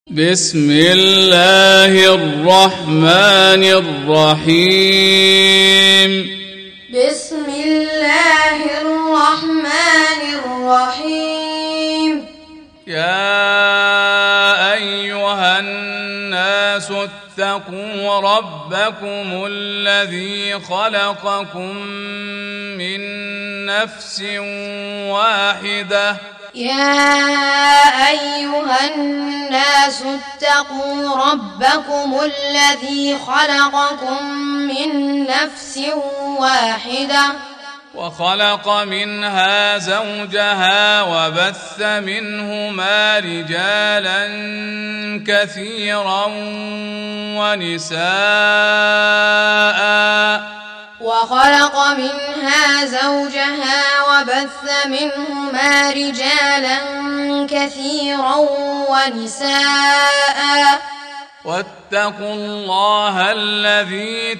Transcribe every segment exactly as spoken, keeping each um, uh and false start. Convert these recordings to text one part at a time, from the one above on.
بسم الله الرحمن الرحيم. بسم الله الرحمن الرحيم. يا أيها الناس اتقوا ربكم الذي خلقكم من نفس واحدة يا أيها الناس اتقوا ربكم الذي خلقكم من نفس واحدة وخلق منها زوجها وبث منهما رجالا كثيرا ونساء وخلق منها زوجها وبث منهما رجالا كثيرا ونساء واتقوا الله الذي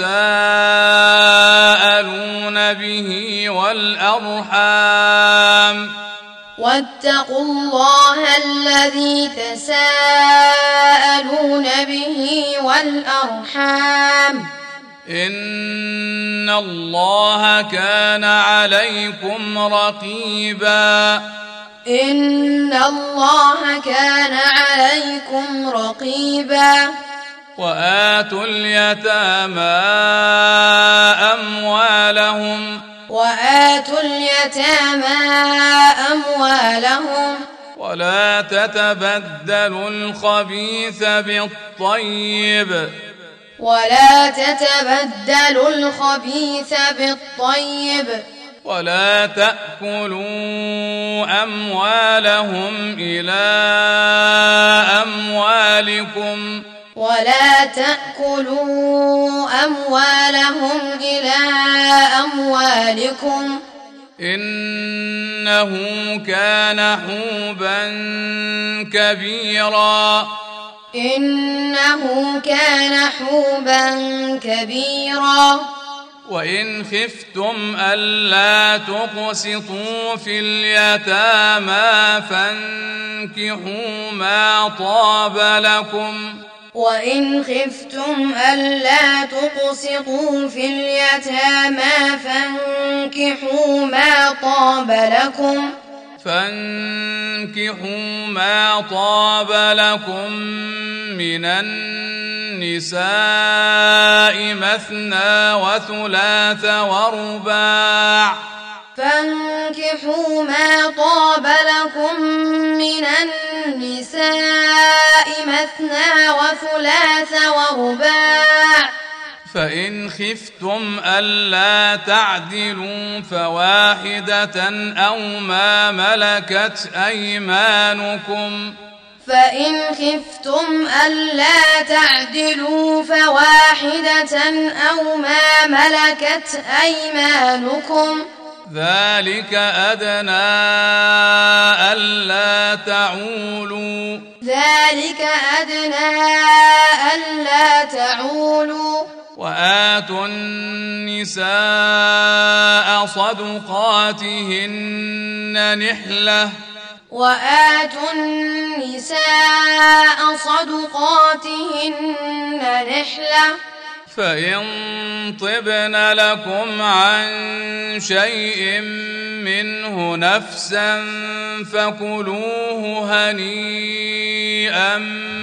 تساءلون به والأرحام واتقوا الله الذي تساءلون به والأرحام إن الله كان عليكم رقيبا إن الله كان عليكم رقيبا وآتوا اليتامى أموالهم وآتوا اليتامى أموالهم ولا تتبدلوا الخبيث بالطيب ولا تتبدلوا الخبيث بالطيب ولا تأكلوا أموالهم إلى أموالكم ولا تأكلوا أموالهم إلى أموالكم إنه كان حوبا كبيرا إنه كان حوبا كبيرا وإن خفتم ألا تقسطوا في اليتامى فانكحوا ما طاب لكم وإن خفتم ألا تقسطوا في اليتامى فانكحوا ما طاب لكم فانكحوا ما طاب لكم من النساء مثنى وثلاث ورباع فانكحوا ما طاب لكم من النساء مثنى وثلاث ورباع فإن خفتم ألا تعدلوا فواحدة أو ما ملكت أيمانكم فإن خفتم ألا تعدلوا فواحدة أو ما ملكت أيمانكم ذلك أدنى ألا تعولوا ذلك أدنى ألا تعولوا وآتوا النساء صدقاتهن نحلة وآتوا النساء صدقاتهن نحلة فإن طبن لكم عن شيء منه نفسا فكلوه هنيئا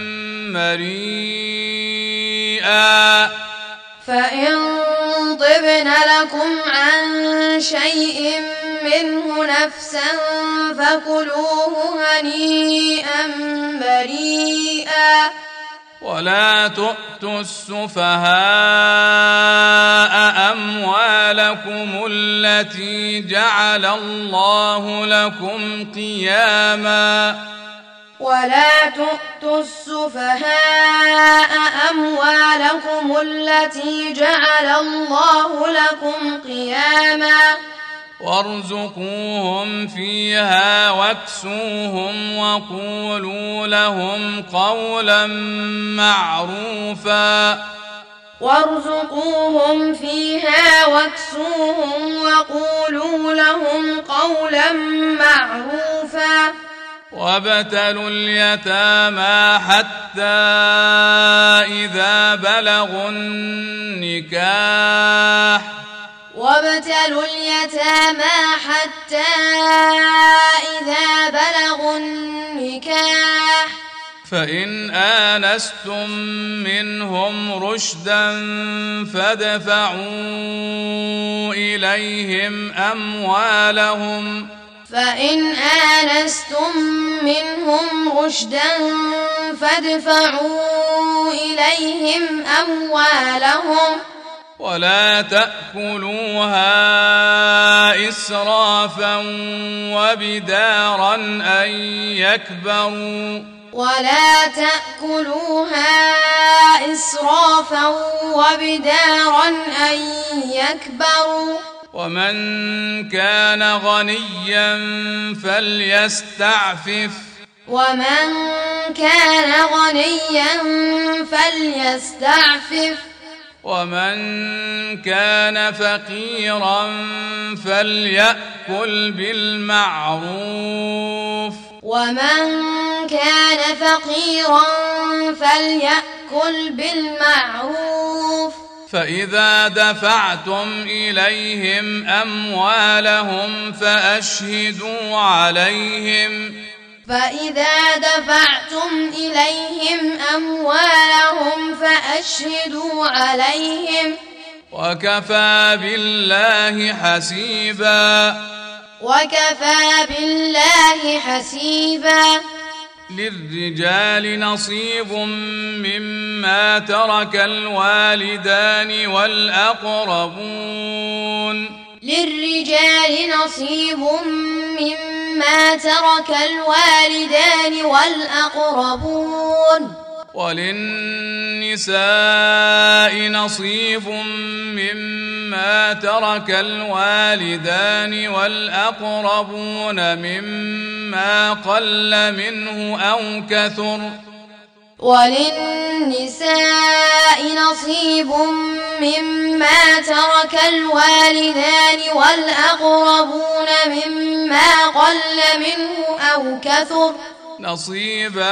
مريئا فإن طبن لكم عن شيء منه نفسا فكلوه هنيئا مريئا ولا تؤتوا السفهاء أموالكم التي جعل الله لكم قياما ولا تؤتوا السفهاء أموالكم التي جعل الله لكم قياما وارزقوهم فيها واكسوهم وقولوا لهم قولا معروفا وارزقوهم فيها واكسوهم وقولوا لهم قولا معروفا وابتلوا اليتامى حتى إذا بلغوا النكاح وابتلوا اليتامى حتى إذا بلغوا النكاح فإن آنستم منهم رشدا فادفعوا إليهم أموالهم فإن آنستم منهم رشدا فادفعوا إليهم أموالهم ولا تأكلوها إسرافا وبدارا أن يكبروا ولا تأكلوها إسرافا وبدارا أن يكبروا ومن كان غنيا فليستعفف ومن كان غنيا فليستعفف ومن كان فقيرا فليأكل بالمعروف ومن كان فقيرا فليأكل بالمعروف فإذا دفعتم إليهم أموالهم فأشهدوا عليهم فإذا دفعتم إليهم أموالهم فأشهدوا عليهم وكفى بالله حسيبا وكفى بالله حسيبا للرجال نصيب مما ترك الوالدان والأقربون للرجال نصيب مما ترك الوالدان والأقربون وللنساء نصيب مما ترك الوالدان والأقربون مما قل منه أو كثر وللنساء نصيب مما ترك الوالدان والأقربون مما قل منه أو كثر نصيبا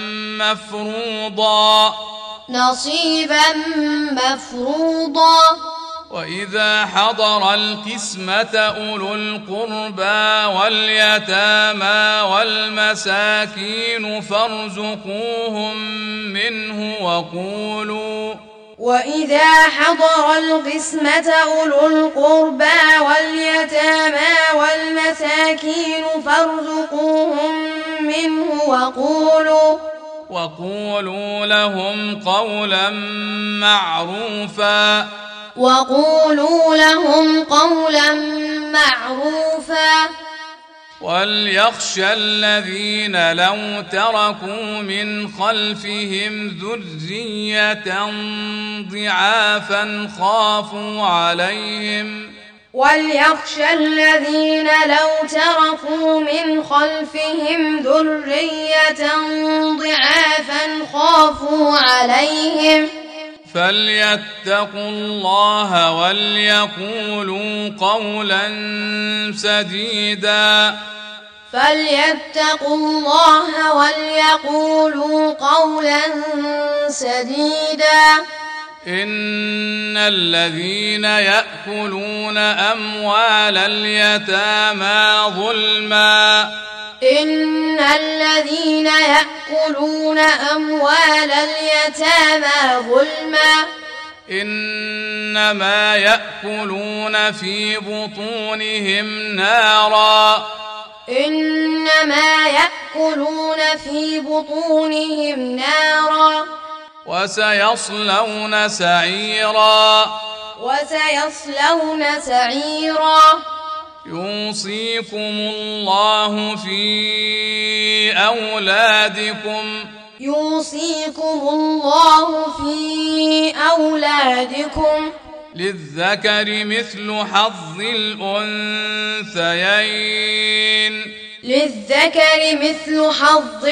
مفروضا نصيبا مفروضا وإذا حضر القسمة أولو القربى واليتامى والمساكين فارزقوهم منه وقولوا وإذا حضر القسمة أولو القربى واليتامى والمساكين فارزقوهم منه وقولوا وقولوا لهم قولا معروفا وقولوا لهم قولا معروفا وليخشى الذين لو تركوا من خلفهم ذرية ضعافا خافوا عليهم وليخشى الذين لو تركوا من خلفهم ذرية ضعافا خافوا عليهم فليتقوا الله وليقولوا قولا سديدا فليتقوا الله وليقولوا قولا سديدا إن الذين يأكلون أموال اليتامى ظلما إن الذين يأكلون أموال اليتامى ظلما إنما يأكلون في بطونهم نارا إنما يأكلون في بطونهم نارا وسيصلون سعيرا وسيصلون سعيرا يوصيكم الله في أولادكم يوصيكم الله في أولادكم للذكر مثل حظ الأنثيين للذكر مثل حظ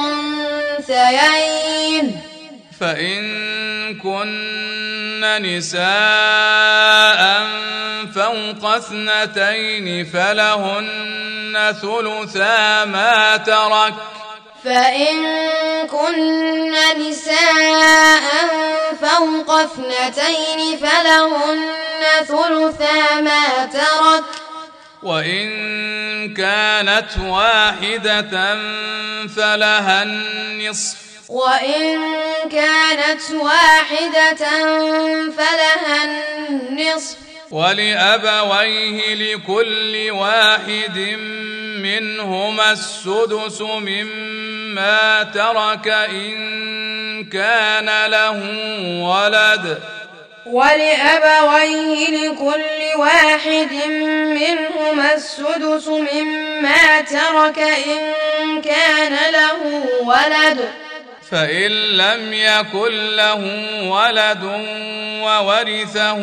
الأنثيين فإن كن نساء فوق اثنتين فلهن ثلثا ما ترك فإن كن نساء فوق اثنتين فلهن ثلثا ما ترك وإن كانت واحدة فلها النصف وإن كانت واحدة فلها النصف ولأبويه لكل واحد منهما السدس مما ترك إن كان له ولد ولأبويه لكل واحد منهما السدس مما ترك إن كان له ولد فإن لم يكن له ولد وورثه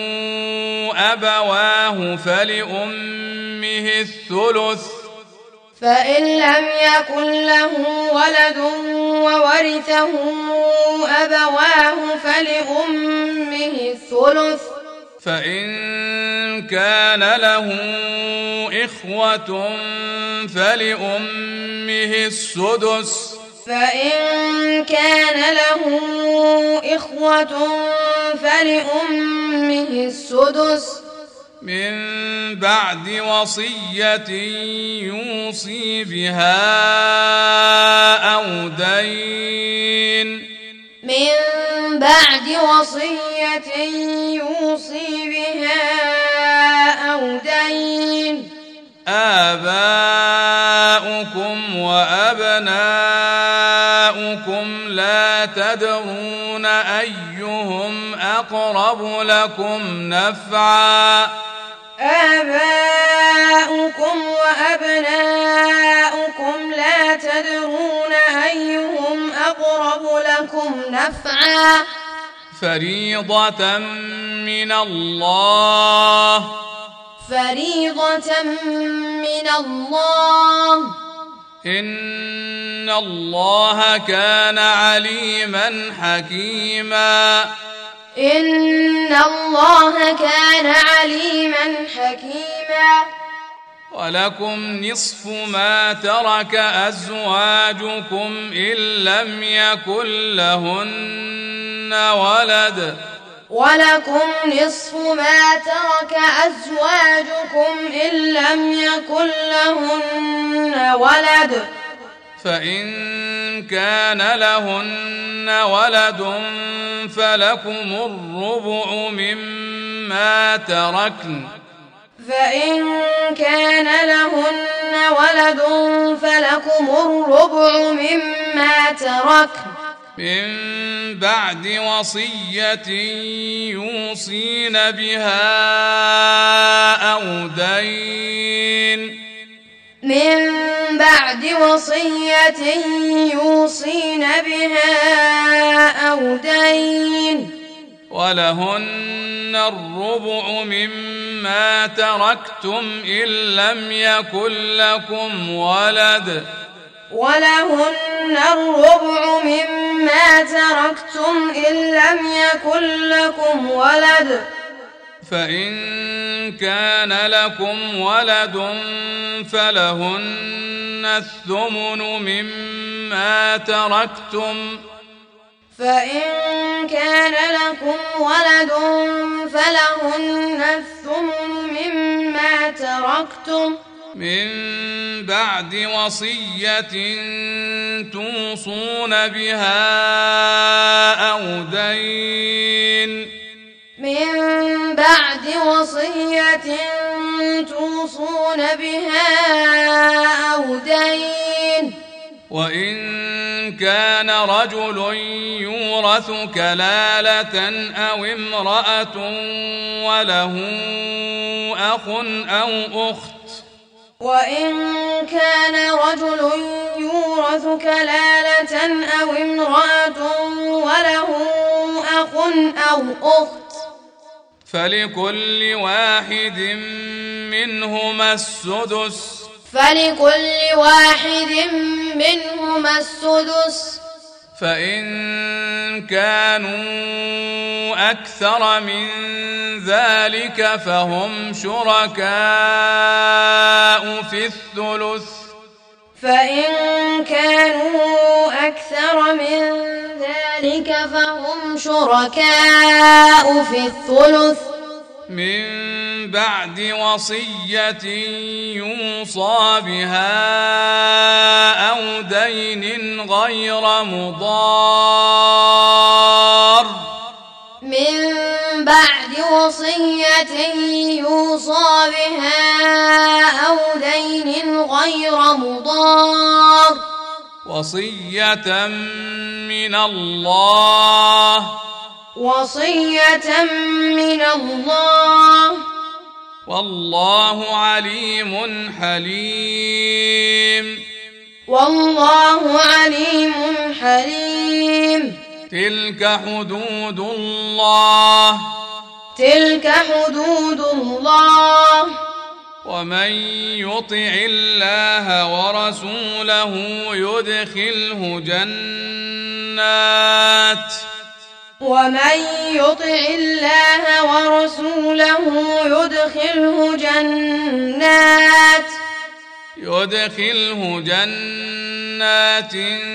أبواه فلأمه الثلث فإن لم يكن له ولد وورثه أبواه فلأمه الثلث فإن كان له إخوة فلأمه السدس فإن كان له إخوة فلأمه السدس من بعد وصية يوصي بها أو دين من بعد وصية يوصي بها أو دين آباؤكم وأبناؤكم لا تدرون أيهم أقرب لكم نفعا آباؤكم وأبناؤكم لا تدرون أيهم أقرب لكم نفعا فريضة من الله فريضة من الله إن الله كان عليما حكيما إن الله كان عليما حكيما ولكم نصف ما ترك أزواجكم إن لم يكن لهن ولد ولكم نصف ما ترك أزواجكم إن لم يكن لهن ولد فإن كان لهن ولد فلكم الربع مما تركن فإن كان لهن ولد فلكم الربع مما تركن من بعد وصية يوصين بها أو دين من بعد وصية يوصين بها أو دين ولهن الربع مما تركتم إن لم يكن لكم ولد ولهن الربع مما تركتم إن لم يكن لكم ولد فإن كان لكم ولد فلهن الثمن مما تركتم فإن كان لكم ولد فلهن الثمن مما تركتم من بعد وصية توصون بها أو دين من بعد وصية توصون بها أو دين وإن كان رجل يورث كلالة أو امرأة وله أخ أو أخت وإن كان رجل يورث كلالة أو امرأة وله أخ أو أخت فلكل واحد منهما السدس فلكل واحد منهما السدس فإن كانوا أكثر من ذلك فهم شركاء في الثلث فإن كانوا أكثر من ذلك فهم شركاء في الثلث من بعد وصية يوصى بها أو دين غير مضار من بعد وصية يوصى بها أو دين غير مضار وصية من الله وصية من الله والله عليم حليم والله عليم حليم تلك حدود الله تلك حدود الله ومن يطع الله ورسوله يدخله جنات ومن يطع الله ورسوله يدخله جنات يدخله جنات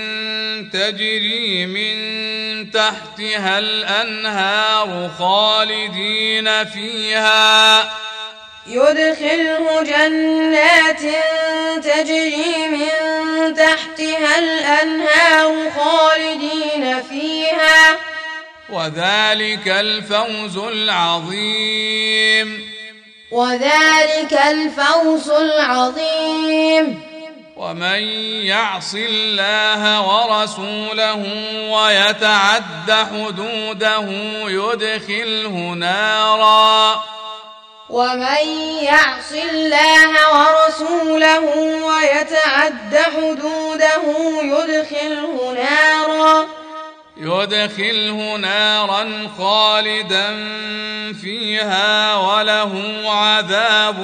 تجري من تحتها الأنهار خالدين فيها يدخله جنات تجري من تحتها الأنهار خالدين فيها وذلك الفوز العظيم وذلك الفوز العظيم ومن يعص الله ورسوله ويتعد حدوده يدخله نارا ومن يعص الله ورسوله ويتعد حدوده يدخله نارا يدخله نارا خالدا فيها وله عذاب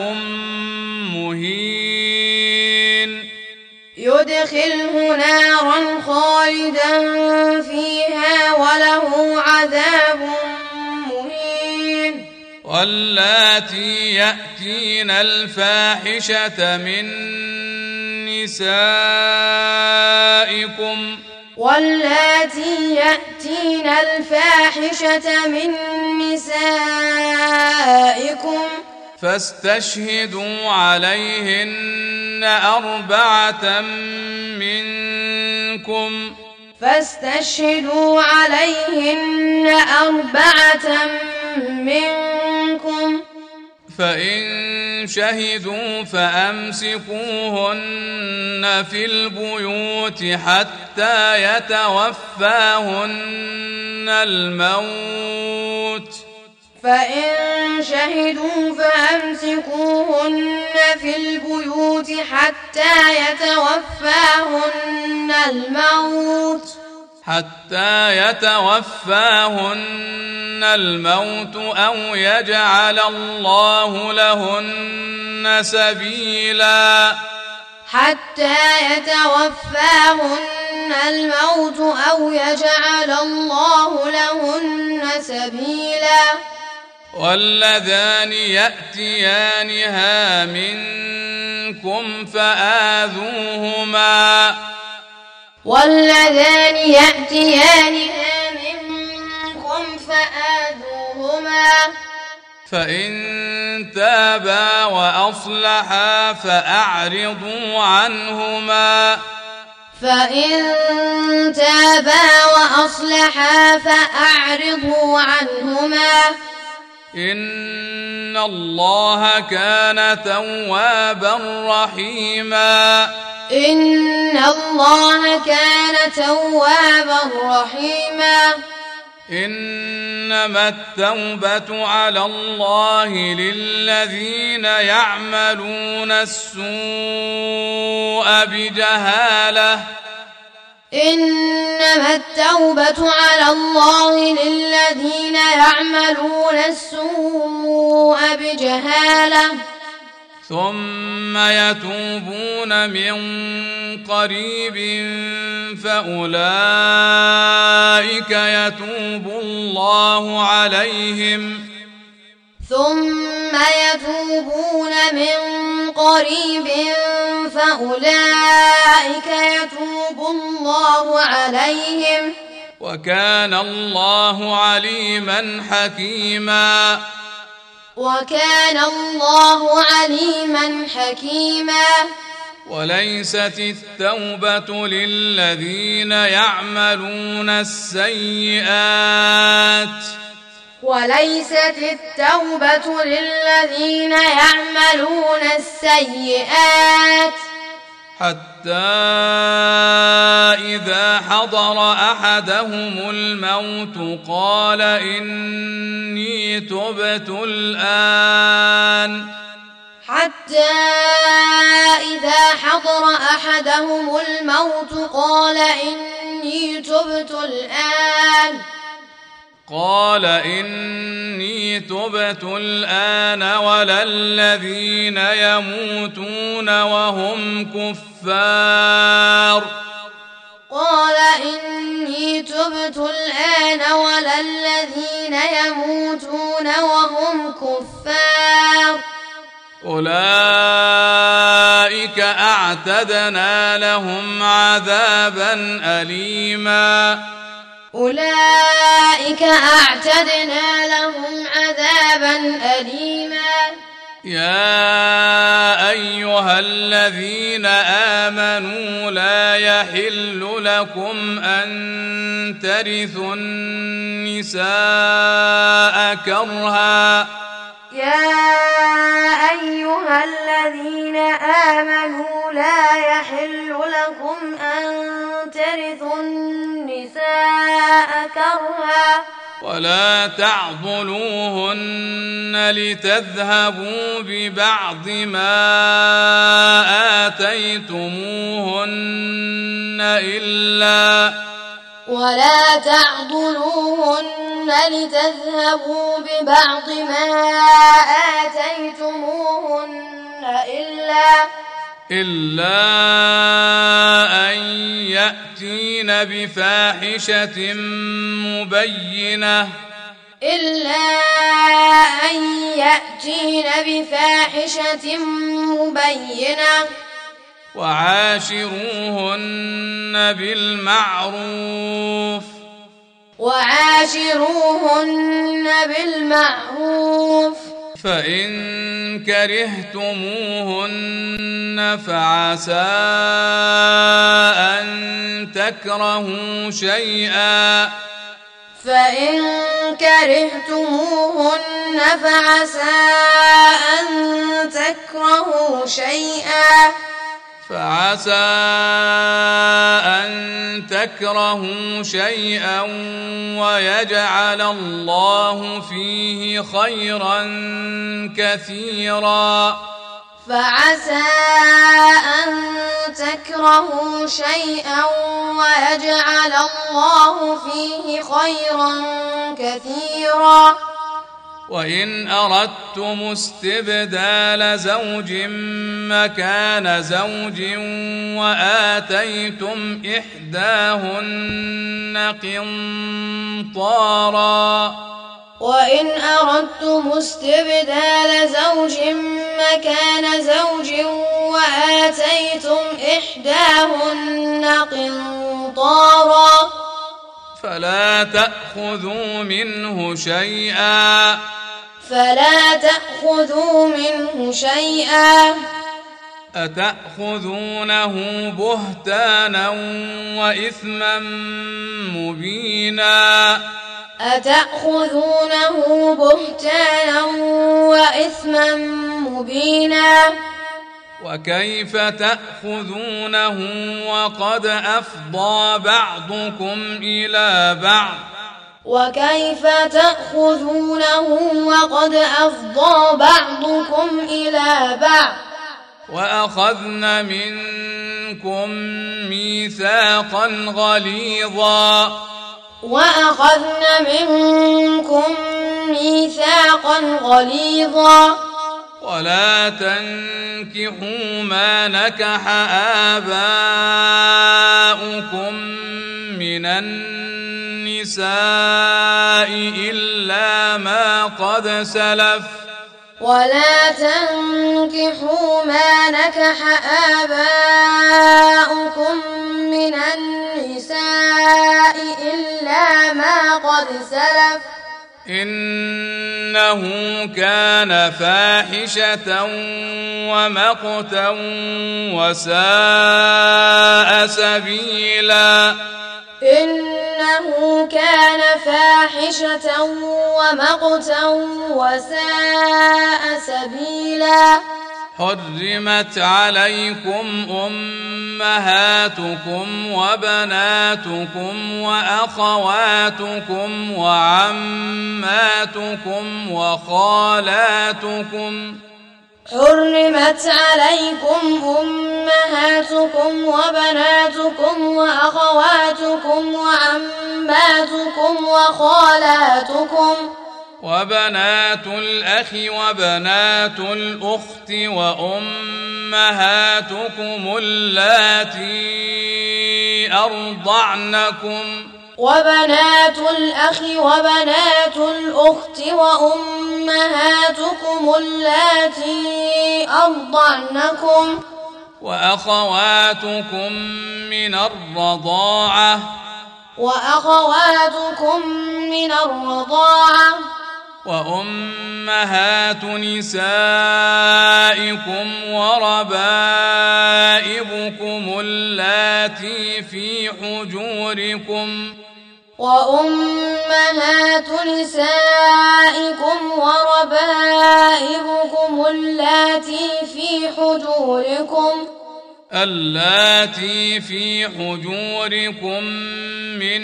مهين يدخله نارا خالدا فيها وله عذاب مهين واللاتي يأتين الفاحشة من نسائكم واللاتي يأتين الفاحشة من نسائكم فاستشهدوا عليهن أربعة منكم فاستشهدوا عليهن أربعة منكم فإن شهدوا فأمسكوهن في البيوت حتى يتوفاهن الموت فإن شهدوا فأمسكوهن في البيوت حتى يتوفاهن الموت حتى يتوفاهن الموت أو يجعل الله لهن سبيلا حتى يتوفاهن الموت أو يجعل الله لهن سبيلا واللذان يأتيانها منكم فآذوهما واللذان يأتيانها منكم فآذوهما فإن تابا وأصلحا فأعرضوا عنهما فإن تابا وأصلحا فأعرضوا عنهما إن الله كان توابا رحيما إن الله كان توابا رحيما إنما التوبة على الله للذين يعملون السوء بجهالة إنما التوبة على الله للذين يعملون السوء بجهالة ثم يتوبون من قريب فأولئك يتوب الله عليهم ثم يتوبون من قريب فأولئك يتوب الله عليهم وكان الله عليما حكيما وكان الله عليما حكيما وليست التوبة للذين يعملون السيئات وليست التوبة للذين يعملون السيئات حتى إذا حضر أحدهم الموت قال إني تبت الآن حتى إذا حضر أحدهم الموت قال إني تبت الآن قال إني تبت الآن ولا الذين يموتون وهم كفار قال إني تبت الآن ولا الذين يموتون وهم كفار أولئك أعتدنا لهم عذابا أليما أولئك أعتدنا لهم عذابا أليما يا أيها الذين آمنوا لا يحل لكم أن ترثوا النساء كرها يا أيها الذين آمنوا لا يحل لكم أن ترثوا النساء كرها ولا تعضلوهن لتذهبوا ببعض ما آتيتموهن إلا ولا تعضلوهن لتذهبوا ببعض ما آتيتموهن إلا إلا أن يأتين بفاحشة مبينة إلا أن يأتين بفاحشة مبينة وعاشروهن بالمعروف وعاشروهن بالمعروف فإن كرهتموهن فعسى أن تكرهوا شيئا فإن كرهتموهن فعسى أن تكرهوا شيئا فعسى أن تكرهوا شيئا ويجعل الله فيه خيرا كثيرا فعسى أن تكرهوا شيئا ويجعل الله فيه خيرا كثيرا وإن أردتم استبدال زوج مكان زوج وآتيتم إحداهن قنطارا وإن أردتم استبدال زوج مكان زوج وآتيتم إحداهن قنطارا فلا تأخذوا منه شيئا فلا تأخذوا منه شيئا أتأخذونه بهتانا وإثما مبينا أتأخذونه بهتانا وإثما مبينا وكيف تأخذونه وقد أفضى بعضكم إلى بعض وكيف تأخذونه وقد أفضى بعضكم إلى بعض وأخذن منكم ميثاقا غليظا وأخذن منكم ميثاقا غليظا ولا تنكحوا ما نكح آباؤكم من النساء النساء إلا ما قد سلف ولا تنكحوا ما نكح آباؤكم من النساء إلا ما قد سلف إنه كان فاحشة ومقتا وساء سبيلا إنه كان فاحشة ومقتا وساء سبيلا حرمت عليكم أمهاتكم وبناتكم وأخواتكم وعماتكم وخالاتكم حرمت عليكم أمهاتكم وبناتكم وأخواتكم وعماتكم وخالاتكم وبنات الأخ وبنات الأخت وأمهاتكم اللاتي أرضعنكم وبنات الأخ وبنات الأخت وأمهاتكم اللاتي أرضعنكم وأخواتكم من الرضاعة وأخواتكم من الرضاعة وأمهات نسائكم وربائبكم اللاتي في حجوركم وأمهات نسائكم وربائبكم اللاتي في حجوركم اللاتي في حجوركم من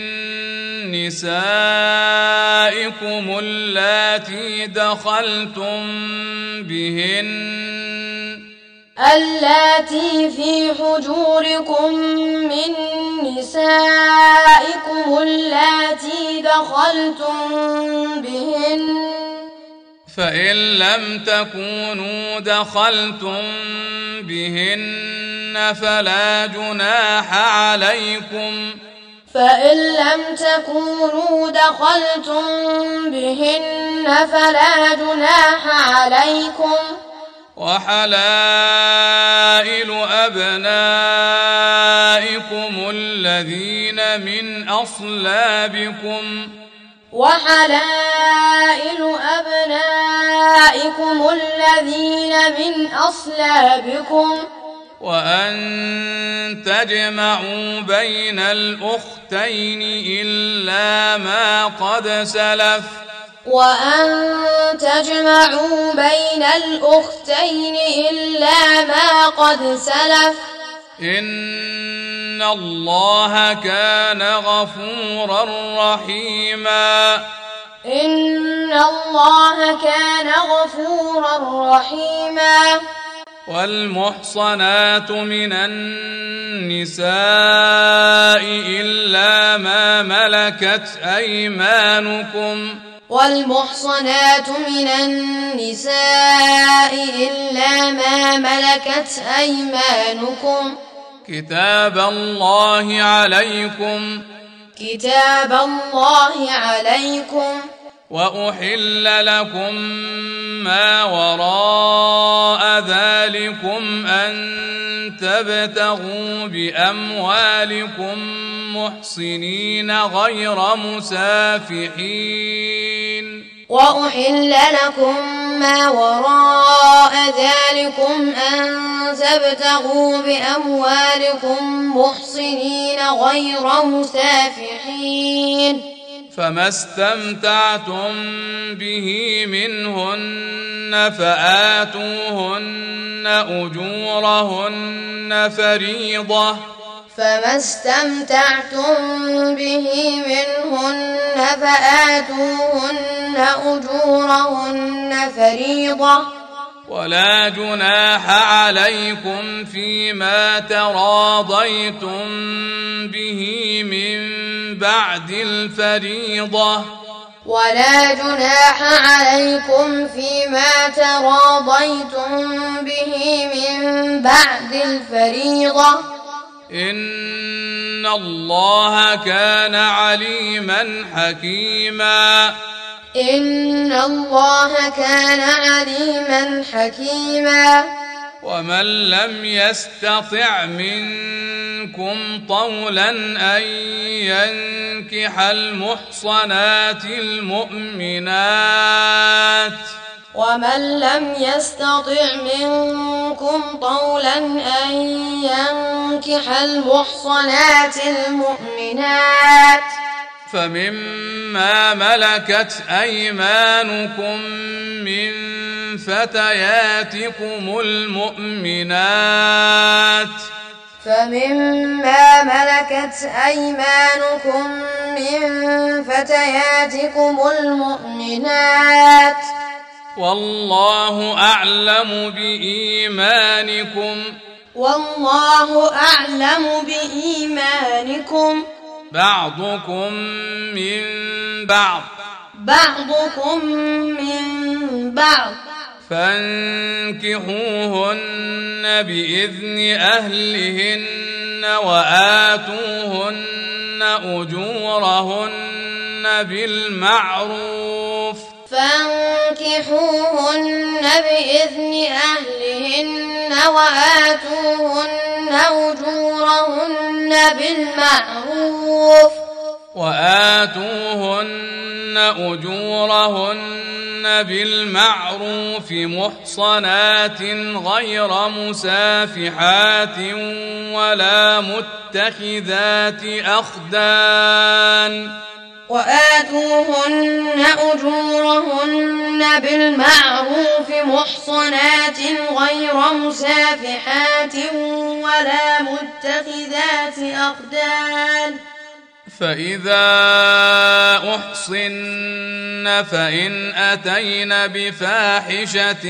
نسائكم اللاتي دخلتم بهن اللاتي في حجوركم من نسائكم اللاتي دخلتم بهن فإن لم تكونوا دخلتم بهن فلا جناح عليكم فإن لم تكونوا دخلتم بهن فلا جناح عليكم وحلائل أبنائكم الذين من أصلابكم وحلائل أبنائكم الذين من أصلابكم وأن تجمعوا بين الأختين إلا ما قد سلف وأن تجمعوا بين الأختين إلا ما قد سلف إن الله كان غفورا رحيما إن الله كان غفورا رحيما والمحصنات من النساء إلا ما ملكت أيمانكم والمحصنات من النساء إلا ما ملكت أيمانكم كتاب الله عليكم كتاب الله عليكم وأحل لكم ما وراء ذلكم أن تبتغوا بأموالكم محصنين غير مسافحين وأحل لكم ما وراء ذلكم أن تبتغوا بأموالكم محصنين غير مسافحين فما استمتعتم به منهن فآتوهن أجورهن فريضة فما استمتعتم به منهن فآتوهن أجورهن فريضة ولا جناح عليكم فيما تراضيتم به من بعد الفريضة ولا جناح عليكم فيما تراضيتم به من بعد الفريضة إن إن الله كان عليما حكيما إن الله كان عليما حكيما ومن لم يستطع منكم طولا أن ينكح المحصنات المؤمنات ومن لم يستطع منكم طولا أن ينكح المحصنات المؤمنات فمما ملكت أيمانكم من فتياتكم المؤمنات فمما ملكت أيمانكم من فتياتكم المؤمنات والله أعلم بإيمانكم والله أعلم بإيمانكم بعضكم من بعض بعضكم من بعض فانكحوهن بإذن أهلهن وآتوهن أجورهن بالمعروف فانكحوهن بإذن أهلهن وآتوهن أجورهن بالمعروف وآتوهن أجورهن بالمعروف محصنات غير مسافحات ولا متخذات أخدان وآتوهن أجورهن بالمعروف محصنات غير مسافحات ولا متخذات أخدان فإذا أحصن فإن أتين بفاحشة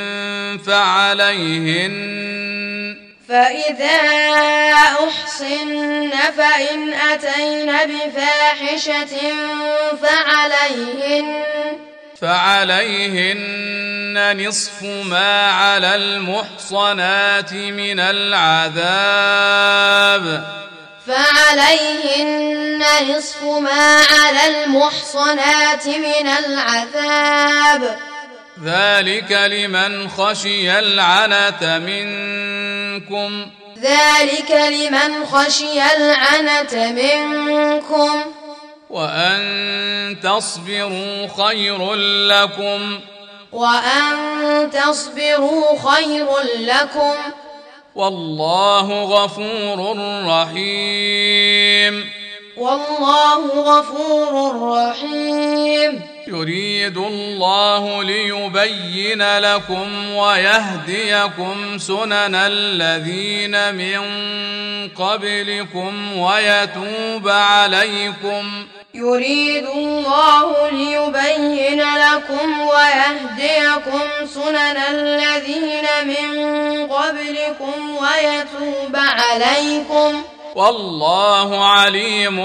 فعليهن فإذا أحصن فإن أتين بفاحشة فعليهن فعليهن نصف ما على المحصنات من العذاب فعليهن نصف ما على المحصنات من العذاب ذلك لمن خشي العنة منكم ذلك لمن خشي العنة منكم وأن تصبروا خير لكم وأن تصبروا خير لكم والله غفور رحيم والله غفور رحيم يريد الله ليبين لكم ويهديكم سنن الذين من قبلكم ويتوب عليكم يريد الله ليبين لكم ويهديكم سنن الذين من قبلكم ويتوب عليكم والله عليم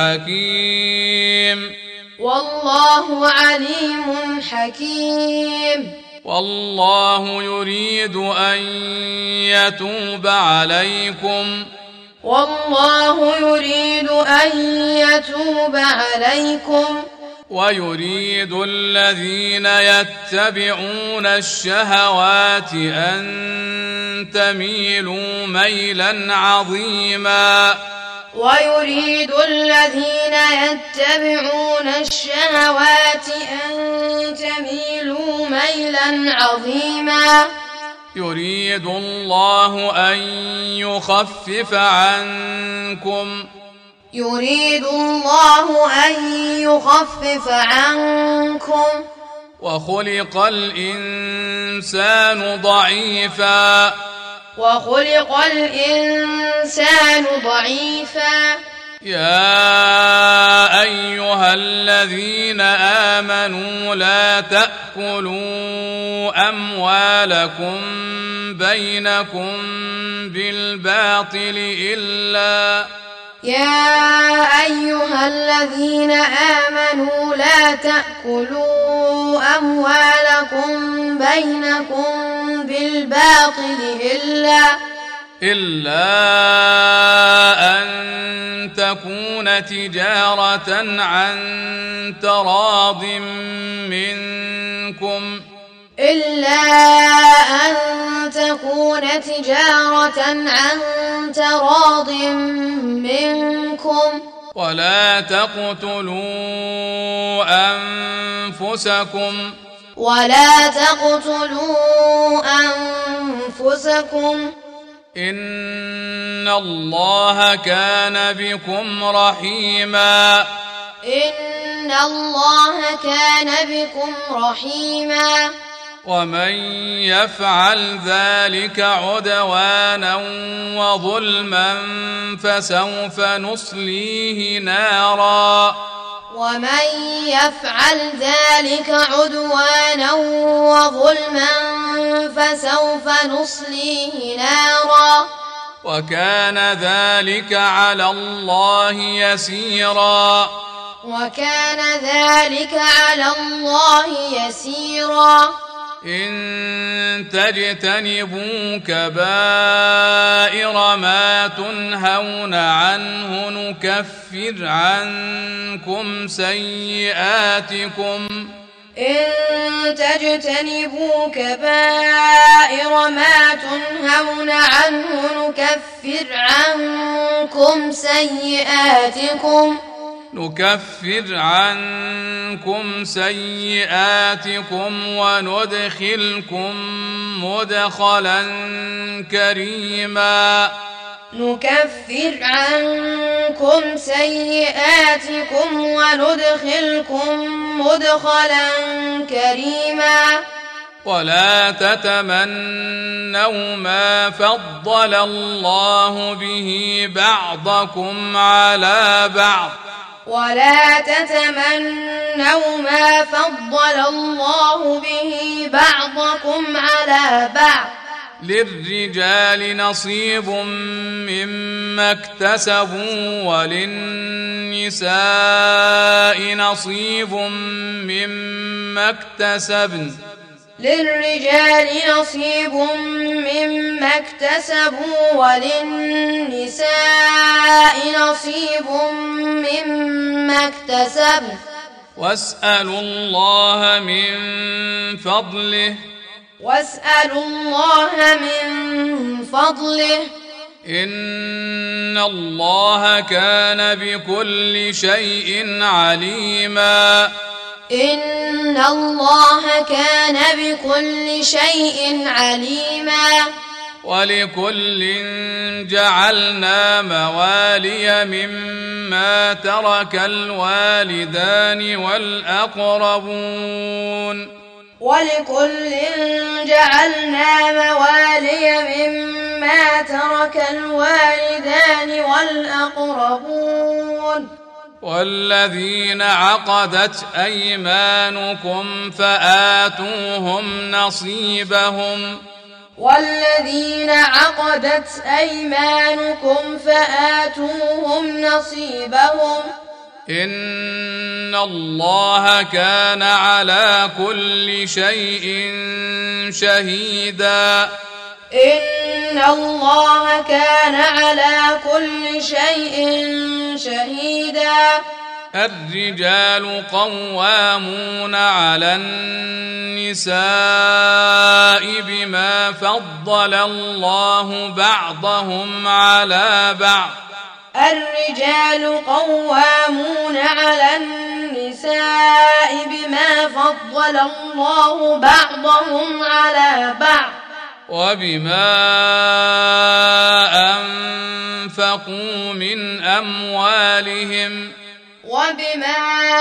حكيم والله عليم حكيم والله يريد أن يتوب عليكم والله يريد أن يتوب عليكم ويريد الذين يتبعون الشهوات أن تميلوا ميلا عظيما ويريد الذين يتبعون الشهوات أن تميلوا ميلا عظيما يريد الله أن يخفف عنكم يريد الله أن يخفف عنكم وخلق الإنسان ضعيفا وخلق الإنسان ضعيفا يا أيها الذين آمنوا لا تأكلوا أموالكم بينكم بالباطل إلا يا أيها الذين آمنوا لا تأكلوا أموالكم بينكم بالباطل إلا إلا أن تكون تجارة عن تراض منكم إلا أن تكون تجارة عن تراض منكم ولا تقتلوا أنفسكم ولا تقتلوا أنفسكم إن الله كان بكم رحيما إن الله كان بكم رحيما ومن يفعل ذلك عدوانا وظلما فسوف نصليه نارا ومن يفعل ذلك عدوانا وظلما فسوف نصليه نارا وكان ذلك على الله يسيرا وكان ذلك على الله يسيرا إن تجتنبوا كبائر ما تنهون عنه نكفر عنكم سيئاتكم إن تجتنبوا كبائر ما تنهون عنه نكفر عنكم سيئاتكم نكفر عنكم سيئاتكم وندخلكم مدخلا كريما نكفر عنكم سيئاتكم وندخلكم مدخلا كريما ولا تتمنوا ما فضل الله به بعضكم على بعض ولا تتمنوا ما فضل الله به بعضكم على بعض للرجال نصيب مما اكتسبوا وللنساء نصيب مما اكتسبن للرجال نصيب مما اكتسبوا وللنساء نصيب مما اكتسبن واسألوا الله من فضله واسألوا الله من فضله إن الله كان بكل شيء عليما إن الله كان بكل شيء عليما ولكل جعلنا موالي مما ترك الوالدان والأقربون ولكل جعلنا موالي مما ترك الوالدان والأقربون والذين عقدت أيمانكم فآتوهم نصيبهم والذين عقدت أيمانكم فآتوهم نصيبهم إن الله كان على كل شيء شهيدا إن الله كان على كل شيء شهيدا الرجال قوامون على النساء بما فضل الله بعضهم على بعض الرجال قوامون على النساء بما فضل الله بعضهم على بعض وبما أنفقوا من أموالهم وبما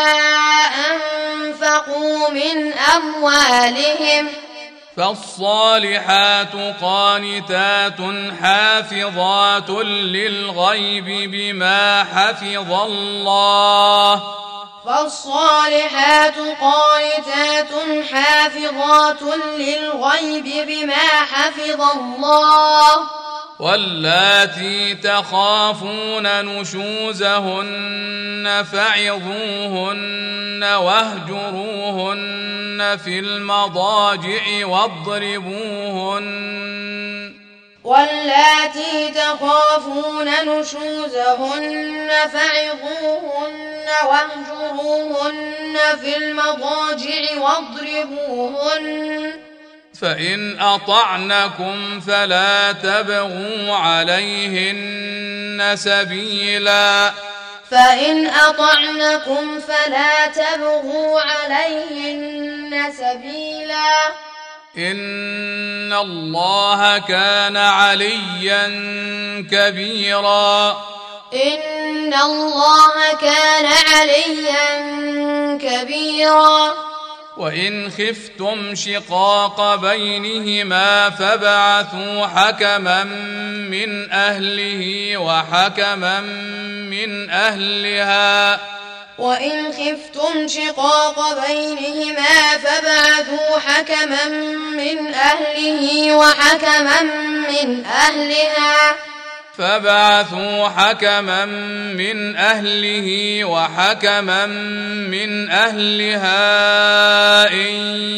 أنفقوا من أموالهم فالصالحات قانتات حافظات للغيب بما حفظ الله فالصالحات قانتات حافظات للغيب بما حفظ الله واللاتي تخافون نشوزهن فعظوهن واهجروهن في المضاجع واضربوهن واللاتي تخافون نشوزهن فعظوهن واهجروهن في المضاجع واضربوهن فإن أطعنكم فلا تبغوا عليهن سبيلا فإن أطعنكم فلا تبغوا عليهن سبيلا إن الله كان عليا كبيرا إن الله كان عليا كبيرا وإن خفتم شقاق بينهما فابعثوا حكما من أهله وحكما من أهلها وإن خفتم شقاق بينهما فابعثوا حكما من أهله وحكما من أهلها فابعثوا حكما من أهله وحكما من أهلها إن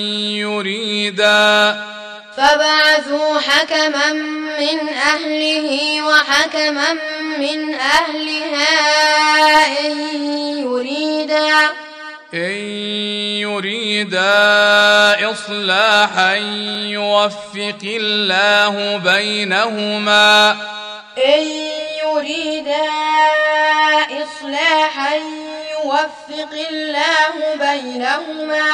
يريدا فابعثوا حكما من أهله وحكما من أهلها إن يريدا إن يريدا إصلاحا يوفق الله بينهما إن يريدا إصلاحا يوفق الله بينهما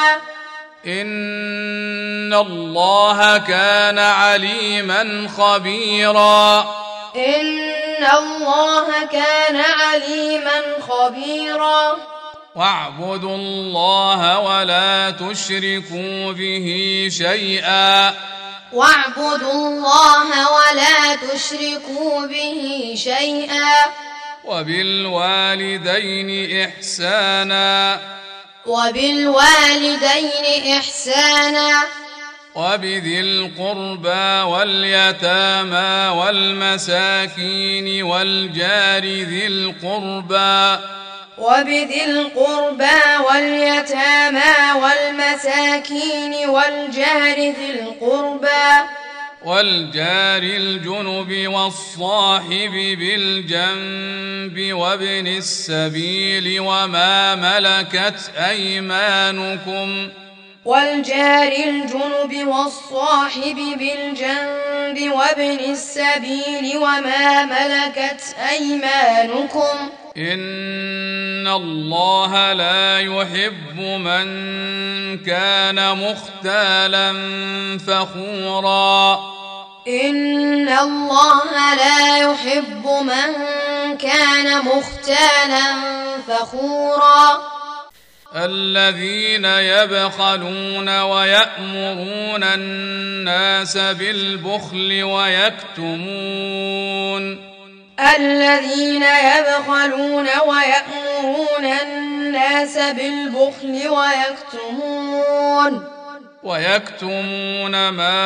إن الله كان عليما خبيرا إن الله كان عليما خبيرا واعبدوا الله ولا تشركوا به شيئا واعبدوا الله ولا تشركوا به شيئا وبالوالدين إحسانا وبالوالدين إحسانا وبذي القربى واليتامى والمساكين والجار ذي القربى وبذي القربى واليتامى والمساكين والجار ذي القربى والجار الجنب والصاحب بالجنب وابن السبيل وما ملكت أيمانكم والجار الجنب والصاحب بالجنب وابن السبيل وما ملكت أيمانكم إن الله لا يحب من كان مختالا فخورا إن الله لا يحب من كان مختالا فخورا الذين يبخلون ويأمرون الناس بالبخل ويكتمون الذين يبخلون ويأمرون الناس بالبخل ويكتمون ويكتمون ما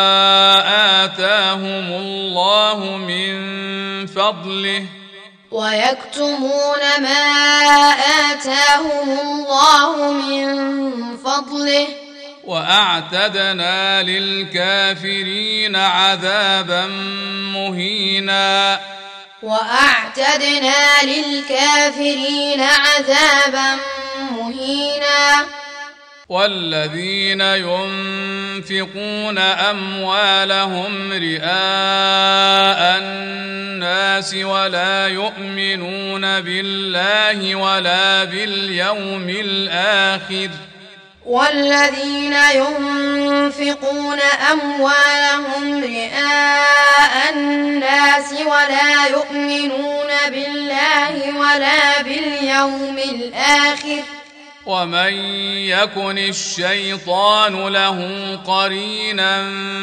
آتاهم الله من فضله ويكتمون ما آتاهم الله من فضله وأعتدنا للكافرين عذابا مهينا وأعتدنا للكافرين عذابا مهينا والذين ينفقون أموالهم رئاء الناس ولا يؤمنون بالله ولا باليوم الآخر والذين ينفقون أموالهم رئاء الناس ولا يؤمنون بالله ولا باليوم الآخر ومن يكن الشيطان له قرينا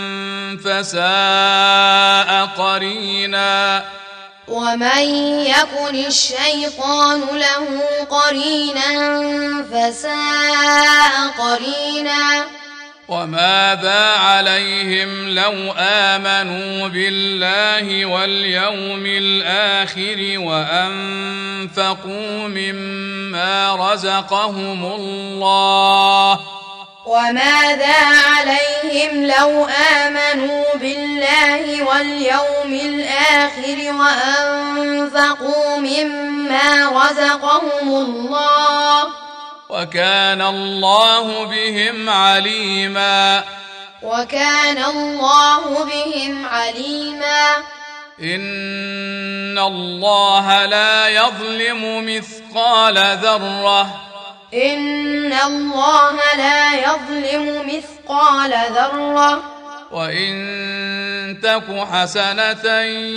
فساء قرينا ومن يكن الشيطان له قرينا فساء قرينا وماذا عليهم لو آمنوا بالله واليوم الآخر وأنفقوا مما رزقهم الله وماذا عليهم لو آمنوا بالله واليوم الآخر وأنفقوا مما رزقهم الله وكان الله بهم عليما وكان الله بهم عليما إن الله لا يظلم مثقال ذرة إن الله لا يظلم مثقال ذرة وإن تك حسنة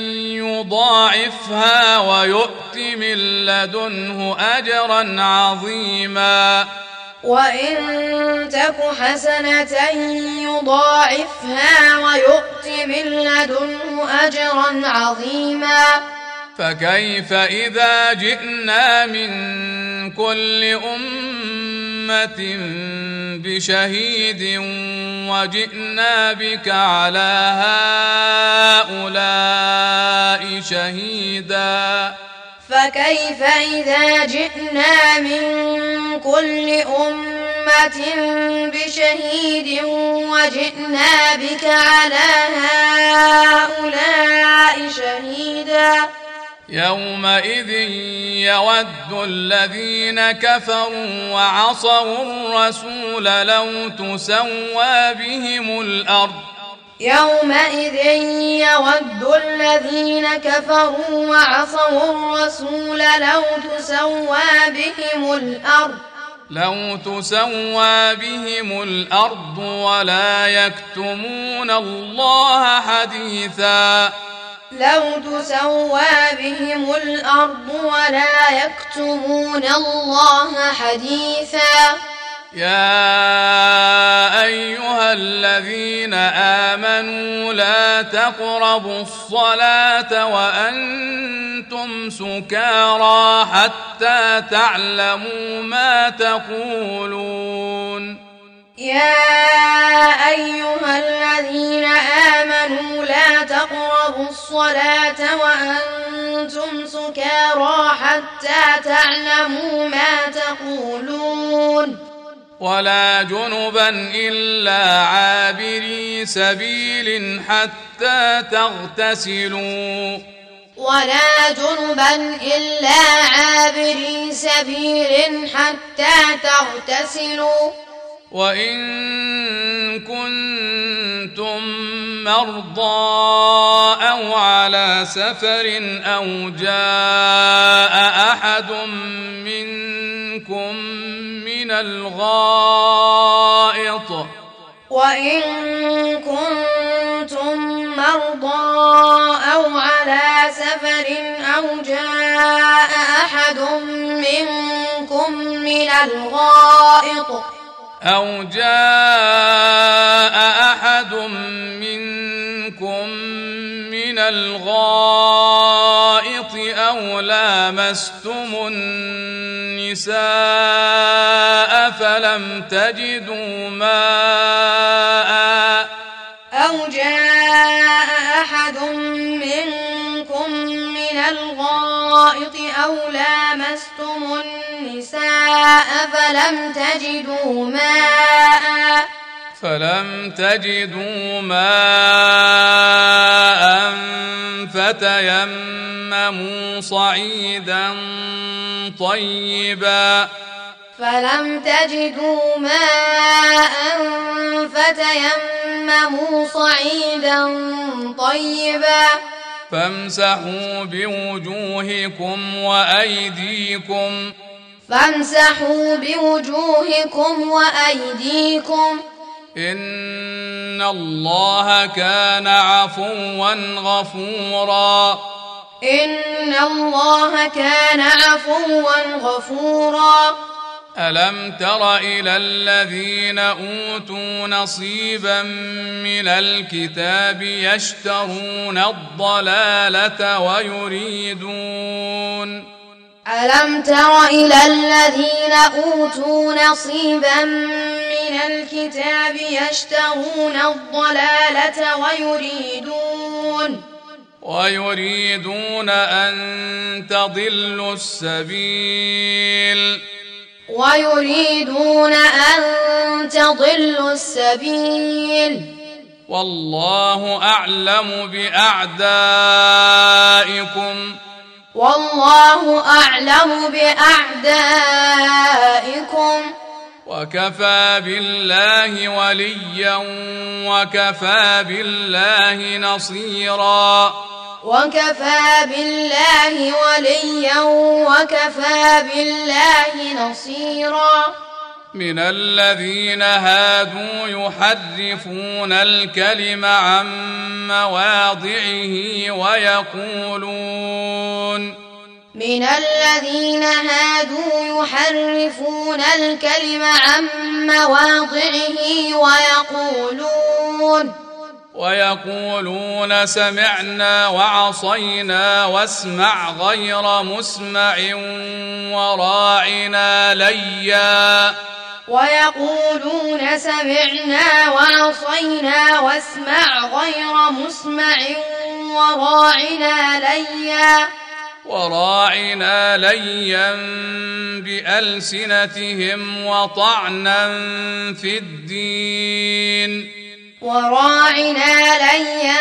يضاعفها ويؤت من لدنه أجرا عظيما وإن تك حسنة يضاعفها ويؤت من لدنه أجرا عظيما فكيف إذا جئنا من كل أمة بشهيد وجئنا بك على هؤلاء شهيدا فكيف إذا جئنا من كل أمة بشهيد وجئنا بك على هؤلاء شهيدا يومئذ يود الذين كفروا وعصوا الرسول لو تسوى بهم الأرض يومئذ يود الذين كفروا وعصوا الرسول لو تسوى بهم الأرض لو تسوى بهم الأرض ولا يكتمون الله حديثا لو تسوى بهم الأرض ولا يكتمون الله حديثا يا أيها الذين آمنوا لا تقربوا الصلاة وأنتم سكارى حتى تعلموا ما تقولون يا أيها الذين آمنوا لا تقربوا الصلاة وأنتم سكارى حتى تعلموا ما تقولون ولا جنبا إلا عابري سبيل حتى تغتسلوا ولا جنبا إلا عابري سبيل حتى تغتسلوا وإن كنتم مرضى أو على سفر أو جاء أحد منكم من الغائط وإن كنتم مرضى أو على سفر أو جاء أحد منكم من الغائط أو جاء أحد منكم من الغائط أو لامستم النساء فلم تجدوا ماء أو جاء أحد منكم من الغائط أو لامستم النساء فلم تجدوا ماء فلم تجدوا ماء فتيمموا صعيدا طيبا فلم تجدوا ماء فتيمموا صعيدا طيبا فامسحوا بوجوهكم وأيديكم فامسحوا بوجوهكم وأيديكم إن الله كان عفوا غفورا إن الله كان عفوا غفورا ألم تر إلى الذين أوتوا نصيبا من الكتاب يشترون الضلالة ويريدون ألم تر إلى الذين أوتوا نصيبا من الكتاب يشترون الضلالة ويريدون ويريدون أن تضلوا السبيل ويريدون أن تضلوا السبيل والله أعلم بأعدائكم والله أعلم بأعدائكم وكفى بالله وليا وكفى بالله نصيرا وكفى بالله وليا وكفى بالله نصيرا من الذين هادوا يحرفون الكلم عن مواضعه ويقولون من الذين هادوا يحرفون الكلم عن مواضعه ويقولون ويقولون سمعنا وعصينا واسمع غير مسمع وراعنا ليا ويقولون سمعنا وعصينا واسمع غير مسمع وراعنا ليا وراعنا ليا بألسنتهم وطعنا في الدين وراعنا ليا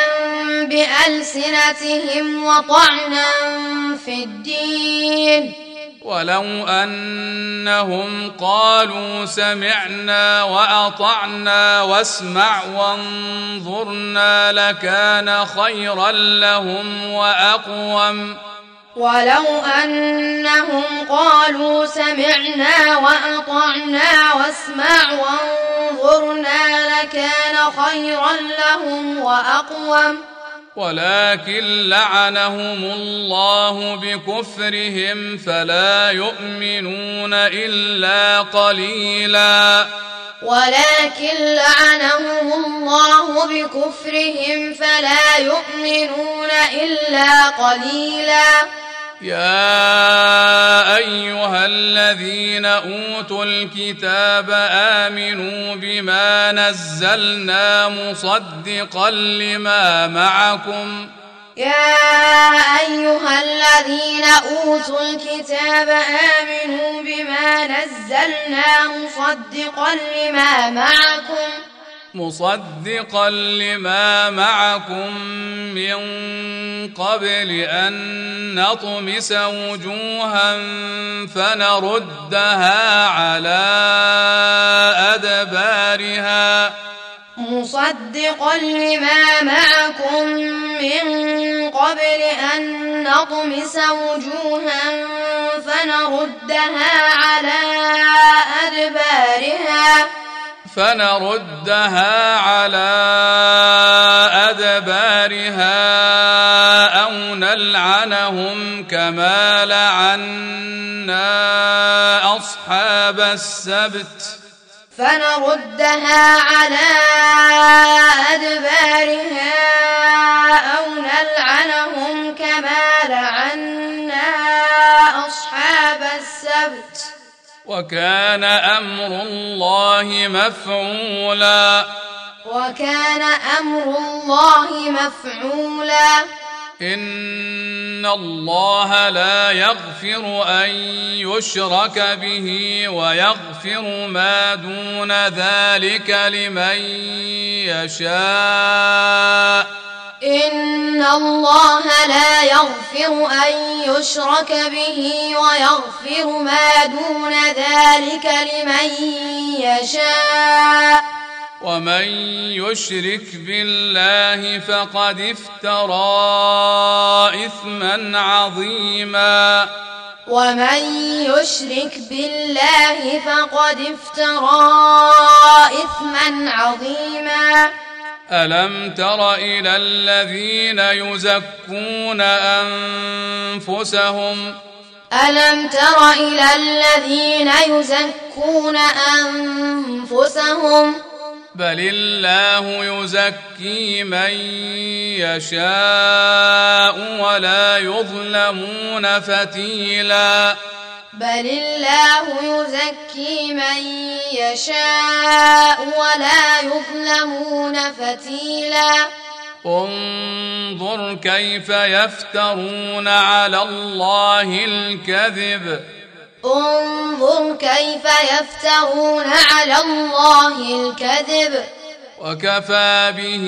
بألسنتهم وطعنا في الدين ولو أنهم قالوا سمعنا وأطعنا واسمع وانظرنا لكان خيرا لهم وأقوم ولو أنهم قالوا سمعنا وأطعنا واسمع وانظرنا لكان خيرا لهم وأقوم ولكن لعنهم الله بكفرهم فلا يؤمنون إلا قليلا ولكن لعنهم الله بكفرهم فلا يؤمنون إلا قليلا يا أيها الذين أوتوا الكتاب آمنوا بما نزلنا مصدقا لما معكم يا أيها الذين أوتوا الكتاب آمنوا بما نزلنا مصدقا لما معكم مصدقا لما معكم من قبل أن نطمس وجوها فنردها على أدبارها مصدقا لما معكم من قبل أن نطمس وجوها فنردها على أدبارها فنردها على أدبارها أو نلعنهم كما لعنا أصحاب السبت فنردها على أدبارها أو نلعنهم كما لعنا أصحاب السبت وكان أمر الله مفعولا وكان أمر الله مفعولا إن الله لا يغفر أن يشرك به ويغفر ما دون ذلك لمن يشاء إن الله لا يغفر أن يشرك به ويغفر ما دون ذلك لمن يشاء ومن يشرك بالله فقد افترى إثما عظيما ومن يشرك بالله فقد افترى إثما عظيما ألم تر إلى الذين يزكون أنفسهم ألم تر إلى الذين يزكون أنفسهم بل الله يزكي من يشاء ولا يظلمون فتيلا بل الله يزكي من يشاء ولا يظلمون فتيلا انظر كيف يفترون على الله الكذب انظر كيف يفترون على الله الكذب وكفى به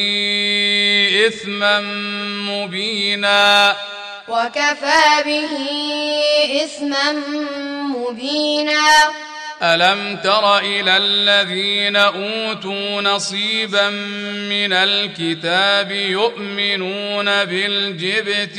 إثما مبينا وكفى به إثما مبينا ألم تر إلى الذين أوتوا نصيبا من الكتاب يؤمنون بالجبت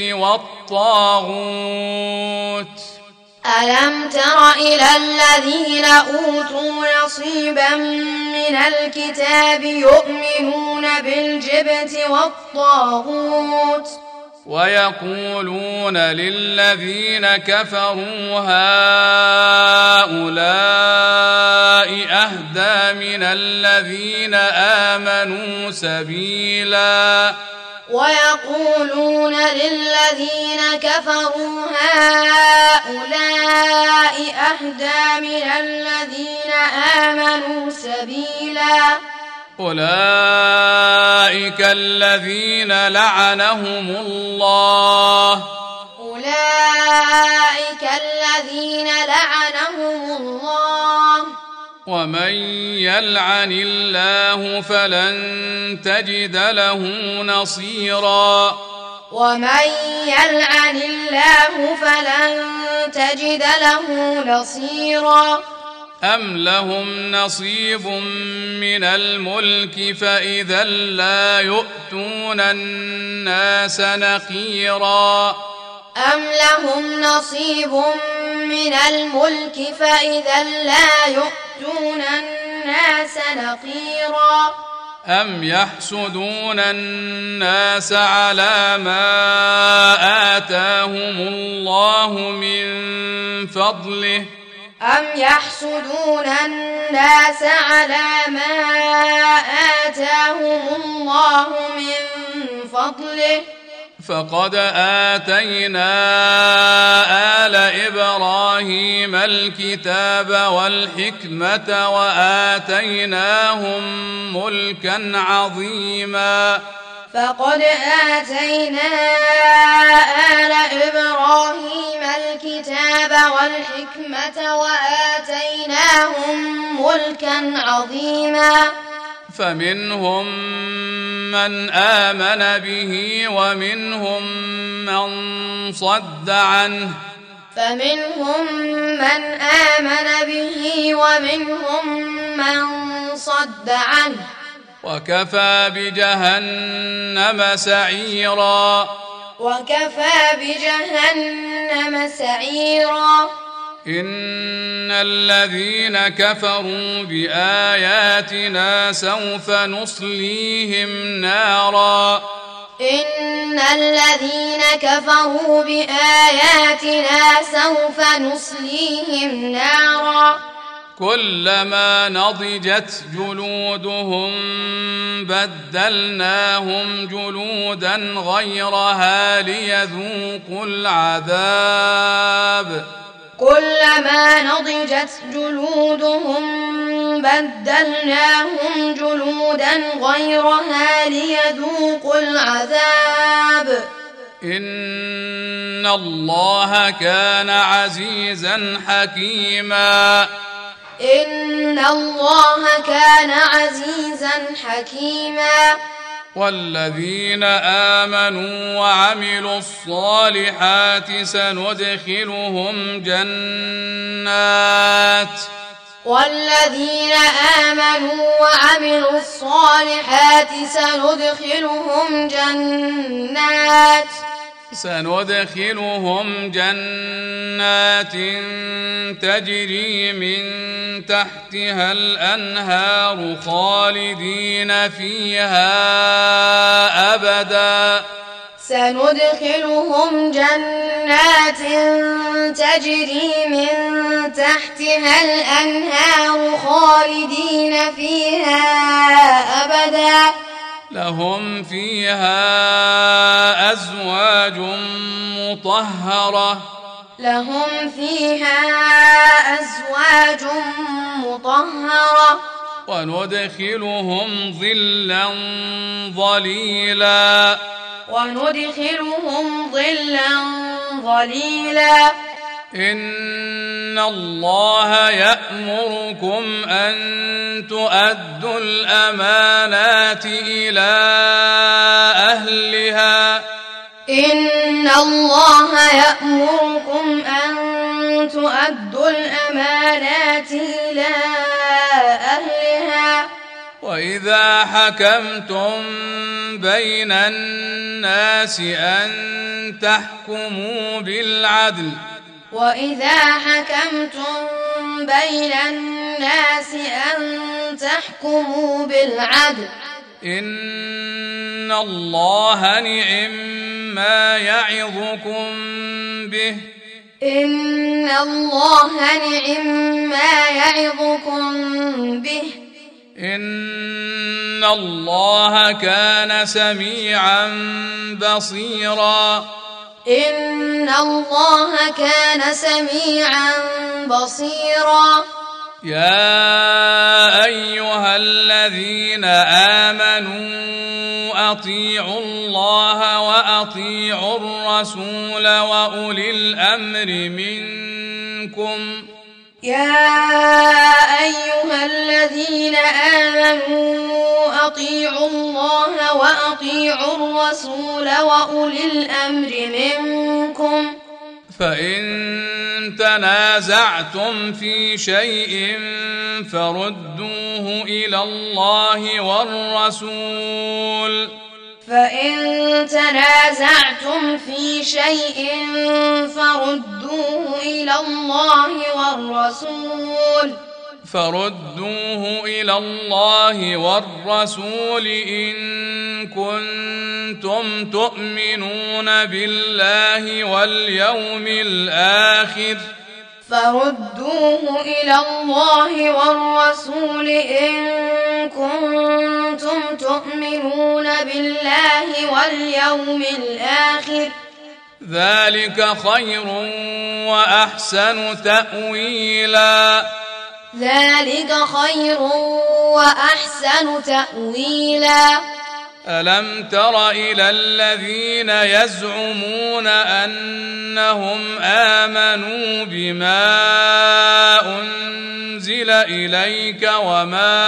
والطاغوت ألم تر إلى الذين أوتوا نصيبا من الكتاب يؤمنون بالجبت والطاغوت ويقولون للذين كفروا هؤلاء أهدى من الذين آمنوا سبيلا ويقولون للذين كفروا هؤلاء أهدى من الذين آمنوا سبيلا أولئك الذين لعنهم الله أولئك الذين لعنهم الله ومن يلعن الله فلن تجد له نصيرا ومن يلعن الله فلن تجد له نصيرا أم لهم نصيب من الملك فإذا لا يؤتون الناس نقيرا أم لهم نصيب من الملك فإذا لا يؤتون الناس نقيرا أم يحسدون الناس على ما آتاهم الله من فضله أم يحسدون الناس على ما آتاهم الله من فضله فقد آتينا آل إبراهيم الكتاب والحكمة وآتيناهم ملكا عظيما فقد آتينا آل إبراهيم الكتاب والحكمة وآتيناهم ملكا عظيما فمنهم من آمن به ومنهم من صد عنه فمنهم من آمن به ومنهم من صد عنه وكفى بجهنم سعيرا وكفى بجهنم سعيرا إن الذين كفروا بآياتنا سوف نصليهم نارا إن الذين كفروا بآياتنا سوف نصليهم نارا كلما نضجت جلودهم بدلناهم جلودا غيرها ليذوقوا العذاب كلما نضجت جلودهم بدلناهم جلودا غيرها ليذوقوا العذاب إن الله كان عزيزا حكيما إن الله كان عزيزا حكيما والذين آمنوا وعملوا الصالحات سندخلهم جنات والذين آمنوا وعملوا الصالحات سندخلهم جنات سندخلهم جنات تجري من تحتها الأنهار خالدين فيها أبدا سندخلهم جنات تجري من تحتها الأنهار خالدين فيها أبدا لهم فيها أزواج مطهرة لهم فيها أزواج مطهرة وندخلهم ظلا ظليلا وندخلهم ظلا ظليلا إن الله يأمركم أن تؤدوا الأمانات إلى أهلها إن الله يأمركم أن تؤدوا الأمانات إلى أهلها وإذا حكمتم بين الناس أن تحكموا بالعدل وإذا حكمتم بين الناس أن تحكموا بالعدل إن الله نعم ما يعظكم به إن الله نعم ما يعظكم به إن الله كان سميعا بصيرا إن الله كان سميعا بصيرا يا أيها الذين آمنوا أطيعوا الله وأطيعوا الرسول وأولي الأمر منكم يا أيها الذين آمنوا أطيعوا الله وأطيعوا الرسول وأولي الأمر منكم فإن تنازعتم في شيء فردوه إلى الله والرسول فإن تنازعتم في شيء فردوه إلى الله والرسول فردوه إلى الله والرسول إن كنتم تؤمنون بالله واليوم الآخر فردوه إلى الله والرسول إن كنتم تؤمنون بالله واليوم الآخر ذلك خير وأحسن تأويلا ذلك خير وأحسن تأويلا ألم تر إلى الذين يزعمون أنهم آمنوا بما أنزل إليك وما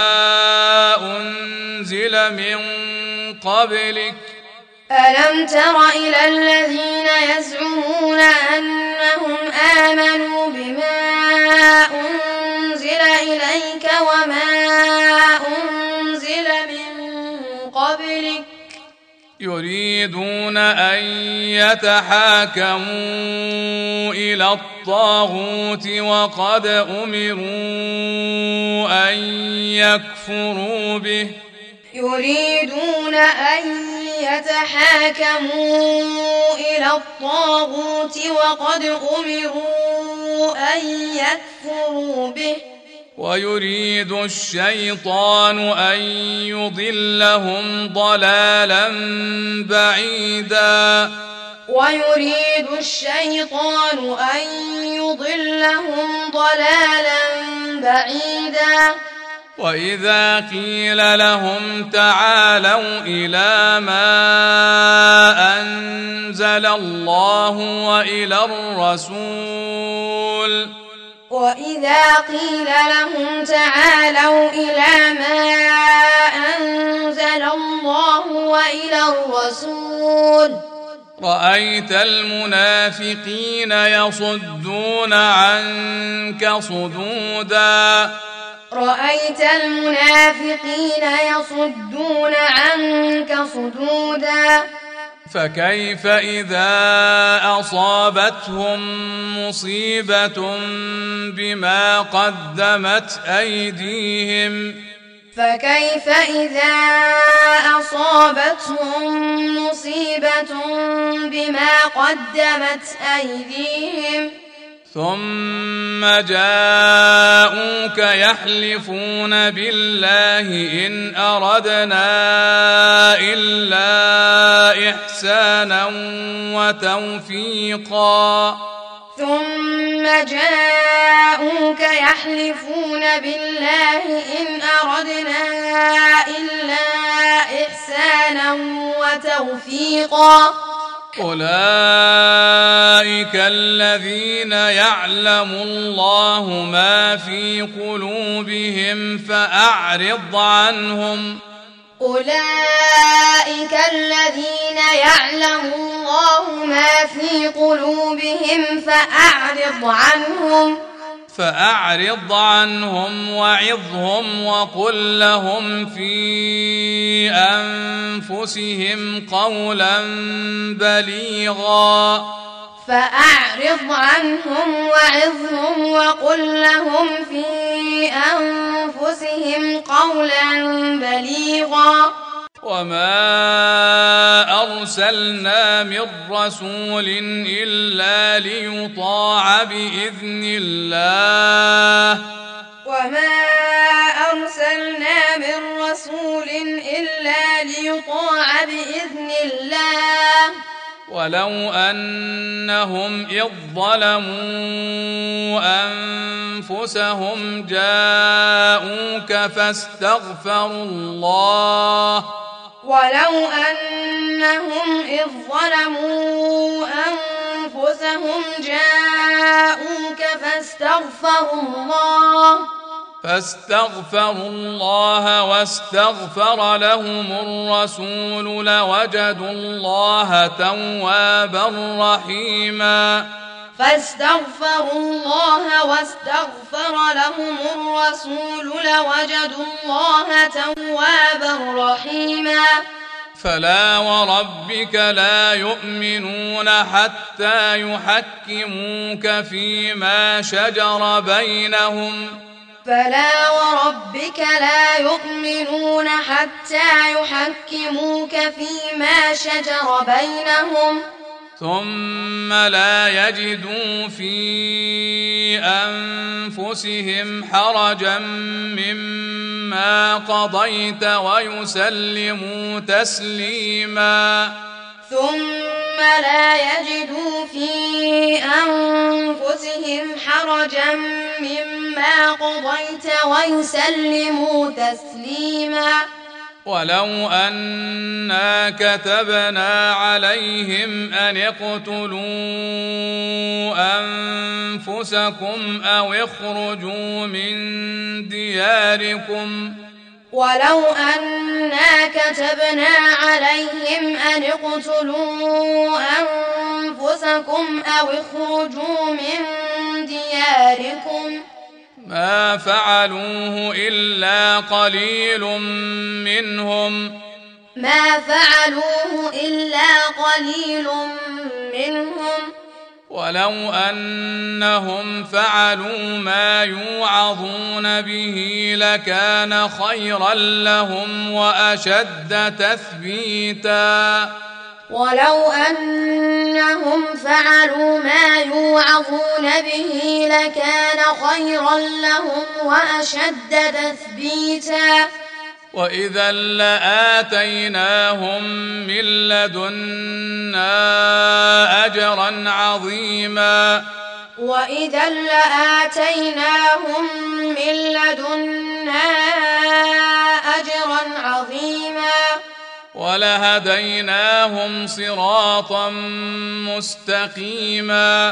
أنزل من قبلك ألم تر إلى الذين يزعمون أنهم آمنوا بما أنزل إليك وما أنزل من قبلك يريدون أن يتحاكموا إلى الطاغوت وقد أمروا أن يكفروا به يريدون أن يتحاكموا إلى الطاغوت وقد أمروا أن يكفروا به ويريد الشيطان أن يضلهم ضلالا بعيدا ويريد الشيطان أن يضلهم ضلالا بعيدا وإذا قيل لهم تعالوا إلى ما أنزل الله وإلى الرسول وإذا قيل لهم تعالوا إلى ما أنزل الله وإلى الرسول رأيت المنافقين يصدون عنك صدودا رأيت المنافقين يصدون عنك صدودا فكيف إذا أصابتهم مصيبة بما قدمت أيديهم فكيف إذا أصابتهم مصيبة بما قدمت أيديهم ثم جاءوك يحلفون بالله إن أردنا إلا إحسانا وتوفيقا ثم جاءوك يحلفون بالله إن أردنا إلا إحسانا وتوفيقا أولئك الذين يعلم الله ما في قلوبهم فأعرض عنهم أولئك الذين يعلم الله ما في قلوبهم فأعرض عنهم فأعرض عنهم وعظهم وقل لهم في أنفسهم قولا بليغا فأعرض عنهم وعظهم وقل لهم في أنفسهم قولا بليغا وما أرسلنا من رسول إلا ليطاع بإذن الله وما أرسلنا من رسول إلا ليطاع بإذن الله ولو أنهم إذ ظلموا أنفسهم جاءوك فاستغفروا الله ولو أنهم إذ ظلموا أنفسهم جاءوك فاستغفروا الله فاستغفروا الله واستغفر لهم الرسول لوجدوا الله توابا رحيما فاستغفروا الله واستغفر لهم الرسول لوجدوا الله توابا رحيما فلا وربك لا يؤمنون حتى يحكموك فيما شجر بينهم فلا وربك لا يؤمنون حتى يحكموك فيما شجر بينهم ثم لا يجدوا في أنفسهم حرجا مما قضيت ويسلموا تسليما ثم لا يجدوا في أنفسهم حرجا مما قضيت ويسلموا تسليما ولو أنا كتبنا عليهم أن اقتلوا أنفسكم أو اخرجوا من دياركم ولو أنا كتبنا عليهم أن اقتلوا أنفسكم أو اخرجوا من دياركم ما فعلوه إلا قليل منهم ما فعلوه إلا قليل منهم ولو أنهم فعلوا ما يوعظون به لكان خيرا لهم وأشد تثبيتا ولو أنهم فعلوا ما يوعظون به لكان خيرا لهم وأشد تثبيتا وإذا لآتيناهم من لدنا أجرا عظيما وإذا لآتيناهم من لدنا أجرا عظيما ولهديناهم صراطا مستقيما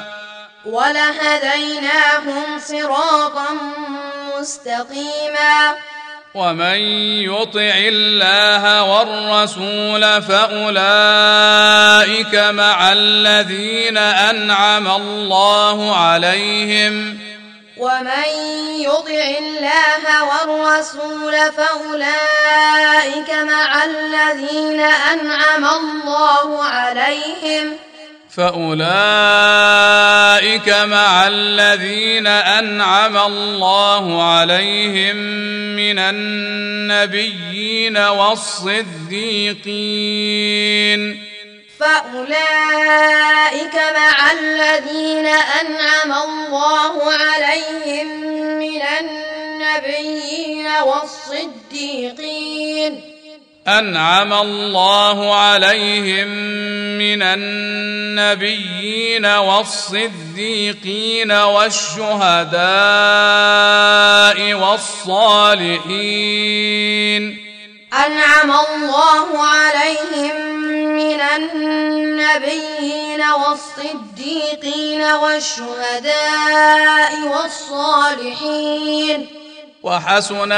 ولهديناهم صراطا مستقيما ومن يطع الله والرسول فأولئك مع الذين أنعم الله عليهم ومن يطع الله والرسول فأولئك مع الذين أنعم الله عليهم فأولئك مع الذين أنعم الله عليهم من النبيين والصديقين فأولئك مع الذين أنعم الله عليهم من النبيين والصديقين أنعم الله عليهم من النبيين والصديقين والشهداء والصالحين أنعم الله عليهم من النبيين والصديقين والشهداء والصالحين وحسن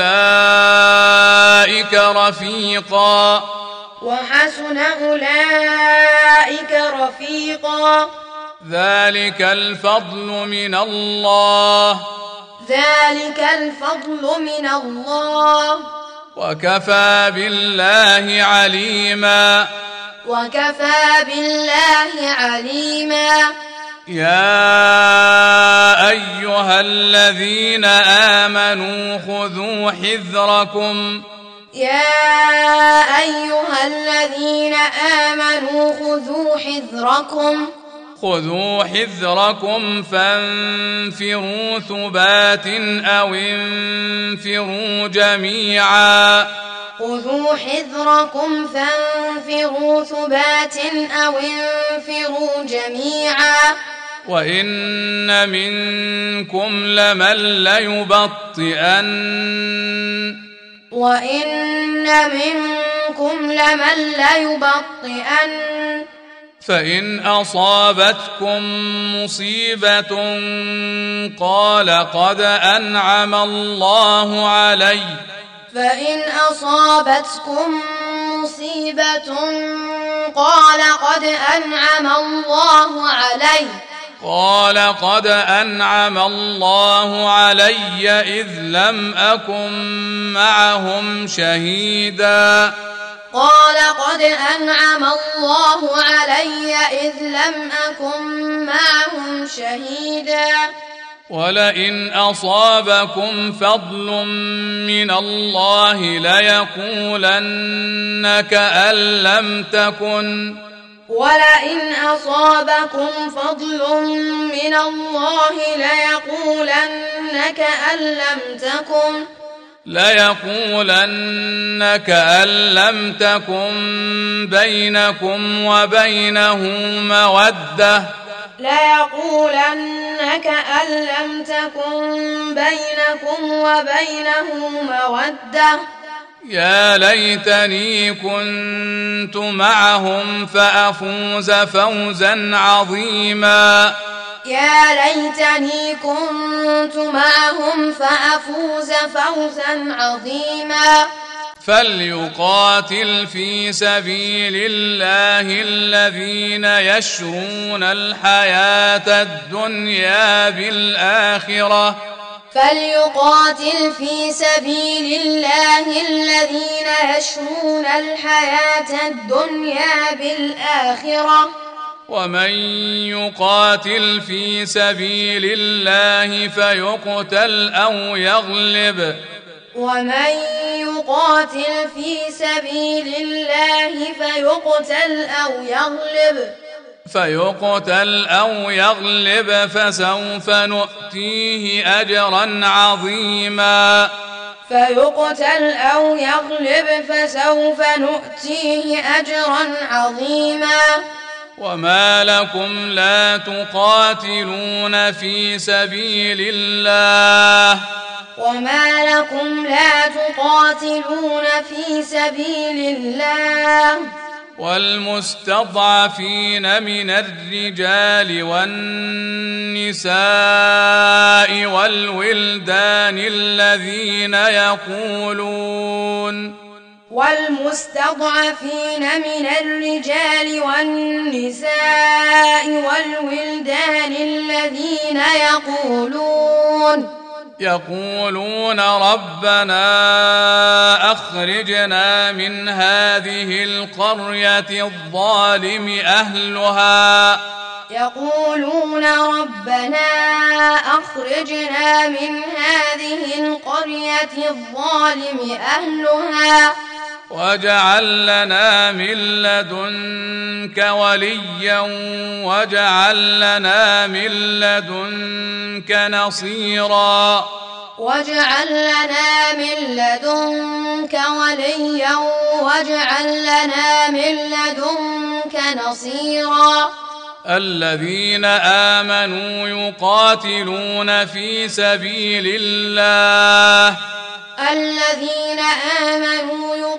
أولئك رفيقا وحسن أولئك رفيقا ذلك الفضل من الله ذلك الفضل من الله وكفى بالله عليما وكفى بالله عليما يا أيها الذين آمنوا خذوا حذركم يا أيها الذين آمنوا خذوا حذركم خذوا حذركم فانفروا ثبات أو انفروا جميعا خذوا حذركم فانفروا ثبات أو انفروا جميعا وإن منكم لمن ليبطئن وإن منكم لمن ليبطئن فإن أصابتكم مصيبة قال قد أنعم الله علي فإن أصابتكم مصيبة قال قد أنعم الله علي قال قد أنعم الله علي إذ لم أكن معهم شهيدا قال قد أنعم الله علي إذ لم أكن معهم شهيدا ولئن أصابكم فضل من الله ليقولن كأن لم تكن ولئن أصابكم فضل من الله ليقولن كأن لم تكن ليقولن كأن لم تكن بينكم وبينه مودة ليقولن كأن لم تكن بينكم وبينه مودة يا ليتني كنت معهم فأفوز فوزا عظيما يا ليتني كنت معهم فأفوز فوزا عظيما فليقاتل في سبيل الله الذين يشرون الحياة الدنيا بالآخرة فليقاتل في سبيل الله الذين يشرون الحياة الدنيا بالآخرة ومن يقاتل في سبيل الله فيقتل أو يغلب ومن يقاتل في سبيل الله فيقتل أو يغلب فيقتل أو يغلب فسوف نؤتيه أجرا عظيما فيقتل أو يغلب فسوف نؤتيه أجرا عظيما وما لكم لا تقاتلون في سبيل الله وما لكم لا تقاتلون في سبيل الله والمستضعفين من الرجال والنساء والولدان الذين يقولون والمستضعفين من الرجال والنساء والولدان الذين يقولون يقولون ربنا أخرجنا من هذه القرية الظالم أهلها يقولون ربنا أخرجنا من هذه القرية الظالم أهلها واجعل لنا من لدنك وليا واجعل لنا من لدنك نصيرا واجعل لنا من لدنك وليا واجعل لنا من لدنك نصيرا الذين آمنوا يقاتلون في سبيل الله الذين آمنوا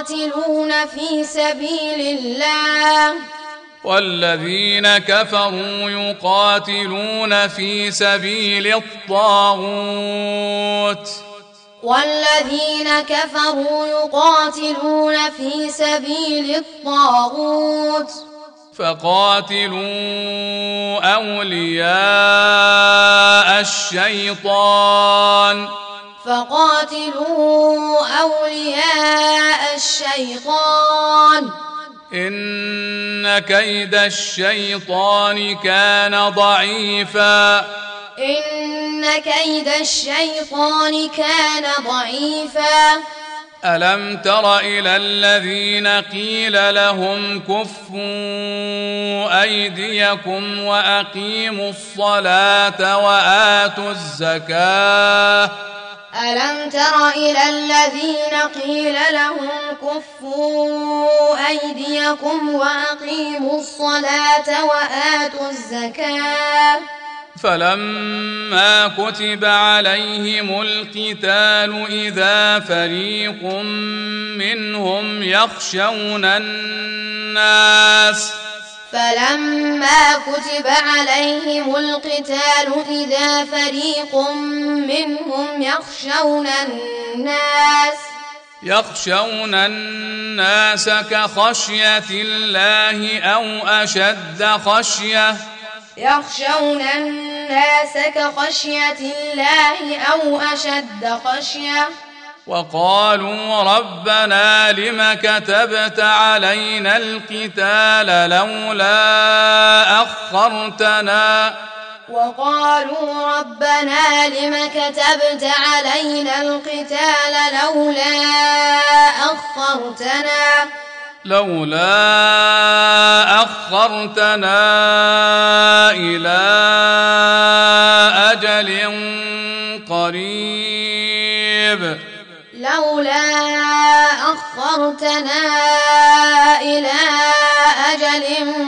يقاتلون في سبيل الله والذين كفروا يقاتلون في سبيل الطاغوت والذين كفروا يقاتلون في سبيل الطاغوت فقاتلوا أولياء الشيطان فقاتلوا أولياء الشيطان إن كيد الشيطان كان ضعيفا إن كيد الشيطان كان ضعيفا ألم تر إلى الذين قيل لهم كفوا أيديكم وأقيموا الصلاة وآتوا الزكاة ألم تر إلى الذين قيل لهم كفوا أيديكم وأقيموا الصلاة وآتوا الزكاة فلما كتب عليهم القتال إذا فريق منهم يخشون الناس فلما كتب عليهم القتال إذا فريق منهم يخشون الناس يخشون الناس كخشية الله أو أشد خشية يخشون الناس كخشية الله أو أشد خشية وقالوا ربنا لم كتبت علينا القتال لولا أخرتنا وقالوا ربنا لم كتبت علينا القتال لولا أخرتنا لولا أخرتنا إلى أجل قريب لولا أخرتنا إلى أجل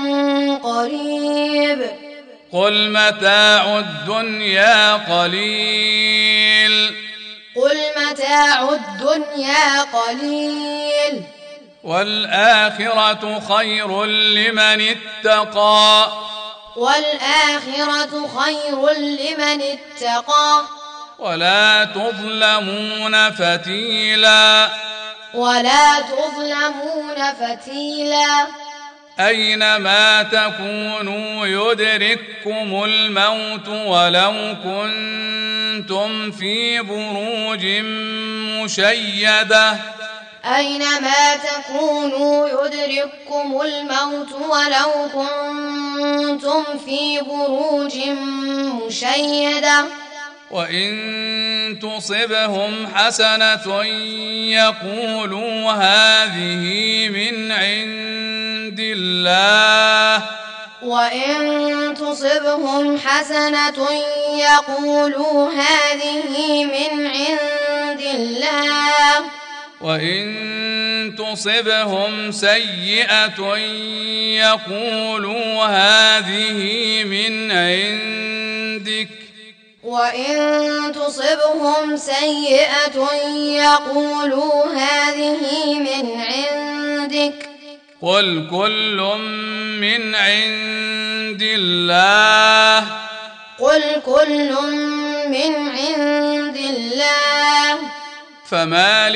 قريب قل متاع الدنيا قليل قل متاع الدنيا قليل والآخرة خير لمن اتقى والآخرة خير لمن اتقى ولا تظلمون فتيلا ولا تظلمون فتيلا أينما تكونوا يدرككم الموت ولو كنتم في بروج مشيدة أينما تكونوا يدرككم الموت ولو كنتم في بروج مشيدة وإن تصبهم حسنة يقولوا هذه من عند الله وإن تصبهم حسنة يقولوا هذه من عند الله وإن تصبهم سيئة يقولوا هذه من عندك وإن تصبهم سيئة يقولوا هذه من عندك قل كل من عند الله قل كل من عند الله فما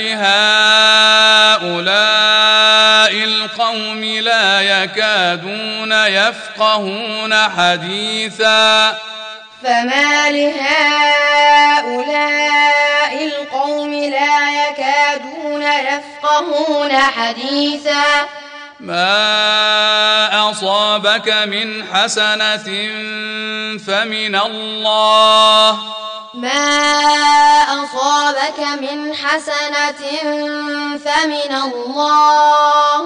لهؤلاء القوم لا يكادون يفقهون حديثا فما لهؤلاء القوم لا يكادون يفقهون حديثا ما أصابك من حسنة فمن الله ما أصابك من حسنة فمن الله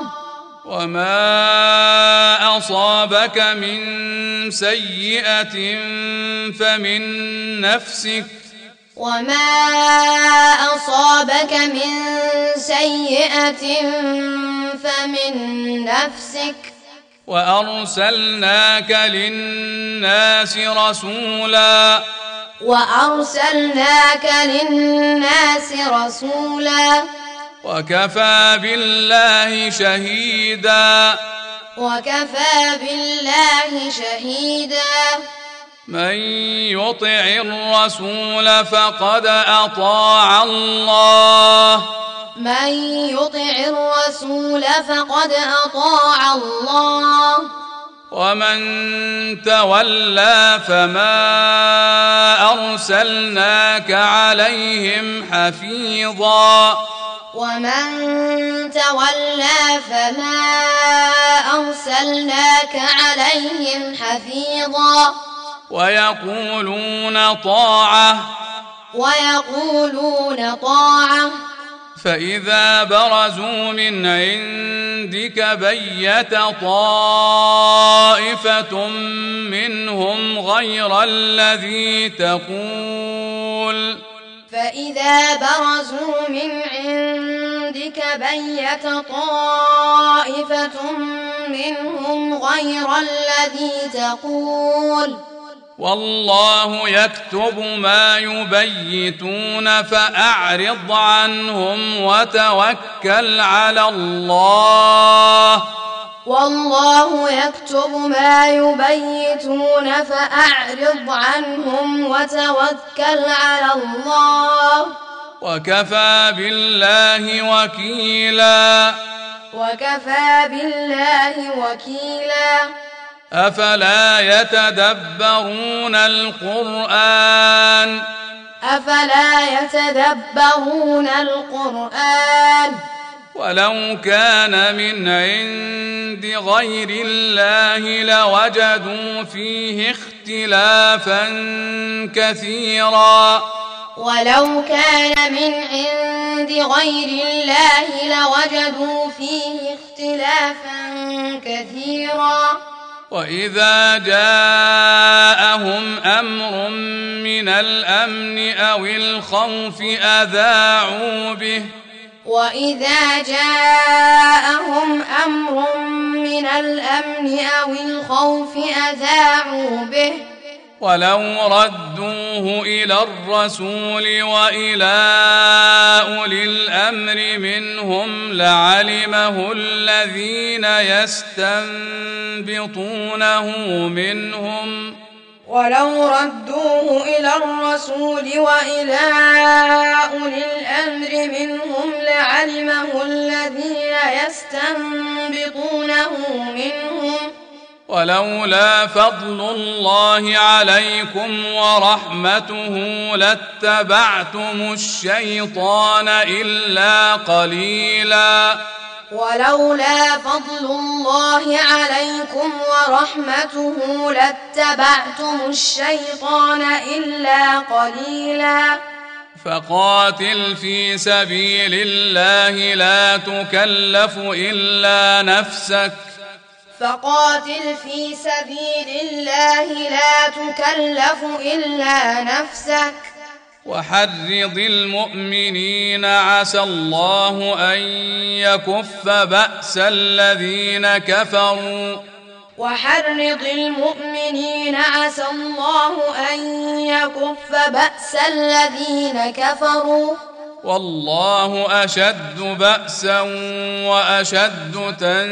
وما أصابك من سيئة فمن نفسك وما أصابك من سيئة فمن نفسك وأرسلناك للناس رسولا وأرسلناك للناس رسولا وكفى بالله شهيدا وكفى بالله شهيدا من يطع الرسول فقد أطاع الله من يطع الرسول فقد أطاع الله ومن تولى فما أرسلناك عليهم حفيظا ومن تولى فما أرسلناك عليهم حفيظا ويقولون طاعة ويقولون طاعة فإذا برزوا من عندك بيت طائفة منهم غير الذي تقول فإذا برزوا من عندك بيت طائفة منهم غير الذي تقول والله يكتب ما يبيتون فأعرض عنهم وتوكل على الله والله يكتب ما يبيتون فأعرض عنهم وتوكل على الله وكفى بالله وكيلا وكفى بالله وكيلا أفلا يتدبرون القرآن أفلا يتدبرون القرآن ولو كان من عند غير الله لوجدوا فيه اختلافا كثيرا ولو كان من عند غير الله لوجدوا فيه اختلافا كثيرا وإذا جاءهم أمر من الأمن أو الخوف أذاعوا به وإذا جاءهم أمر من الأمن أو الخوف أذاعوا به ولو ردوه إلى الرسول وإلى أولي الأمر منهم لعلمه الذين يستنبطونه منهم ولو ردوه إلى الرسول وإلى أولي الأمر منهم لعلمه الذين يستنبطونه منهم ولولا فضل الله عليكم ورحمته لاتبعتم الشيطان إلا قليلا ولولا فضل الله عليكم ورحمته لاتبعتم الشيطان إلا قليلا فقاتل في سبيل الله لا تكلف إلا نفسك فقاتل في سبيل الله لا تكلف إلا نفسك وحرض المؤمنين عسى الله أن يكف بأس الذين كفروا وحرض المؤمنين عسى الله أن يكف بأس الذين كفروا والله أشد بأسا وأشد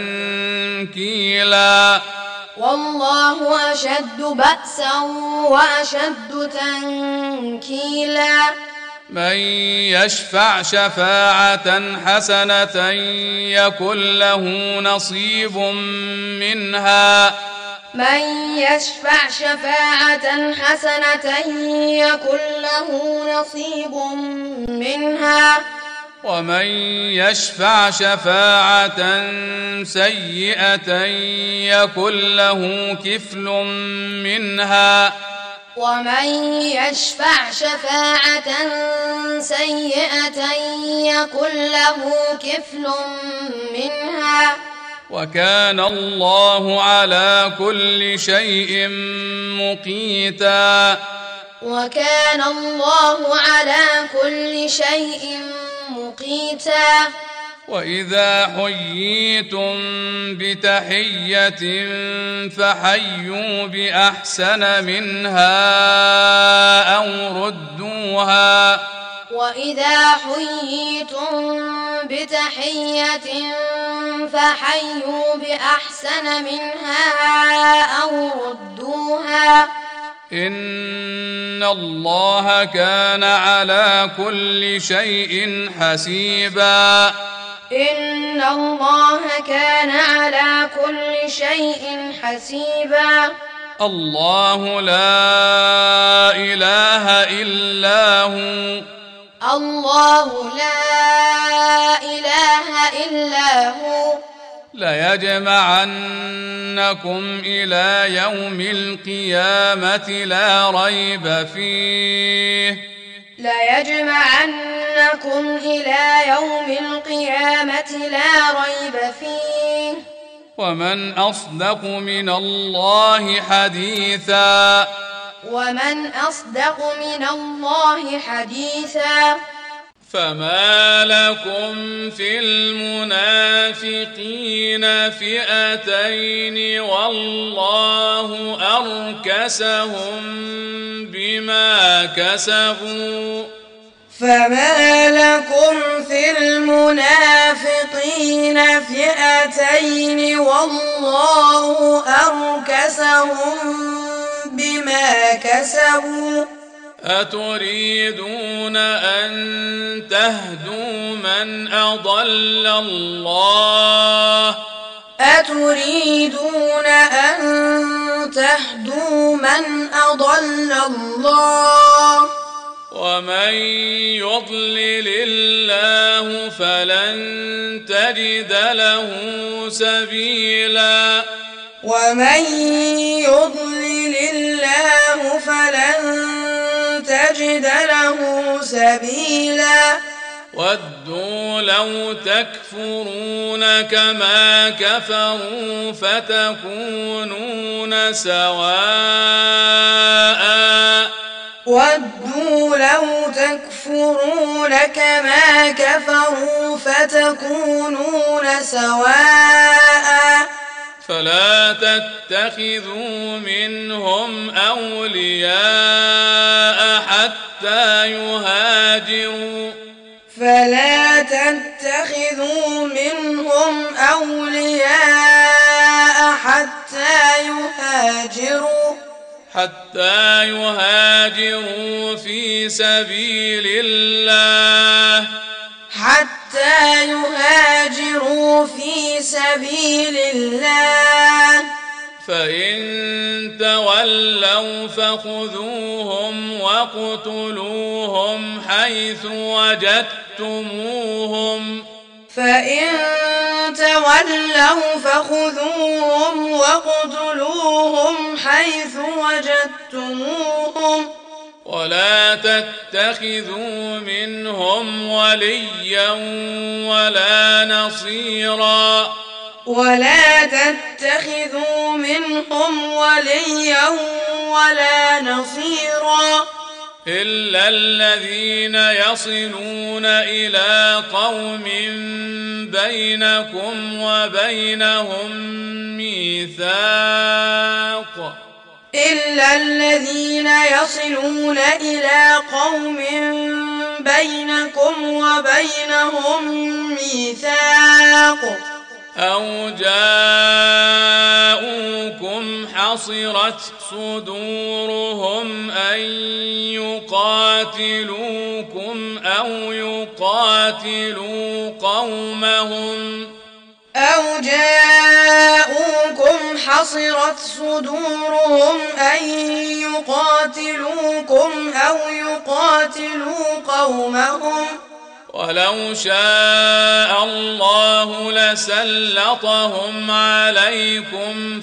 تنكيلا والله أشد بأسا وأشد تنكيلا من يشفع شفاعة حسنة يكن له نصيب منها من يشفع شفاعة حسنة يكن له نصيب منها ومن يشفع شفاعة سيئة يكن له كفل منها ومن يشفع شفاعة سيئة يكن له كفل منها وكان الله على كل شيء مقيتا وكان الله على كل شيء مقيتا وإذا حييتم بتحية فحيوا بأحسن منها أو ردوها وإذا حييتم بتحية فحيوا بأحسن منها أو ردوها إن الله كان على كل شيء حسيبا إن الله كان على كل شيء حسيبا الله لا إله إلا هو الله لا إله إلا هو ليجمعنكم إلى يوم القيامة لا ريب فيه ليجمعنكم إلى يوم القيامة لا ريب فيه ومن أصدق من الله حديثا ومن أصدق من الله حديثا فما لكم في المنافقين فئتين والله أركسهم بما كسبوا فما لكم في المنافقين فئتين والله أركسهم بما كسبوا أتريدون أن تهدوا من أضل الله أتريدون أن تهدوا من أضل الله ومن يضلل الله فلن تجد له سبيلا ومن يضلل الله فلن تجد له سبيلا ودوا لو تكفرون كما كفروا فتكونون سواء ودوا لو تكفرون كما كفروا فتكونون سواء فلا تتخذوا منهم أولياء حتى يهاجروا فلا تتخذوا منهم أولياء حتى يهاجروا حتى يهاجروا في سبيل الله حتى يهاجروا في سبيل الله فإن تولوا فخذوهم واقتلوهم حيث وجدتموهم فإن تولوا فخذوهم واقتلوهم حيث وجدتموهم ولا تتخذوا منهم وليا ولا نصيرا ولا تتخذوا منهم وليا ولا نصيرا إلا الذين يصلون إلى قوم بينكم وبينهم ميثاق إلا الذين يصلون إلى قوم بينكم وبينهم ميثاق أو جاءوكم حصرت صدورهم أن يقاتلوكم أو يقاتلوا قومهم أو جاءوكم حصرت صدورهم أن يقاتلوكم أو يقاتلوا قومهم ولو شاء الله لسلطهم عليكم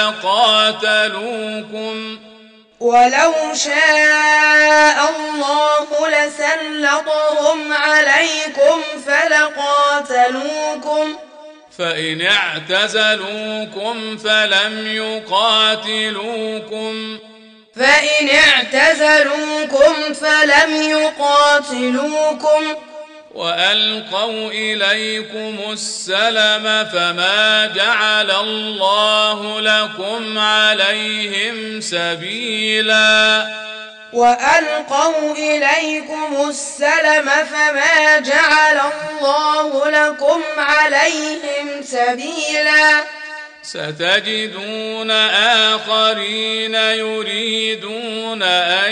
فلقاتلوكم ولو شاء الله لسلطهم عليكم فلقاتلوكم فإن اعتزلوكم فلم يقاتلوكم فإن اعتزلوكم فلم يقاتلوكم وألقوا إليكم السلم فما جعل الله لكم عليهم سبيلا وألقوا إليكم السلم فما جعل الله لكم عليهم سبيلا ستجدون آخرين يريدون أن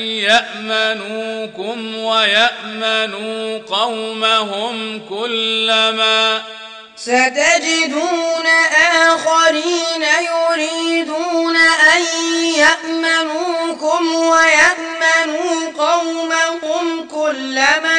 يأمنوكم ويأمنوا قومهم كلما ستجدون آخرين يريدون أن يأمنوكم ويأمنوا قومهم كلما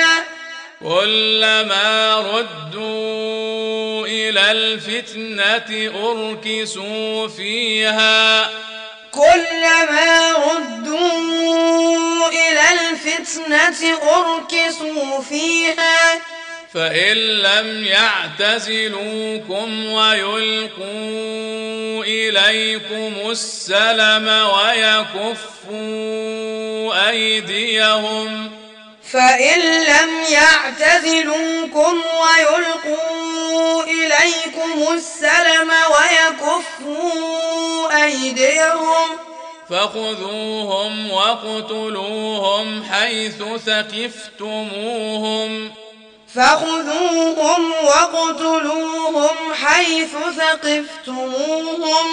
كلما ردوا إلى الفتنة أركسوا فيها كلما ردوا إلى الفتنة أركسوا فيها فإن لم يعتزلوكم ويلقوا إليكم السلم ويكفوا أيديهم فإن لم يعتزلوكم ويلقوا إليكم السلم ويكفوا أيديهم فخذوهم واقتلوهم حيث ثقفتموهم فخذوهم واقتلوهم حيث ثقفتموهم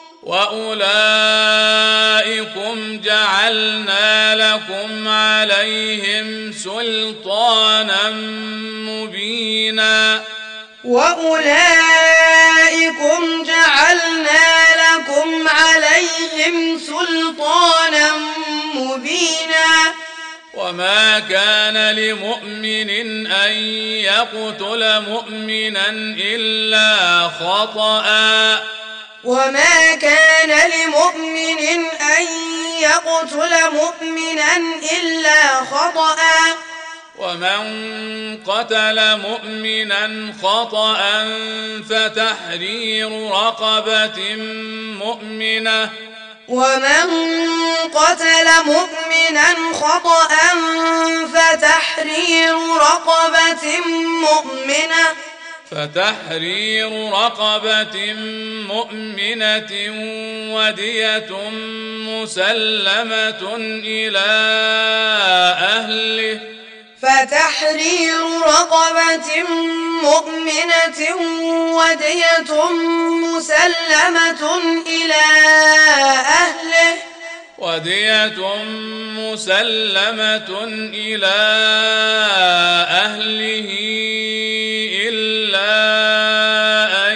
وأولئكم جعلنا لكم عليهم سلطانا مبينا وأولئكم جعلنا لكم عليهم سلطانا مبينا وما كان لمؤمن أن يقتل مؤمنا إلا خطأ وما كان لمؤمن أن يقتل مؤمنا إلا خطأ ومن قتل مؤمنا خطأ فتحرير رقبة مؤمنة ومن قتل مؤمنا خطأ فتحرير رقبة مؤمنة فتحرير رقبة مؤمنة ودية مسلمة إلى أهله فتحرير رقبة مؤمنة ودية مسلمة إلى أهله ودية مسلمة إلى أهله إلا أن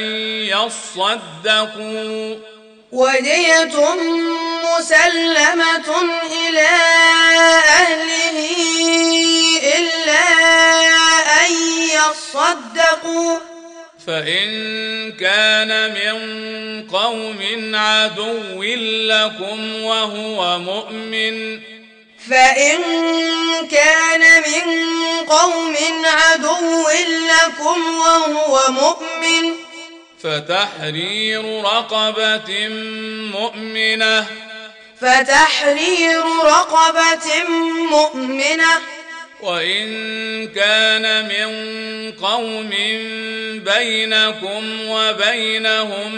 يصدقوا ودية مسلمة إلى أهله إلا أن يصدقوا فإن كان من قوم عدو لكم وهو مؤمن فإن كان من قوم عدو لكم وهو مؤمن فتحرير رقبة مؤمنة فتحرير رقبة مؤمنة وإن كان من قوم بينكم وبينهم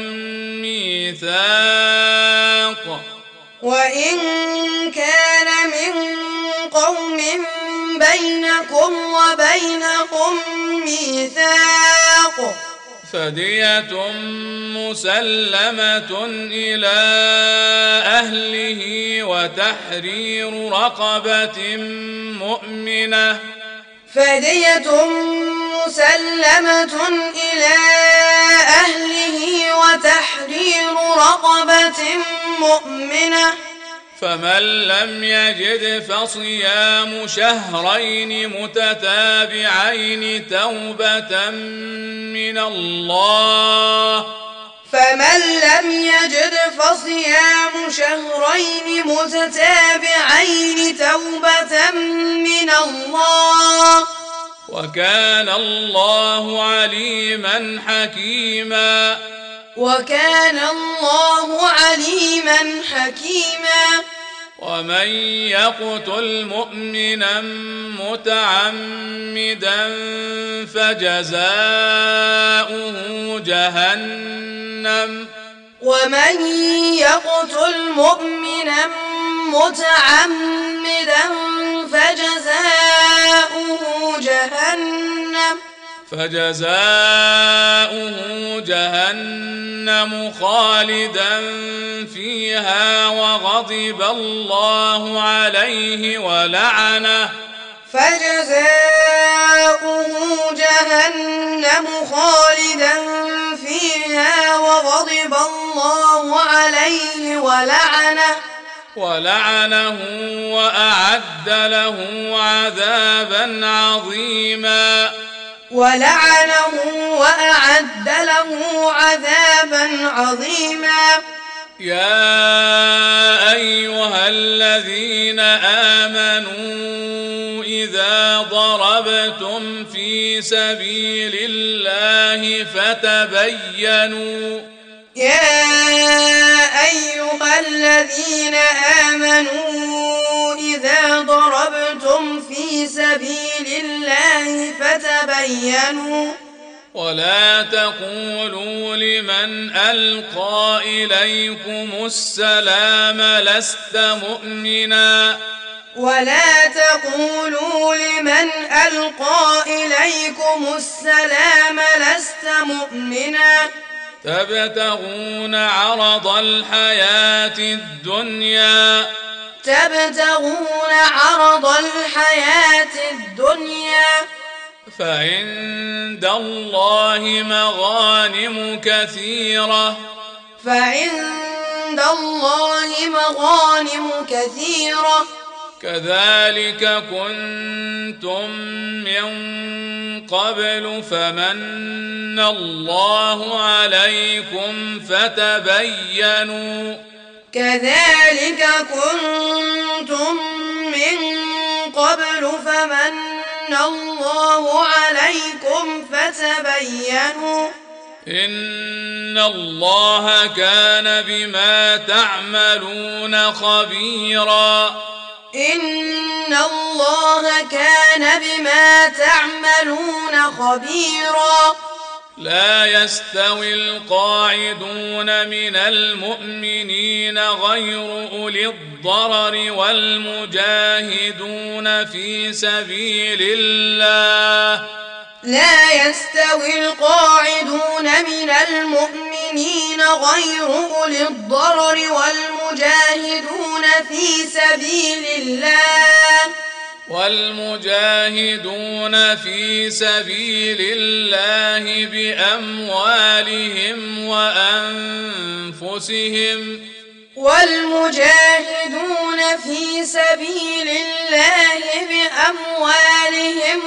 ميثاق وإن كان من قوم بينكم وبينهم ميثاق فدية مسلمة إلى أهله وتحرير رقبة مؤمنة فدية مسلمة إلى أهله وتحرير رقبة مؤمنة فمن لم يجد فصيام شهرين متتابعين توبة من الله فمن لم يجد فصيام شهرين متتابعين توبة من الله وكان الله عليما حكيما وكان الله عليما حكيما ومن يقتل مؤمنا متعمدا فجزاؤه جهنم ومن يقتل مؤمنا متعمدا فجزاؤه جهنم فجزاؤه جهنم خالدا فيها وغضب الله عليه ولعنه فجزاؤه جهنم خالدا فيها وغضب الله عليه ولعنه ولعنه وأعد له عذابا عظيما ولعنه وأعد له عذابا عظيما يا أيها الذين آمنوا إذا ضربتم في سبيل الله فتبينوا يا أيها الذين آمنوا إذا ضربتم في سبيل الله فتبينوا ولا تقولوا لمن ألقى إليكم السلام لست مؤمنا ولا تقولوا لمن ألقى إليكم السلام لست مؤمنا تبتغون عرض الحياة الدنيا تبتغون عرض الحياة الدنيا فعند الله مغانم كثيرة فعند الله مغانم كثيرة كذلك كنتم من قبل فمن الله عليكم فتبينوا كذلك كنتم من قبل فمن الله عليكم فتبينوا إن الله كان بما تعملون خبيرا إن الله كان بما تعملون خبيرا لا يستوي القاعدون من المؤمنين غير أولي الضرر والمجاهدون في سبيل الله لا يستوي القاعدون من المؤمنين غير أولي الضرر والمجاهدون في سبيل الله والمجاهدون في سبيل الله بأموالهم وأنفسهم والمجاهدون في سبيل الله بأموالهم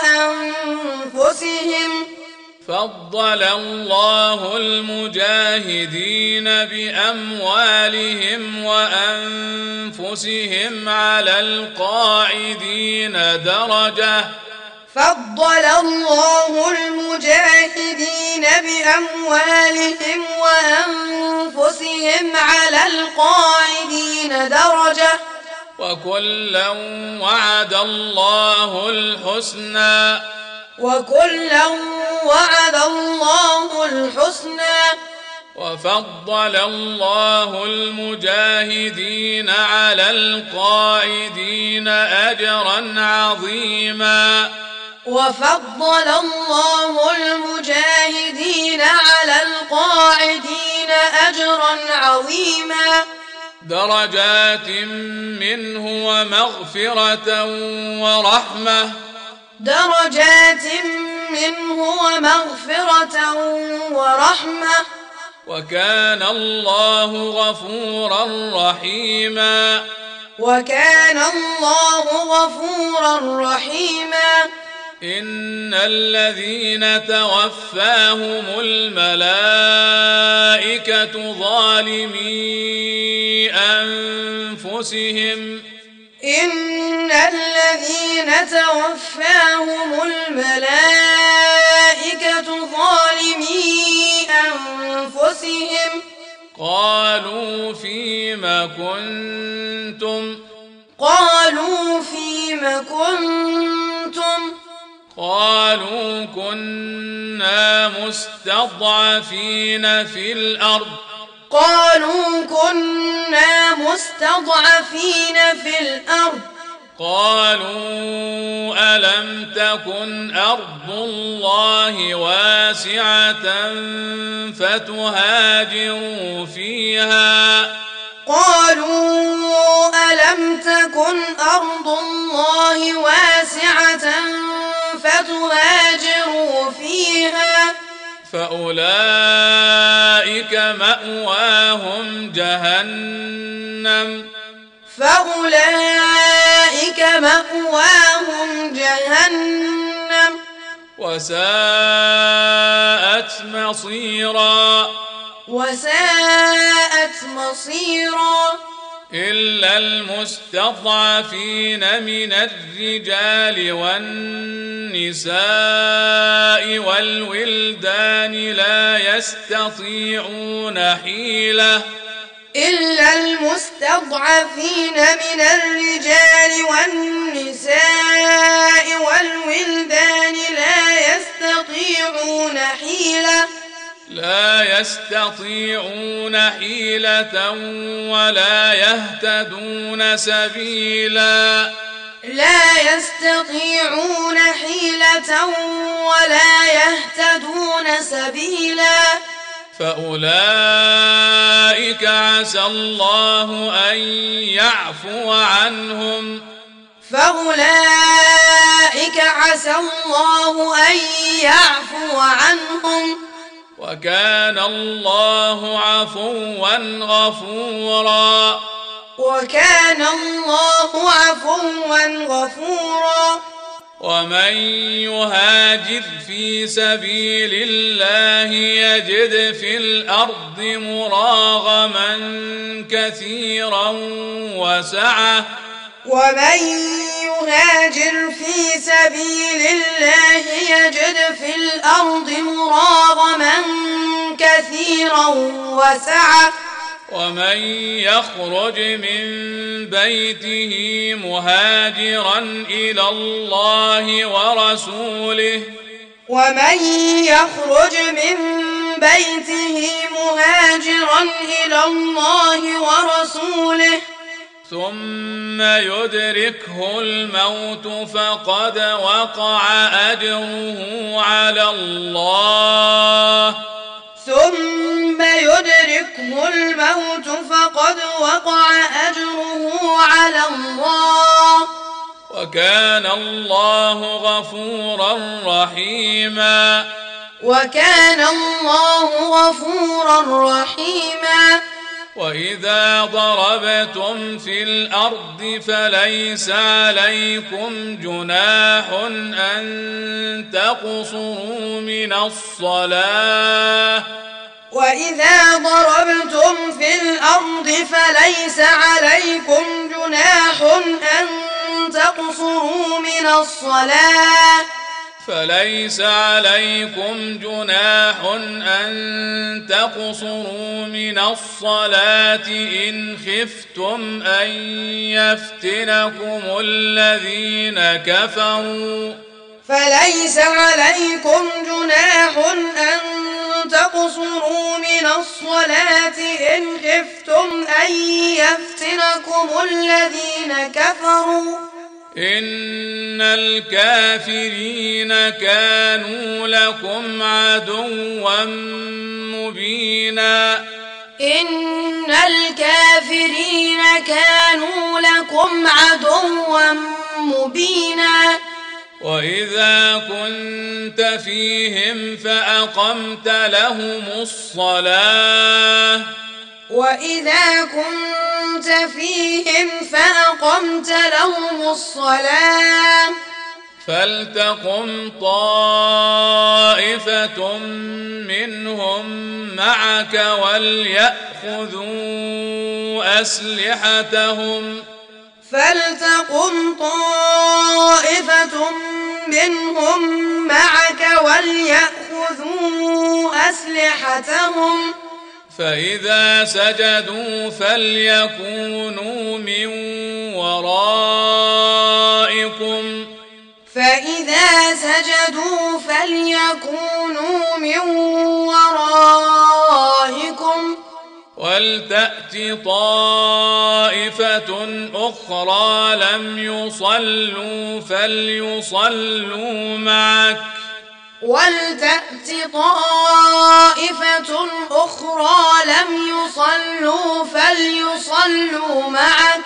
وأنفسهم فضل الله المجاهدين بأموالهم وأنفسهم على القاعدين درجة فضل الله المجاهدين بأموالهم وأنفسهم على القاعدين درجة وكلا وعد الله الحسنى وكلا وعد الله الحسنى وفضل الله المجاهدين على القاعدين أجرا عظيما وفضل الله المجاهدين على القاعدين أجرا عظيما درجات منه ومغفرة ورحمة درجات منه ومغفرة ورحمة وكان الله غفورا رحيما وكان الله غفورا رحيما إن الذين توفاهم الملائكة ظالمي أنفسهم إن الذين توفاهم الملائكة ظالمي أنفسهم قالوا فيم كنتم قالوا فيم كنتم قالوا كنا مستضعفين في الأرض قالوا كنا مستضعفين في الأرض قالوا ألم تكن أرض الله واسعة فتهاجروا فيها قالوا ألم تكن أرض الله واسعة فتهاجروا فيها فأولئك مأواهم جهنم فأولئك مأواهم جهنم وساءت مصيرا وساءت مصيرا إلا المستضعفين من الرجال والنساء والولدان لا يستطيعون حيلة إلا المستضعفين من الرجال والنساء والولدان لا يستطيعون حيلة لا يستطيعون حيلة ولا يهتدون سبيلا لا يستطيعون حيلة ولا يهتدون سبيلا فأولئك عسى الله أن يعفو عنهم فأولئك عسى الله أن يعفو عنهم وكان الله عفوا غفورا وكان الله عفوا غفورا ومن يهاجر في سبيل الله يجد في الأرض مراغما كثيرا وسعة ومن يهاجر في سبيل الله يجد في الأرض مراغما كثيرا وسعة ومن يخرج من بيته مهاجرا إلى الله ورسوله ومن يخرج من بيته مهاجرا إلى الله ورسوله ثم يدركه الموت فقد وقع أجره على الله ثم يدركه الموت فقد وقع أجره على الله وكان الله غفورا رحيما وكان الله غفورا رحيما وإذا ضربتم في الأرض فليس عليكم جناح أن تقصروا من الصلاة وإذا ضربتم في الأرض فليس عليكم جناح أن تقصروا من الصلاة فليس عليكم جناح أن تقصروا من الصلاة إن خفتم أن يفتنكم الذين كفروا فليس عليكم جناح أن تقصروا من الصلاة إن خفتم أن يفتنكم الذين كفروا إن الكافرين كانوا لكم عدوا مبينا إن الكافرين كانوا لكم عدوا مبينا وإذا كنت فيهم فأقمت لهم الصلاة وإذا كنت فيهم فأقمت لهم الصلاة فلتقم طائفة منهم معك وليأخذوا أسلحتهم فلتقم طائفة منهم معك وليأخذوا أسلحتهم فإذا سجدوا فليكونوا من ورائكم فإذا سجدوا فليكونوا من ورائكم ولتأت طائفة أخرى لم يصلوا فليصلوا معك ولتأت طائفة أخرى لم يصلوا فليصلوا معك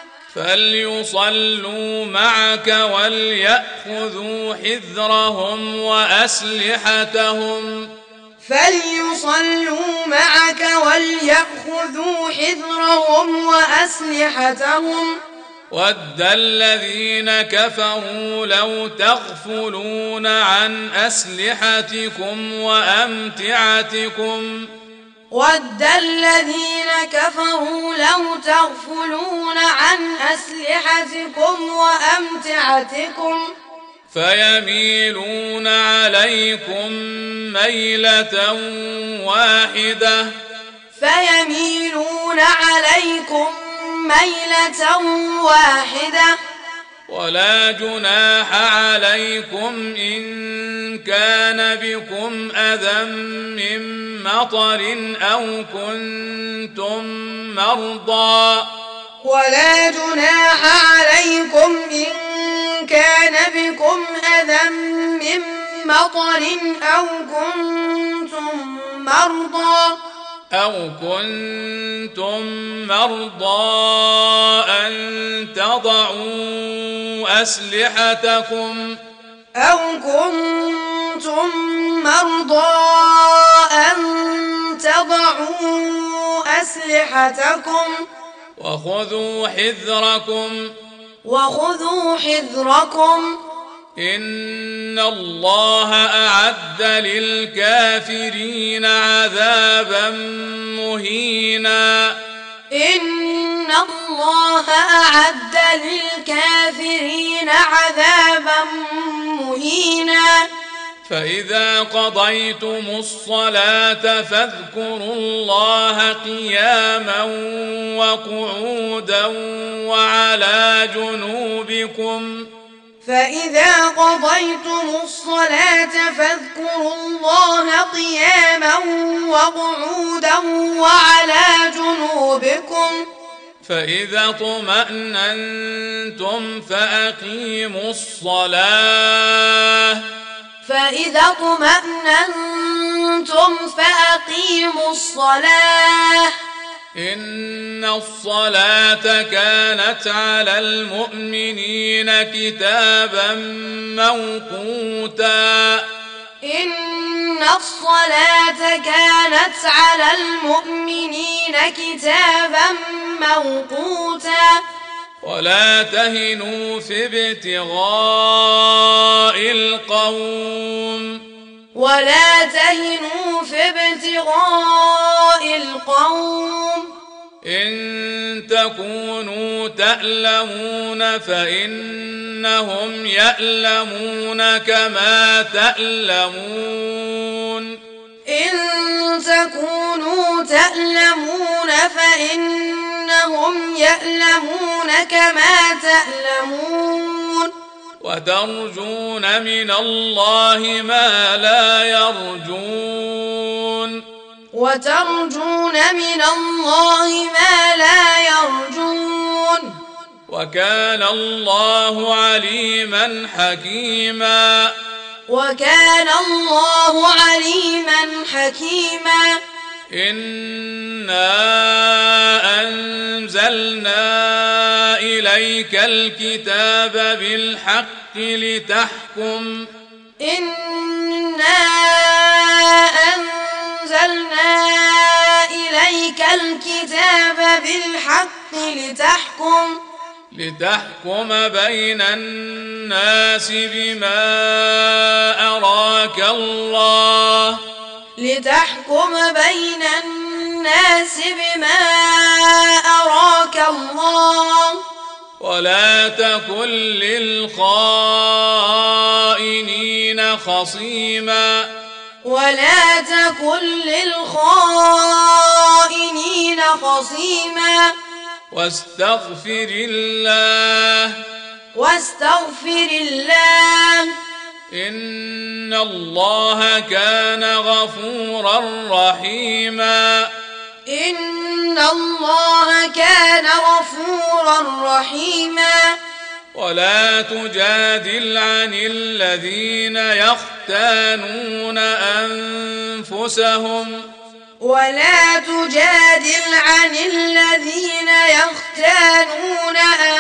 فليصلوا معك وليأخذوا حذرهم وأسلحتهم فليصلوا معك وليأخذوا حذرهم وأسلحتهم ود الذين كفروا لو تغفلون عن أسلحتكم وأمتعتكم ود الذين كفروا لو تغفلون عن أسلحتكم وأمتعتكم فيميلون عليكم ميلة واحدة فيميلون عليكم ميلة واحدة ولا جناح عليكم إن كان بكم أذى من مطر أو كنتم مرضى ولا جناح عليكم إن كان بكم أذى من مطر أو كنتم مرضى أو كنتم مرضى أن تضعوا أسلحتكم أو كنتم مرضى أن تضعوا أسلحتكم وخذوا حذركم وخذوا حذركم إن الله أعد للكافرين عذابا مهينا إن الله أعد للكافرين عذابا مهينا فإذا قضيتم الصلاة فاذكروا الله قياما وقعودا وعلى جنوبكم فإذا قضيتم الصلاة فاذكروا الله قياما وقعودا وعلى جنوبكم فإذا اطمأننتم فأقيموا الصلاة فإذا اطمأننتم فأقيموا الصلاة إن الصلاة كانت على المؤمنين كتابا موقوتا إن الصلاة كانت على المؤمنين كتابا موقوتا ولا تهنوا في ابتغاء القوم ولا تهنوا في ابتغاء القوم إن تكونوا تألمون فإنهم يألمون كما تألمون إن تكونوا تألمون فإنهم يألمون كما تألمون وترجون من الله ما لا يرجون وترجون من الله ما لا يرجون وكان الله عليما حكيما وكان الله عليما حكيما إنا أنزلنا إليك الكتاب بالحق لتحكم إنا أنزلنا إليك الكتاب بالحق لتحكم لتحكم بين الناس بما أراك الله لتحكم بين الناس بما أراك الله ولا تكن للخائنين خصيما ولا تكن للخائنين خصيما واستغفر الله واستغفر الله إن الله كان غفورا رحيما إن الله كان غفورا رحيما ولا تجادل عن الذين يختانون أنفسهم ولا تجادل عن الذين يختانون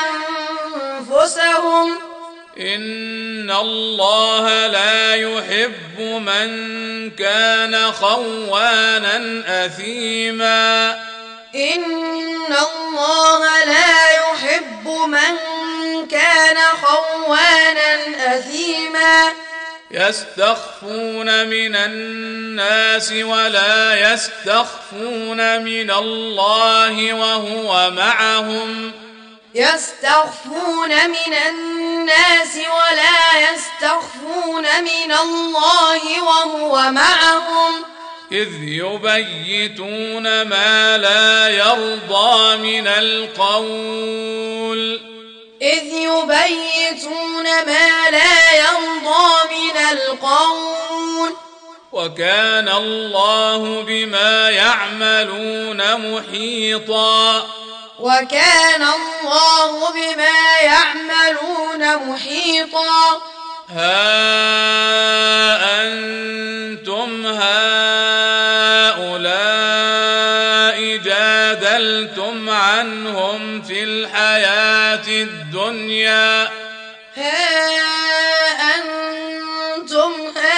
أنفسهم إن الله لا يحب من كان خوانا أثيما إن الله لا يحب من كان خوانا أثيما يستخفون من الناس ولا يستخفون من الله وهو معهم يستخفون من الناس ولا يستخفون من الله وهو معهم إذ يبيتون ما لا يرضى من القول إذ يبيتون ما لا يرضى من القول وكان الله بما يعملون محيطا وكان الله بما يعملون محيطا ها أنتم هؤلاء جادلتم عنهم في الحياة الدنيا ها أنتم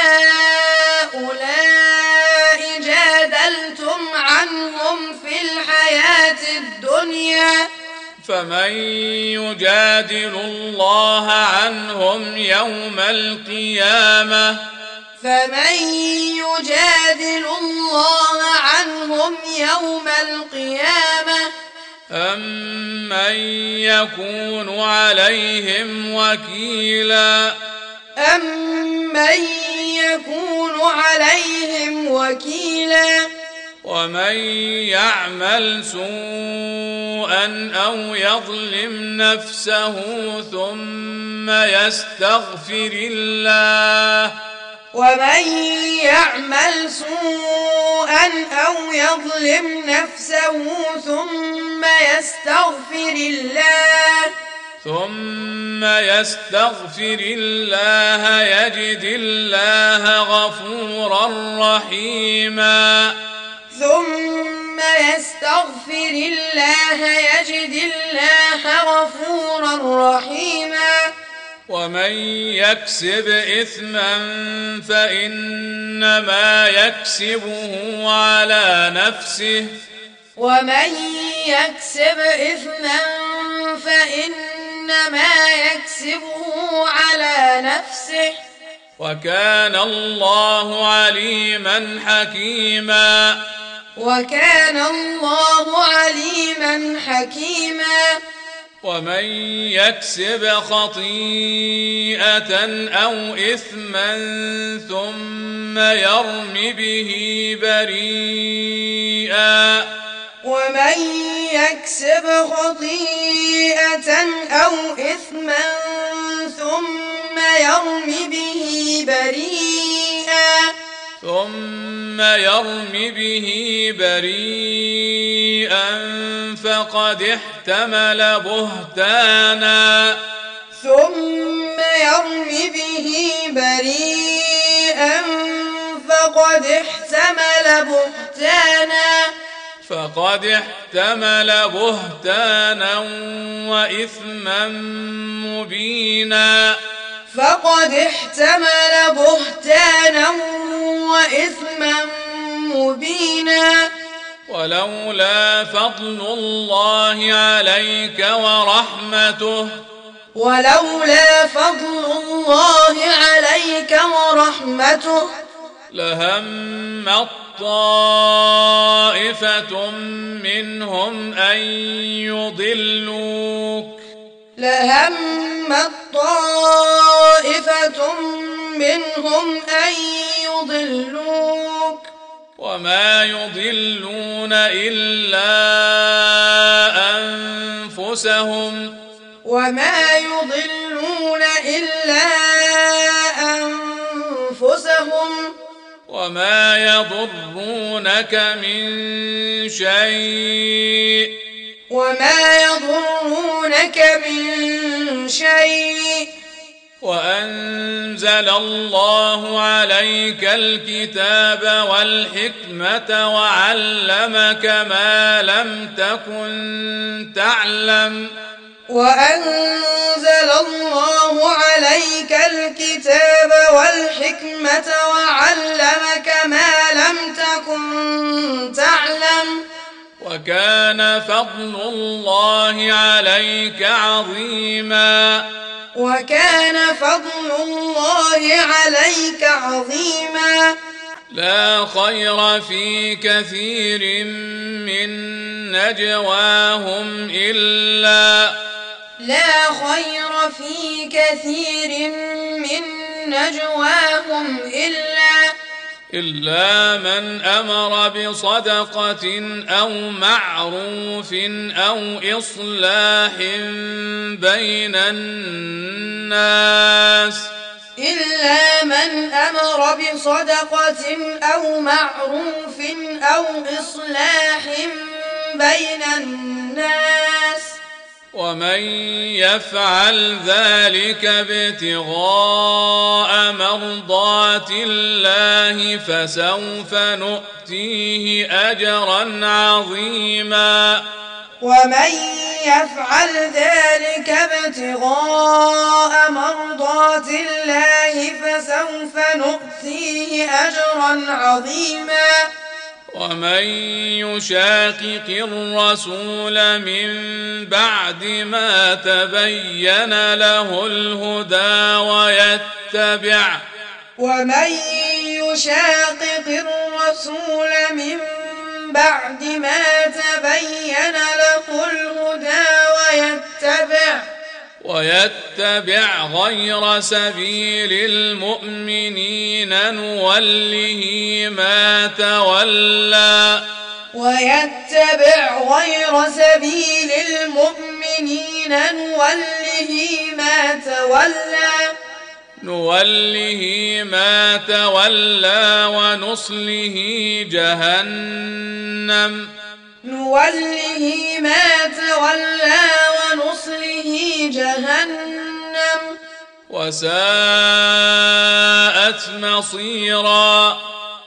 هؤلاء جادلتم عنهم في الحياة الدنيا فمن يجادل الله عنهم يوم القيامة فمن يجادل الله عنهم يوم القيامة أمن يكون عليهم وكيلا أمن يكون عليهم وكيلا ومن يعمل سوءا أو يظلم نفسه ثم يستغفر الله ومن يعمل سوءا أو يظلم نفسه ثم يستغفر الله ثم يستغفر الله يجد الله غفورا رحيما ثم يستغفر الله يجد الله غفورا رحيما ومن يكسب إثما فإنما يكسبه على نفسه ومن يكسب إثما فإنما يكسبه على نفسه وكان الله عليما حكيما وكان الله عليما حكيما ومن يكسب خطيئة أو إثما ثم يرم به بريئا ومن يكسب خطيئة أو إثما ثم يرم به بريئا ثم يرم به بريئا فقد احتمل بهتانا ثم يرم به بريئا فقد احتمل بهتانا فقد احتمل بهتانا وإثما مبينا فقد احتمل بهتانا وإثما مبينا ولولا فضل الله عليك ورحمته ولولا فضل الله عليك ورحمته لهم طائفة منهم أن يضلوك لهمت طائفة منهم أن يضلوك وما يضلون إلا أنفسهم وما يضلون إلا أنفسهم وما يضرونك من شيء وما يضرونك من شيء وأنزل الله عليك الكتاب والحكمة وعلمك ما لم تكن تعلم وأنزل الله عليك الكتاب والحكمة وعلمك ما لم تكن تعلم وكان فضل الله عليك عظيما وكان فضل الله عليك عظيما لا خير في كثير من نجواهم إلا لا خير في كثير من نجواهم إلا إلا من أمر بصدقة أو معروف أو إصلاح بين الناس إلا من أمر بصدقة أو معروف أو إصلاح بين الناس ومن يفعل ذلك ابتغاء مرضات الله فسوف نؤتيه أجرا عظيما ومن يفعل ذلك ابتغاء مرضات الله فسوف نؤتيه أجرا عظيما ومن يشاقق الرسول من بعد ما تبين له الهدى ويتبع ومن يشاقق الرسول من بعد ما تبين له الهدى ويتبع ويتبع غير سبيل المؤمنين نوله ما تولى ويتبع غير سبيل المؤمنين نوله ما تولى نوله ما تولى ونصله جهنم نوله ما تولى ونصله جهنم وساءت مصيرا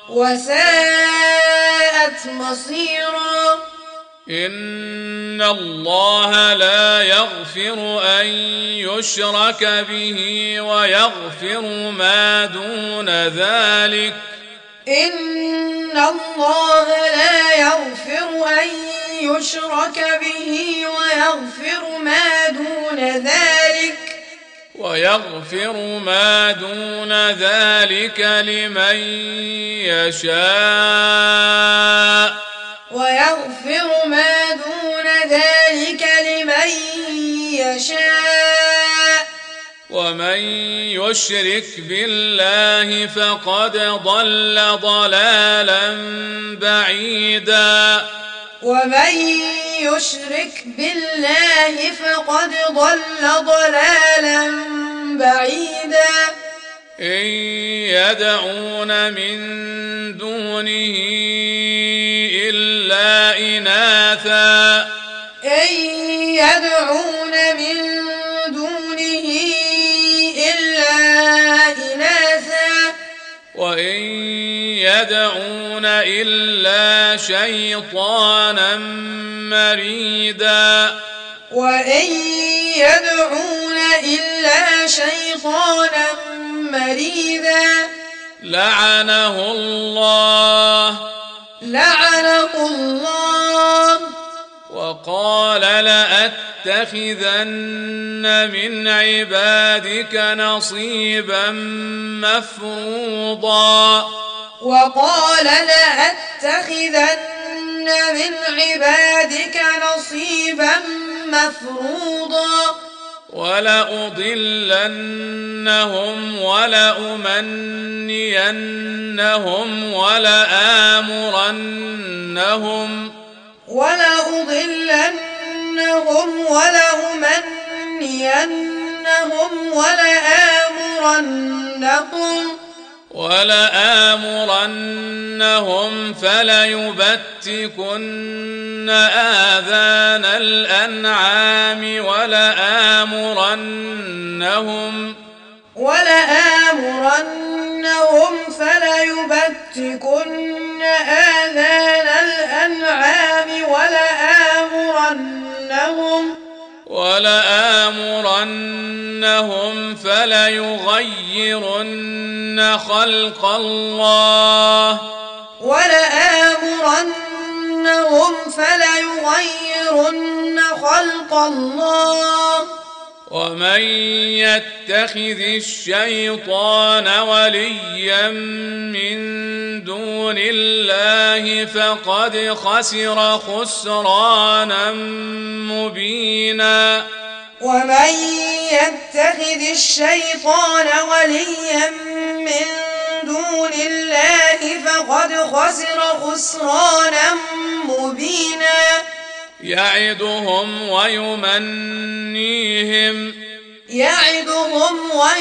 وساءت مصيرا إن الله لا يغفر أن يشرك به ويغفر ما دون ذلك إن الله لا يغفر أن يشرك به ويغفر ما دون ذلك ويغفر ما دون ذلك لمن يشاء ويغفر ما دون ذلك لمن يشاء ومن يشرك بالله فقد ضل ضلالا بعيدا ومن يشرك بالله فقد ضل ضلالا بعيدا إن يدعون من دونه إلا إناثا إن يدعون من دونه إلا إناثا وإن يدعون إلا شيطانا مريدا وإن يدعون إلا شيطانا مريدا لعنه الله لعنه الله وقال لأتخذن من عبادك نصيبا مفروضا وقال لأتخذن من عبادك نصيبا مفروضا ولأضلنهم ولأمنينهم ولآمرنهم ولأضلنهم ولأمنينهم ولآمرنهم ولآمرنهم فليبتكن آذان الأنعام ولآمرنهم ولآمرنهم فليبتكن آذان الأنعام ولآمرنهم ولآمرنهم فليغيرن خلق الله ولآمرنهم فليغيرن خلق الله ومن يتخذ الشيطان وليا من دون الله فقد خسر خسرانا مبينا ومن يتخذ الشيطان وليا من دون الله فقد خسر خسرانا مبينا يعدهم ويمنيهم يعدهم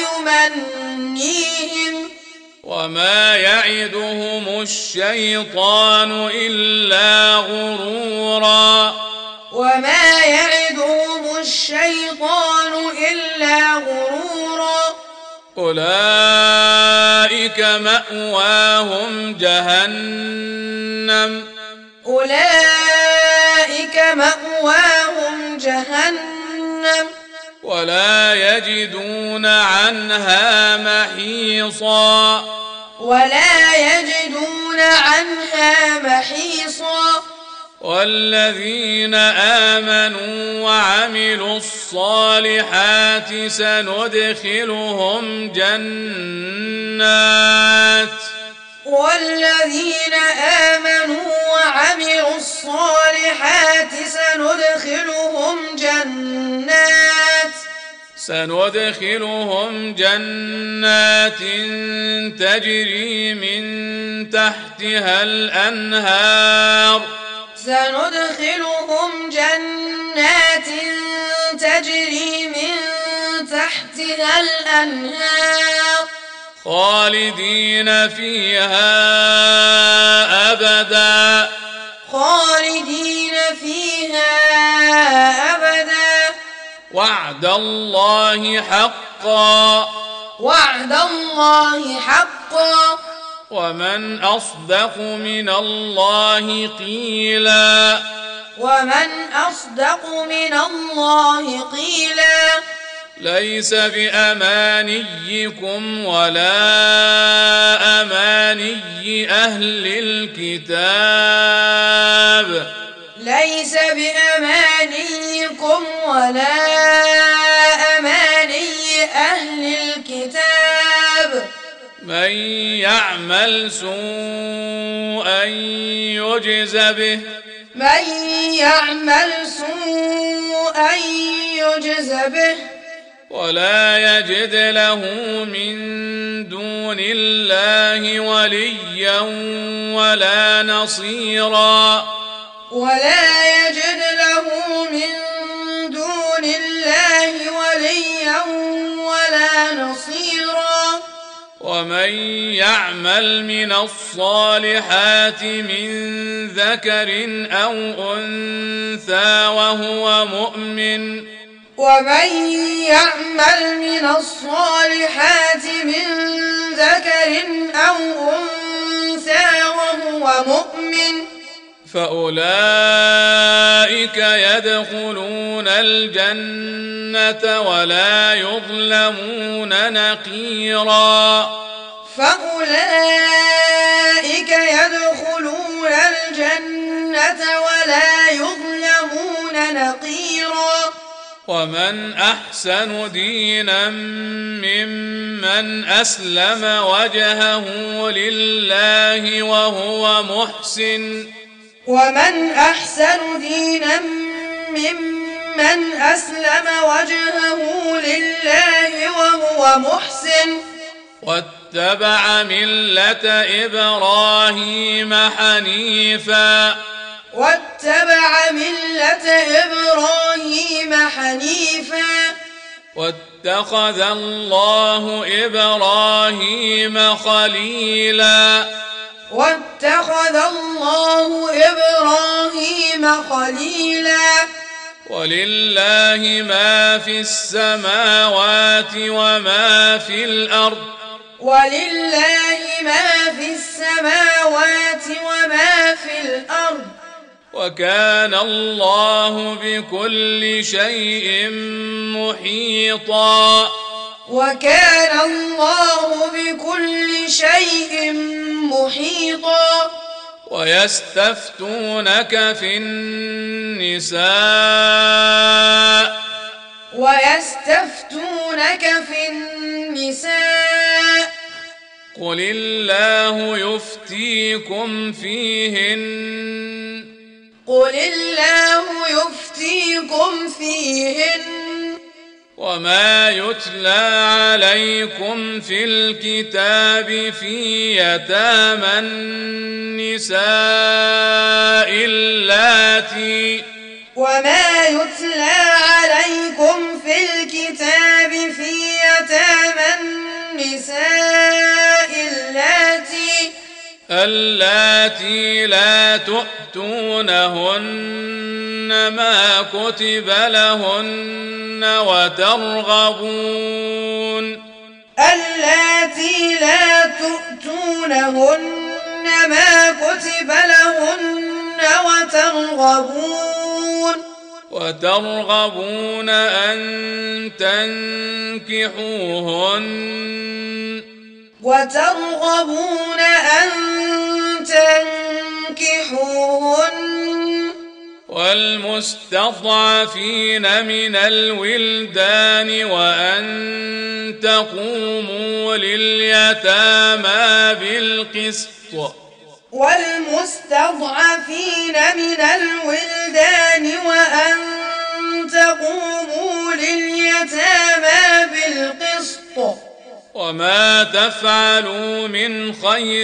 ويمنيهم وما يعدهم الشيطان إلا غرورا وما يعدهم الشيطان إلا غرورا أولئك مأواهم جهنم أولئك مأواهم جهنم ولا يجدون عنها محيصا ولا يجدون عنها محيصا والذين آمنوا وعملوا الصالحات سندخلهم جنات والذين آمنوا وعملوا الصالحات سندخلهم جنات سندخلهم جنات تجري من تحتها الأنهار سندخلهم جنات تجري من تحتها الأنهار خالدين فيها أبدا خالدين فيها أبدا وعد الله حقا وعد الله حقا ومن أصدق من الله قيلا ومن أصدق من الله قيلا ليس بأمانيكم ولا أماني أهل الكتاب ليس بأمانيكم ولا أماني أهل الكتاب من يعمل سوءا يجز به من يعمل سوءا يجز به ولا يجد له من دون الله وليا ولا نصيرا ولا يجد له من دون الله وليا ولا نصيرا ومن يعمل من الصالحات من ذكر أو أنثى وهو مؤمن ومن يعمل من الصالحات من ذكر أو أنثى وهو مؤمن فأولئك يدخلون الجنة ولا يظلمون نقيرا فأولئك يدخلون الجنة ولا يظلمون نقيرا ومن أحسن دينا ممن أسلم وجهه لله وهو محسن ومن أحسن دينا ممن أسلم وجهه لله وهو محسن واتبع ملة إبراهيم حنيفا واتبع ملة إبراهيم حنيفا واتخذ الله إبراهيم خليلا واتخذ الله إبراهيم خليلا ولله ما في السماوات وما في الأرض ولله ما في السماوات وما في الأرض وكان الله بكل شيء محيطا وكان الله بكل شيء محيطا ويستفتونك في النساء ويستفتونك في النساء قل الله يفتيكم فيهن قل الله يفتيكم فيهن وما يتلى عليكم في الكتاب في يتامى النساء اللاتي وما يتلى عليكم في الكتاب في يتامى النساء اللاتي اللاتي لا تؤتونهن ما كتب لهن وترغبون اللاتي لا تؤتونهن ما كتب لهن وترغبون وترغبون أن تنكحوهن وترغبون أن تنكحوهن والمستضعفين من الولدان وأن تقوموا لليتامى بالقسط والمستضعفين من الولدان وأن تقوموا لليتامى بالقسط وما تفعلوا من خير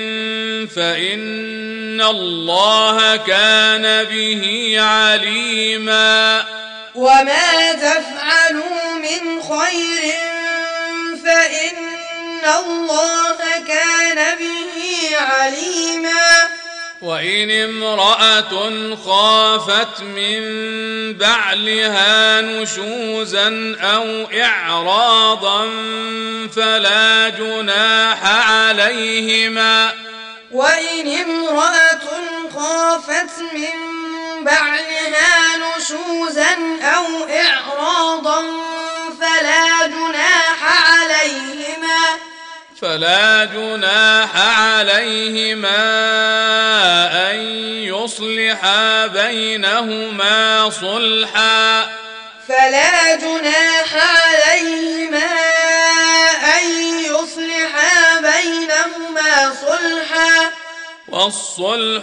فإن الله كان به عليما وما تفعلوا من خير فإن الله كان به عليما وإن امرأة خافت من بعلها نشوزا أو إعراضا فلا جناح عليهما وإن امرأة خافت من بعلها نشوزا أو إعراضا فلا جناح عليهما فلا جناح عليهما أن يصلحا بينهما صلحا فلا جناح عليهما أن يصلحا بينهما صلحا والصلح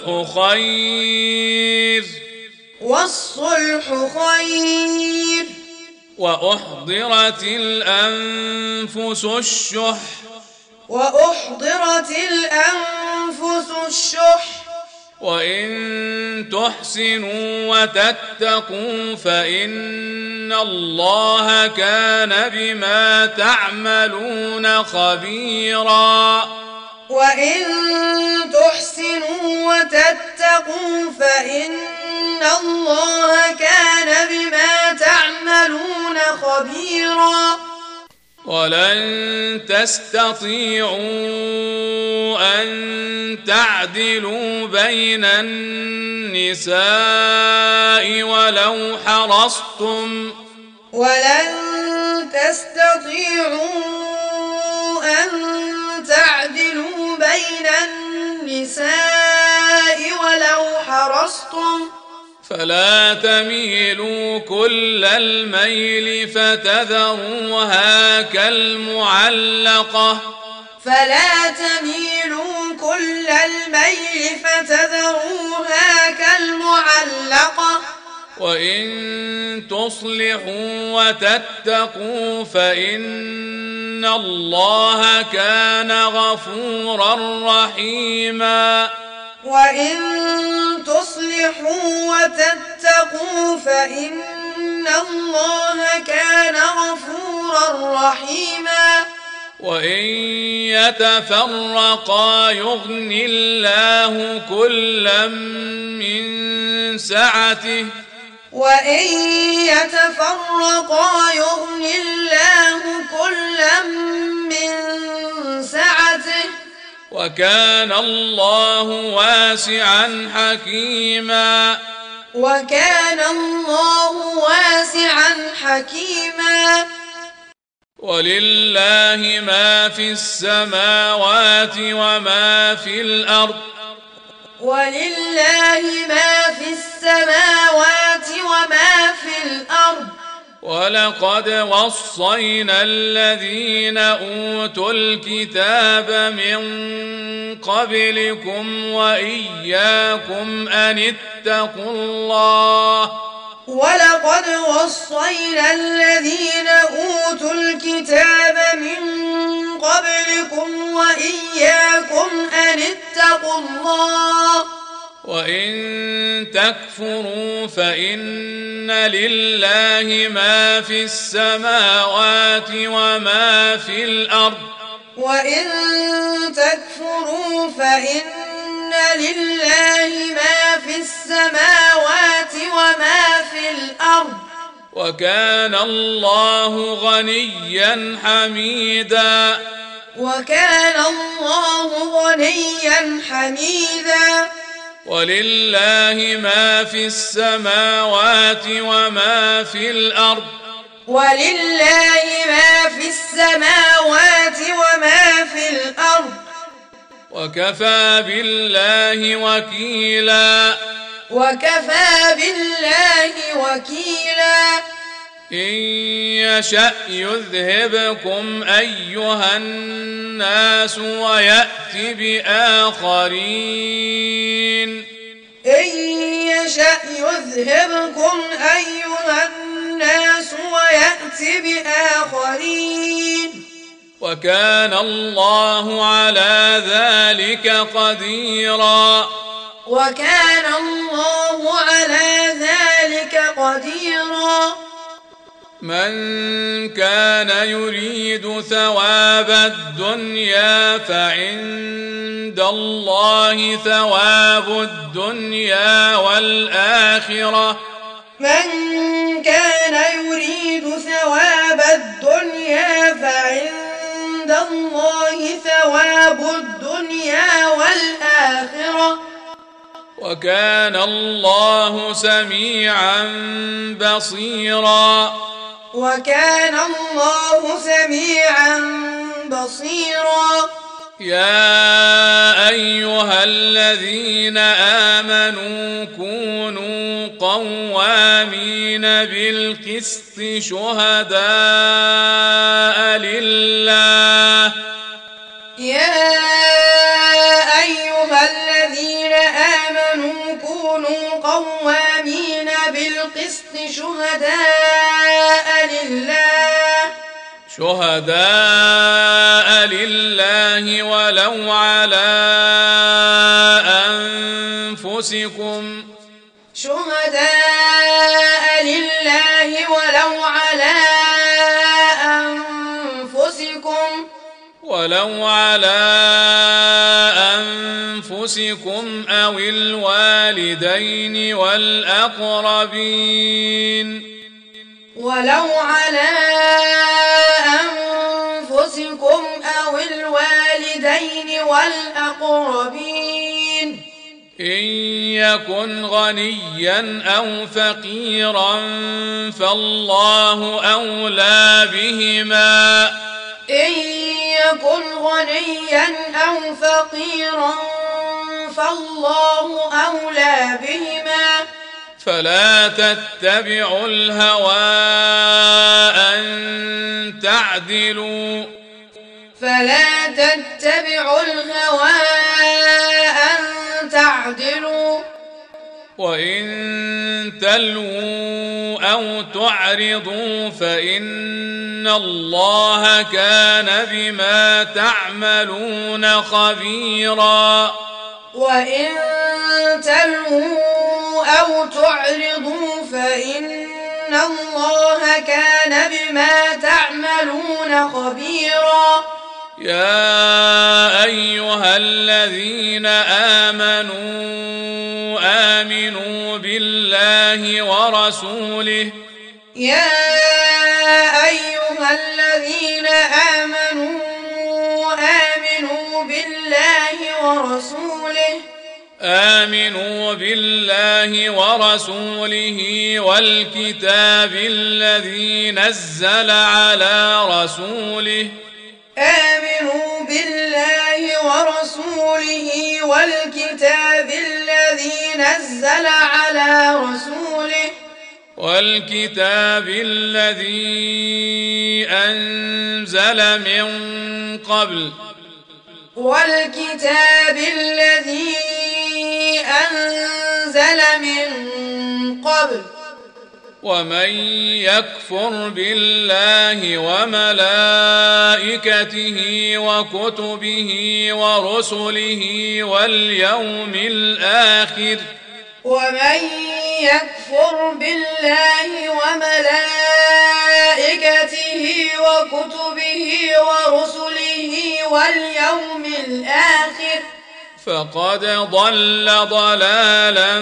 خير والصلح خير وأحضرت الأنفس الشح وأحضرت الأنفس الشح وإن تحسنوا وتتقوا فإن الله كان بما تعملون خبيرا وإن تحسنوا وتتقوا فإن الله كان بما تعملون خبيرا ولن تستطيعوا أن تعدلوا بين النساء ولو حرصتم ولن تستطيعوا أن تعدلوا بين النساء ولو حرصتم فلا تميلوا كل الميل فتذروها كالمعلقة فلا تميلوا كل الميل فتذروها كالمعلقة وإن تصلحوا وتتقوا فإن الله كان غفورا رحيما وإن تصلحوا وتتقوا فإن إن الله كان غفورا رحيما وإن يتفرقا يغني الله كلا من سعته وإن يتفرقا يغني الله كلا من سعته وكان الله واسعا حكيما وكان الله واسعا حكيما ولله ما في السماوات وما في الأرض ولله ما في السماوات وما في الأرض ولقد وصينا الذين أوتوا الكتاب من قبلكم وإياكم أن اتقوا الله ولقد وصينا الذين أوتوا الكتاب من قبلكم وإياكم أن اتقوا الله وإن تكفروا فإن لله ما في السماوات وما في الأرض وإن تكفروا فإن لله ما في السماوات وما في الأرض وكان الله غنيا حميدا وكان الله غنيا حميدا ولله ما في السماوات وما في الأرض ولله ما في السماوات وما في الأرض وكفى بالله وكيلا وكفى بالله وكيلا إن يشأ يذهبكم أيها الناس ويأت بآخرين إن يشأ يذهبكم أيها الناس ويأت بآخرين وكان الله على ذلك قديرا وكان الله على ذلك قديرا من كان يريد ثواب الدنيا فعند الله ثواب الدنيا والآخرة من كان يريد ثواب الدنيا فعند الله ثواب الدنيا والآخرة وكان الله سميعا بصيرا وكان الله سميعا بصيرا يا أيها الذين آمنوا كونوا قوامين بالقسط شهداء لله يا أيها الذين آمنوا كونوا قوامين بالقسط شهداء لله شهداء لله ولو على أنفسكم شهداء لله ولو على أنفسكم ولو على أنفسكم أو الوالدين والأقربين ولو على أنفسكم أو الوالدين والأقربين إن يكن غنيا أو فقيرا فالله أولى بهما إن يكن غنيا أو فقيرا فالله أولى بهما فلا تتبعوا الهوى أن تعدلوا فلا تتبعوا الهوى أن تعدلوا وإن تلووا أو تعرضوا فإن الله كان بما تعملون خبيرا وإن تلووا أو تعرضوا فإن إن الله كان بما تعملون خبيرا يا أيها الذين آمنوا آمنوا بالله ورسوله يا أيها الذين آمنوا آمنوا بالله ورسوله آمنوا بالله ورسوله والكتاب الذي نزل على رسوله آمنوا بالله ورسوله والكتاب الذي نزل على رسوله والكتاب الذي أنزل من قبل والكتاب الذي أنزل من قبل ومن يكفر بالله وملائكته وكتبه ورسله واليوم الآخر ومن يكفر بالله وملائكته وكتبه ورسله واليوم الآخر فقد ضل ضلالا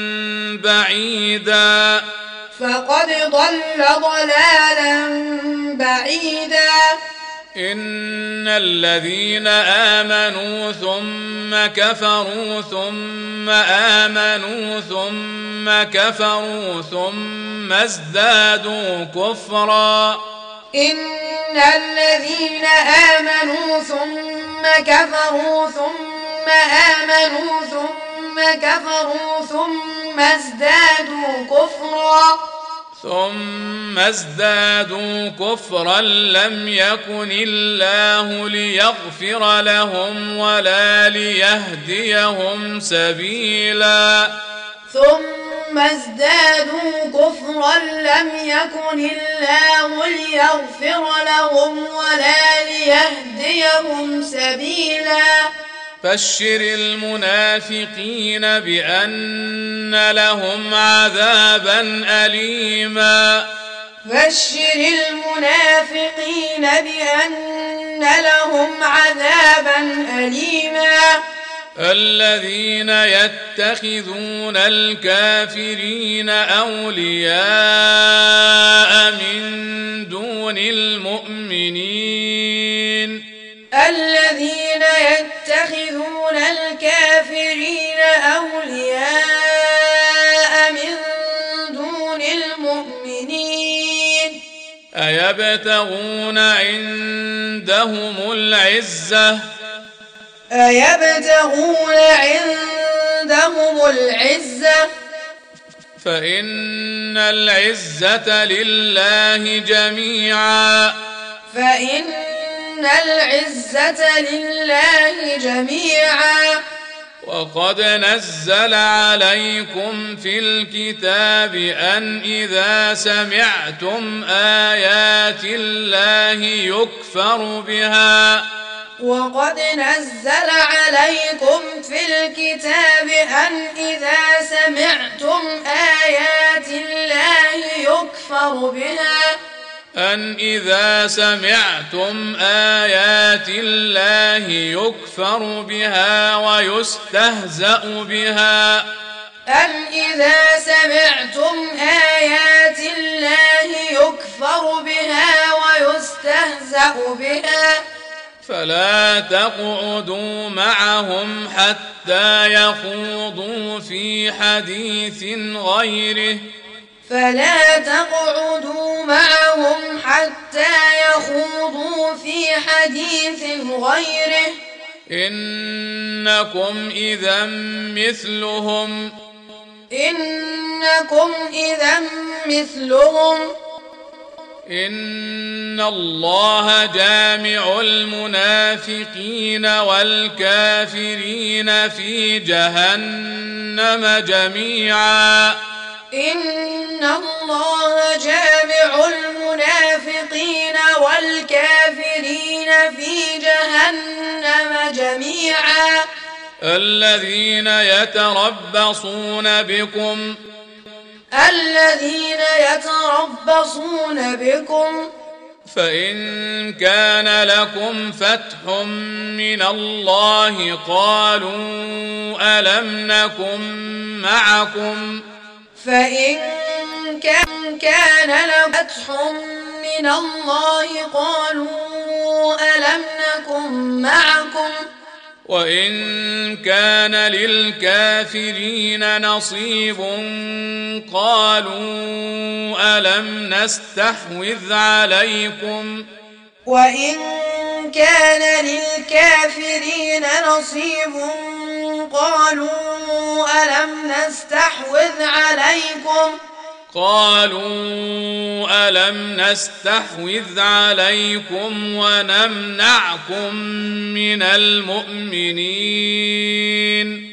بعيدا فقد ضل ضلالا بعيدا إن الذين آمنوا ثم كفروا ثم آمنوا ثم كفروا ثم ازدادوا كفرا إن الذين آمنوا ثم كفروا ثم آمنوا ثم كفروا ثم ازدادوا كفرا ثم ازدادوا كفرا لم يكن الله ليغفر لهم ولا ليهديهم سبيلا ثم ازدادوا كفرا لم يكن الله ليغفر لهم ولا ليهديهم سبيلا بشر المنافقين بأن لهم عذابا أليما بشر المنافقين بأن لهم عذابا أليما الذين يتخذون الكافرين أولياء من دون المؤمنين الذين يتخذون الكافرين أولياء من دون المؤمنين أيبتغون عندهم العزة أيبتغون عندهم العزة فإن العزة لله جميعا فإن العزة لله جميعا وقد نزل عليكم في الكتاب أن إذا سمعتم آيات الله يكفر بها وقد نزل عليكم في الكتاب أن إذا سمعتم آيات الله يكفر بها أن إذا سمعتم آيات الله يكفر بها ويستهزأ بها أن إذا سمعتم آيات الله يكفر بها ويستهزأ بها فلا تقعدوا معهم حتى يخوضوا في حديث غيره فلا تقعدوا معهم حتى يخوضوا في حديث غيره إنكم إذا مثلهم إنكم إذا مثلهم إن الله جامع المنافقين والكافرين في جهنم جميعا إن الله جامع المنافقين والكافرين في جهنم جميعا الذين يتربصون بكم الذين يتربصون بكم فإن كان لكم فتح من الله قالوا ألم نكن معكم فإن كان لكم فتح من الله قالوا ألم نكن معكم وإن كان للكافرين نصيب قالوا ألم نستحوذ عليكم وإن كان للكافرين نصيب قالوا ألم نستحوذ عليكم قالوا ألم نستحوذ عليكم ونمنعكم من المؤمنين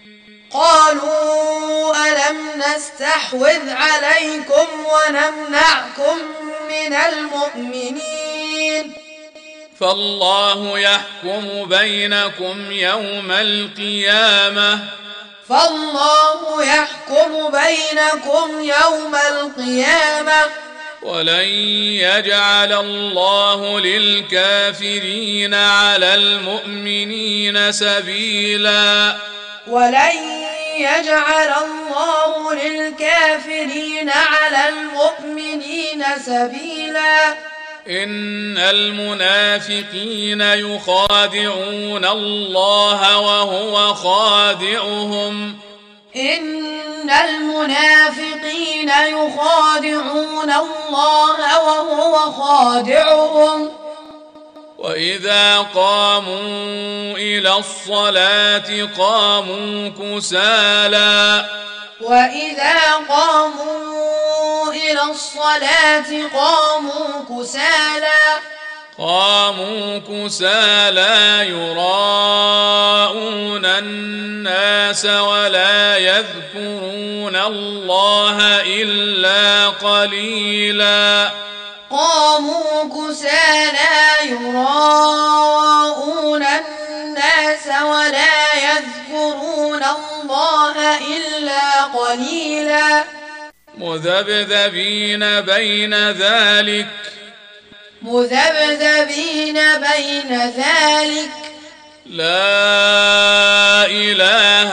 قالوا ألم نستحوذ عليكم ونمنعكم من المؤمنين فالله يحكم بينكم يوم القيامة فالله يحكم بينكم يوم القيامة ولن يجعل الله للكافرين على المؤمنين سبيلا ولن يجعل الله للكافرين على المؤمنين سبيلا إن المنافقين يخادعون الله وهو خادعهم إن المنافقين يخادعون الله وهو خادعهم وإذا قاموا إلى الصلاة قاموا كسالى وإذا قاموا إلى الصلاة قاموا كسالى قاموا كسالى يراءون الناس ولا يذكرون الله إلا قليلا قاموا كسالى يراءون الناس ولا يذكرون الله إلا قليلا مذبذبين بين ذلك مذبذبين بين ذلك لا إله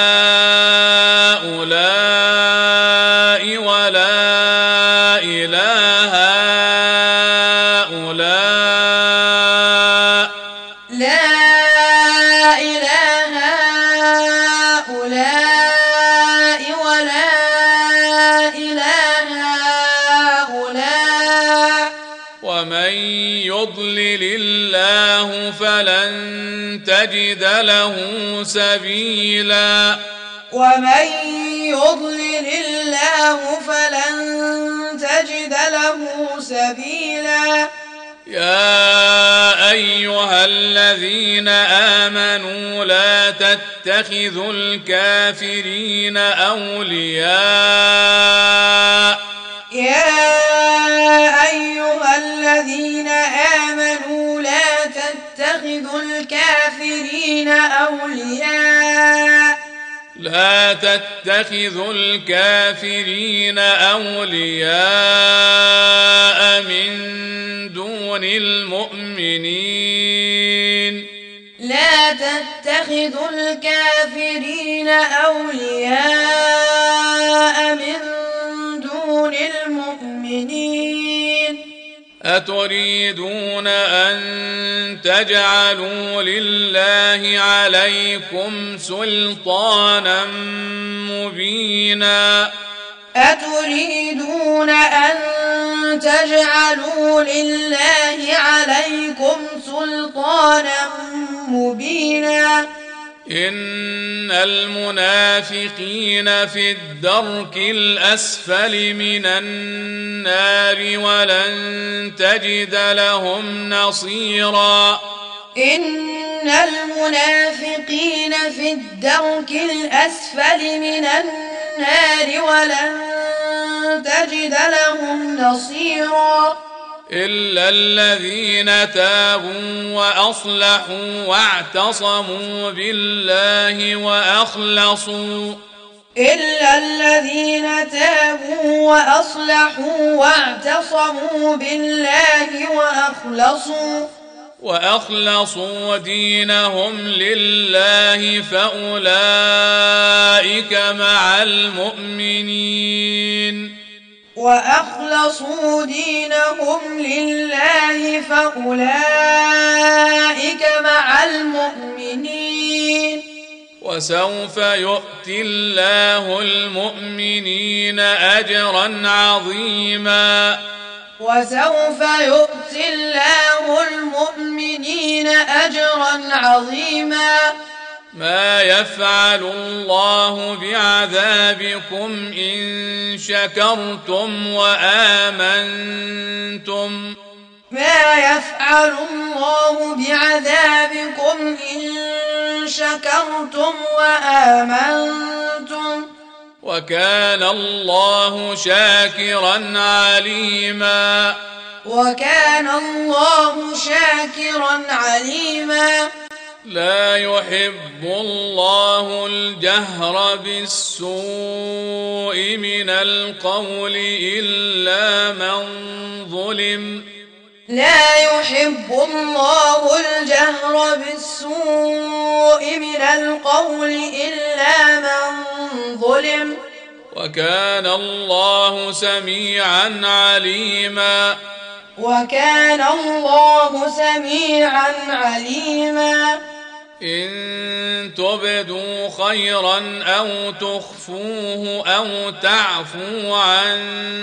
هؤلاء ولا إله هؤلاء لا إله هؤلاء ولا إله هؤلاء ومن يضلل الله فلن تجد له سبيلا ومن يضلل الله فلن تجد له سبيلا يا أيها الذين آمنوا لا تتخذوا الكافرين أولياء يا أيها الذين آمنوا لا تتخذوا الكافرين أولياء لا تتخذوا الكافرين أولياء من دون المؤمنين لا تتخذوا الكافرين أولياء من دون المؤمنين أتريدون أن تجعلوا لله عليكم سلطانا مبينا أتريدون أن تجعلوا لله عليكم سلطانا مبينا إن المنافقين في الدرك الأسفل من النار ولن تجد لهم نصيرا إن المنافقين في الدرك الأسفل من النار ولن تجد لهم نصيرا إلا الذين تابوا وأصلحوا واعتصموا بالله وأخلصوا إلا الذين تابوا وأصلحوا واعتصموا بالله وأخلصوا وأخلصوا دينهم لله فأولئك مع المؤمنين وأخلصوا دينهم لله فأولئك مع المؤمنين وسوف يؤتي الله المؤمنين أجرا عظيما وسوف يؤتي الله المؤمنين أجرا عظيما ما يفعل الله بعذابكم إن شكرتم وآمنتم ما يفعل الله بعذابكم إن شكرتم وآمنتم وكان الله شاكرا عليما وكان الله شاكرا عليما لا يحب الله الجهر بالسوء من القول إلا من ظلم لا يحب الله الجهر بالسوء من القول إلا من ظلم وكان الله سميعا عليما وكان الله سميعا عليما إن تبدوا خيرا أو تخفوه أو تعفوا عن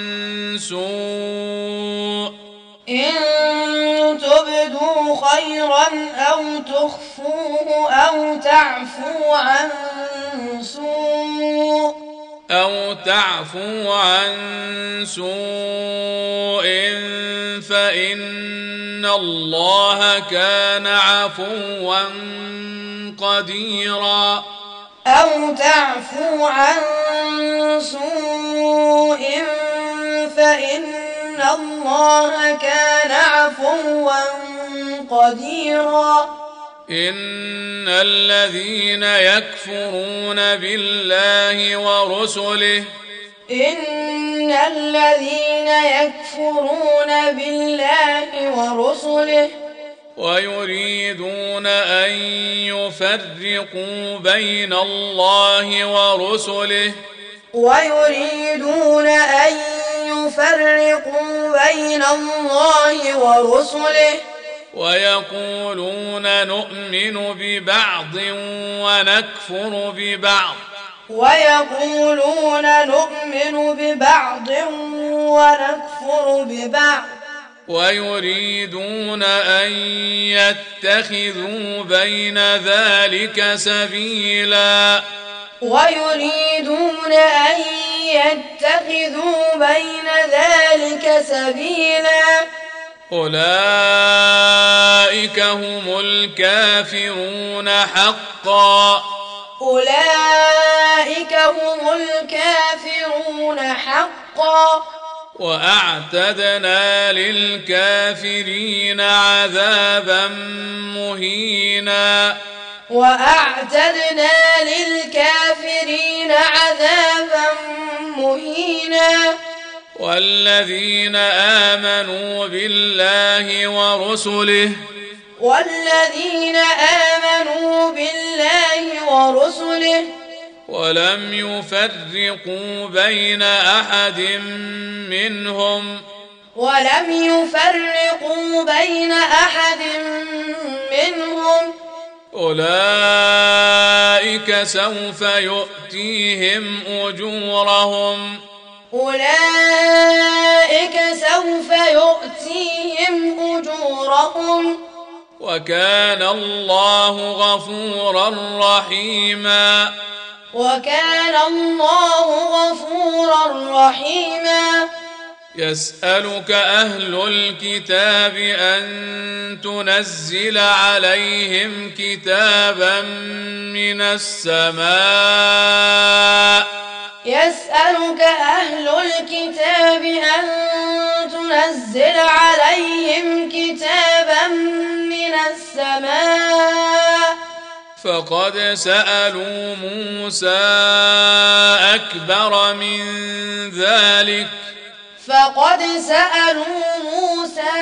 سوء إن تبدوا خيرا أو تخفوه أو تعفوا عن سوء أو تعفوا عن سوء فإن الله كان عفوا قديرا أو تعفوا عن سوء فإن الله كان عفوا قديرا إن الذين يكفرون بالله ورسله إن الذين يكفرون بالله ورسله ويريدون أن يفرقوا بين الله ورسله ويريدون أن يفرقوا بين الله ورسله ويقولون نؤمن ببعض ونكفر ببعض ويقولون نؤمن ببعض ونكفر ببعض ويريدون أن يتخذوا بين ذلك سبيلا ويريدون أن يتخذوا بين ذلك سبيلا أولئك هم الكافرون حقا أولئك هم الكافرون حقا وأعتدنا للكافرين عذابا مهينا وأعتدنا للكافرين عذابا مهينا والذين آمنوا بالله ورسله والذين آمنوا بالله ورسله ولم يفرقوا بين أحد منهم ولم يفرقوا بين أحد منهم أولئك سوف يؤتيهم أجورهم أولئك سوف يؤتيهم أجورهم وكان الله غفورا رحيما وكان الله غفورا رحيما يسألك أهل الكتاب أن تنزل عليهم كتابا من السماء يسألك أهل الكتاب أن تنزل عليهم كتابا من السماء فقد سألوا موسى أكبر من ذلك فقد سألوا موسى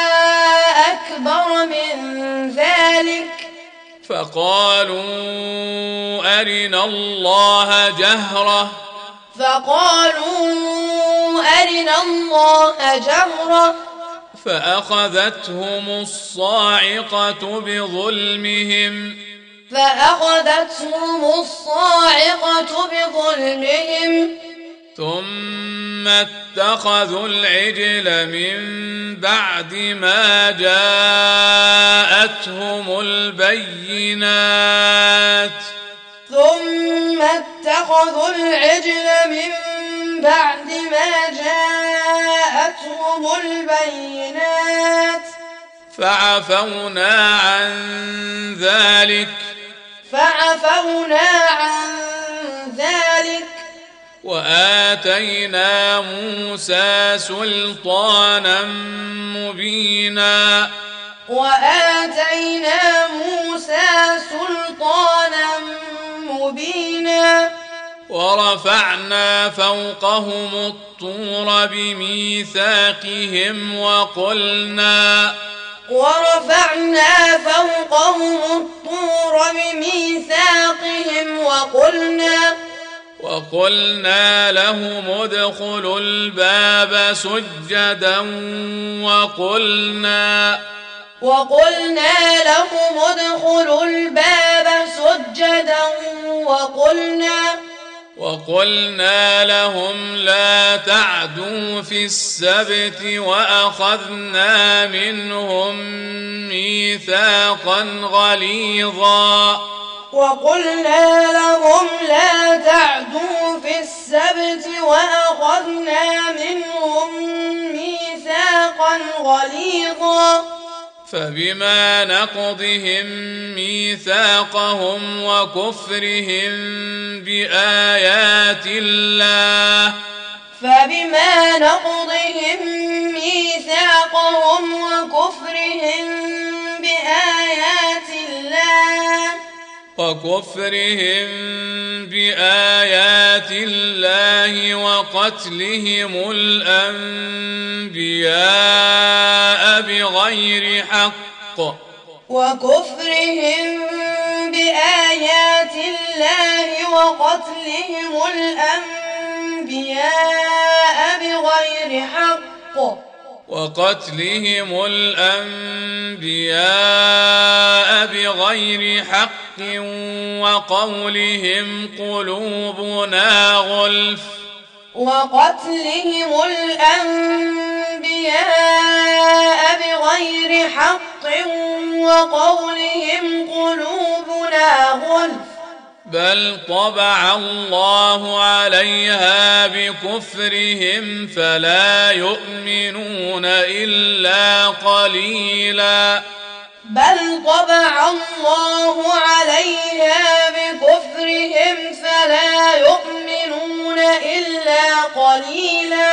أكبر من ذلك فقالوا أرنا الله جهرة فقالوا أرنا الله جهرة فأخذتهم الصاعقة بظلمهم فأخذتهم الصاعقة بظلمهم ثم اتخذوا العجل من بعد ما جاءتهم البينات ثم اتخذوا العجل من بعد ما جاءتهم البينات فعفونا عن ذلك فعفونا عن ذلك وآتينا موسى سلطانا مبينا وآتينا موسى سلطانا مبينا ورفعنا فوقهم الطور بميثاقهم وقلنا ورفعنا فوقهم الطور بميثاقهم وقلنا وقلنا لهم ادخلوا الباب سجدا وقلنا وقلنا لهم ادخلوا الباب سجدا وقلنا وقلنا لهم لا تعدوا في السبت وأخذنا منهم ميثاقا غليظا وقلنا لهم لا تعدوا في السبت وأخذنا منهم ميثاقا غليظا فبما نقضهم ميثاقهم وكفرهم بآيات الله فبما نقضهم ميثاقهم وكفرهم بآيات الله وكفرهم بآيات الله وقتلهم الأنبياء بغير حق وكفرهم بآيات الله وقتلهم الأنبياء بغير حق وقتلهم الأنبياء بغير حق وقولهم قلوبنا غلف وقتلهم الأنبياء بغير حق وقولهم قلوبنا غلف بل طبع الله عليها بكفرهم فلا يؤمنون إلا قليلا بل طبع الله عليها بكفرهم فلا يؤمنون إلا قليلا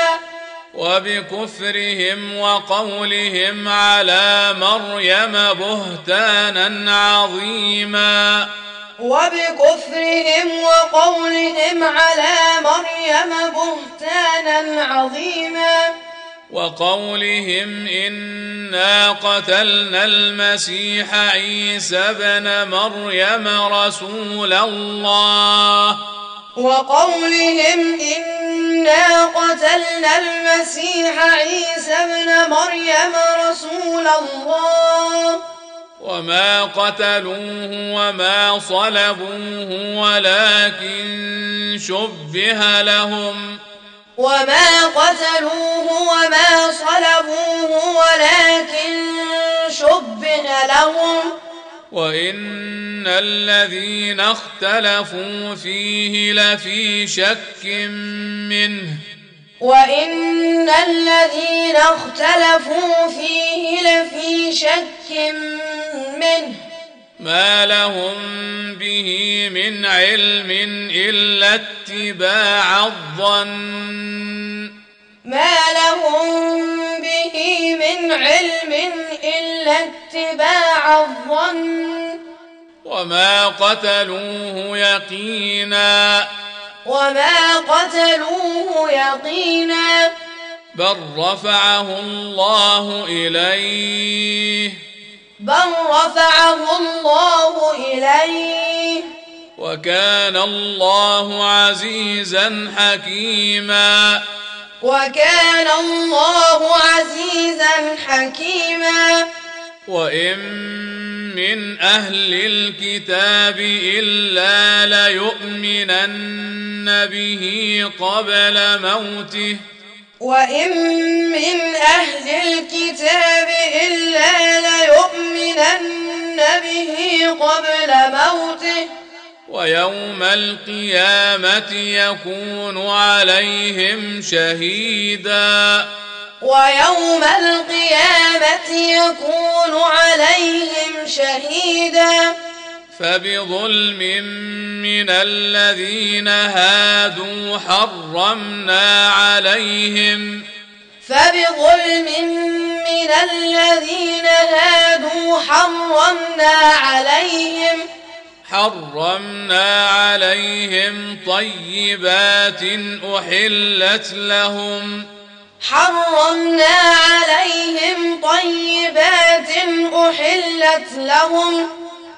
وبكفرهم وقولهم على مريم بهتانا عظيما وبكفرهم وقولهم على مريم بهتانا عظيما وقولهم إنا قتلنا المسيح عيسى ابن مريم رسول الله وقولهم إنا قتلنا المسيح عيسى ابن مريم رسول الله وما قتلوه وما صلبوه ولكن شبه لهم وما قتلوه وما صلبوه ولكن شبه لهم وإن الذين اختلفوا فيه لفي شك منه وإن الذين اختلفوا فيه لفي شك منه ما لهم به من علم إلا اتباع الظن ما لهم به من علم إلا اتباع الظن وما قتلوه يقينا وما قتلوه يقينا بل رفعه الله إليه بل رفعه الله إليه وكان الله عزيزا حكيما وكان الله عزيزا حكيما وإن من أهل الكتاب إلا ليؤمنن به قبل موته وإن من أهل الكتاب إلا ليؤمنن به قبل موته ويوم القيامة يكون عليهم شهيدا ويوم القيامة يكون عليهم شهيدا فبظلم من الذين هادوا حرمنا عليهم فبظلم من الذين هادوا حرمنا عليهم حرمنا عليهم طيبات أحلت لهم حرمنا عليهم طيبات أحلت لهم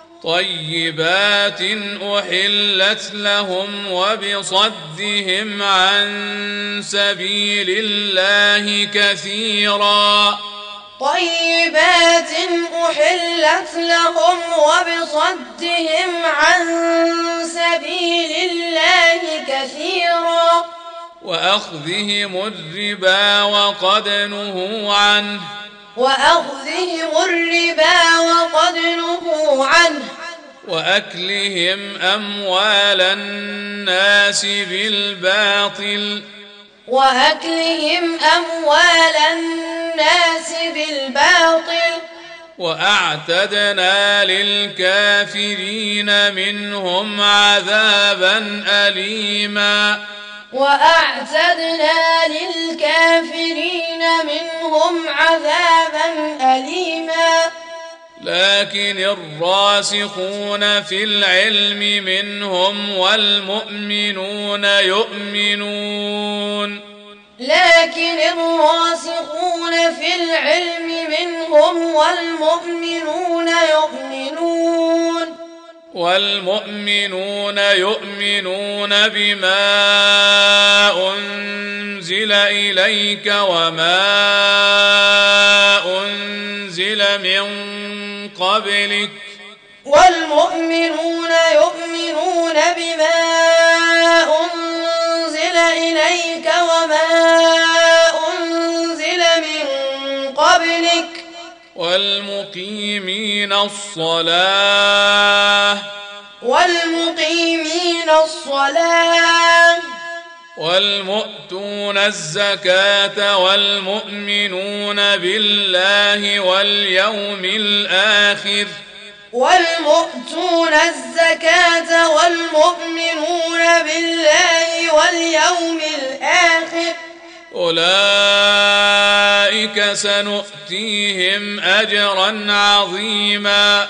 طيبات أحلت لهم وبصدهم عن سبيل الله كثيرا طيبات أحلت لهم وبصدهم عن سبيل الله كثيرا وأخذهم الربا وقد نهوا عنه وأخذهم الربا وقد نهوا عنه وأكلهم أموال الناس بالباطل وأكلهم أموال الناس بالباطل وأعتدنا للكافرين منهم عذابا أليما وأعتدنا للكافرين منهم عذابا أليما لكن الراسخون في العلم منهم والمؤمنون يؤمنون لكن الراسخون في العلم منهم والمؤمنون يؤمنون والمؤمنون يؤمنون بما أنزل إليك وما أنزل من قبلك والمؤمنون يؤمنون بما أنزل إليك وما أنزل من قبلك والمقيمين الصلاة والمقيمين الصلاة والمؤتون الزكاة والمؤمنون بالله واليوم الآخر والمؤتون الزكاة والمؤمنون بالله واليوم الآخر أولئك سنؤتيهم أجرا عظيما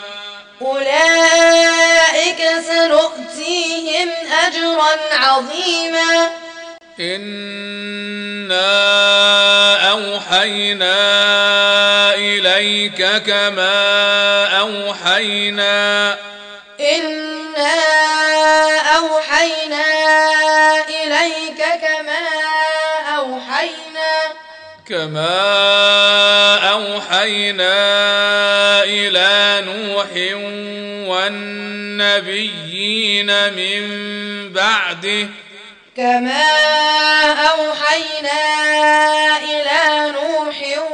أولئك سنؤتيهم أجرا عظيما إنا أوحينا إليك كما أوحينا إنا أوحينا إليك كما أوحينا كما أوحينا إلى نوح والنبيين من بعده كما أوحينا إلى نوح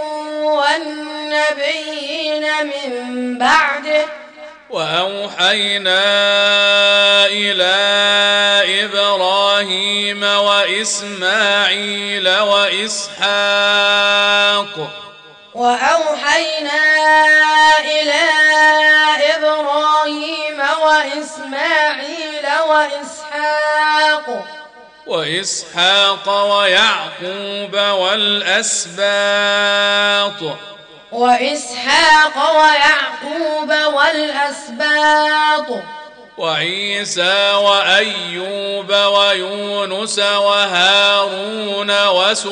والنبيين من بعده وأوحينا إلى إبراهيم وإسماعيل وإسحاق وأوحينا إلى إبراهيم وإسماعيل وإسحاق وإسحاق ويعقوب والأسباط وإسحاق ويعقوب والأسباط وعيسى وأيوب ويونس وهارون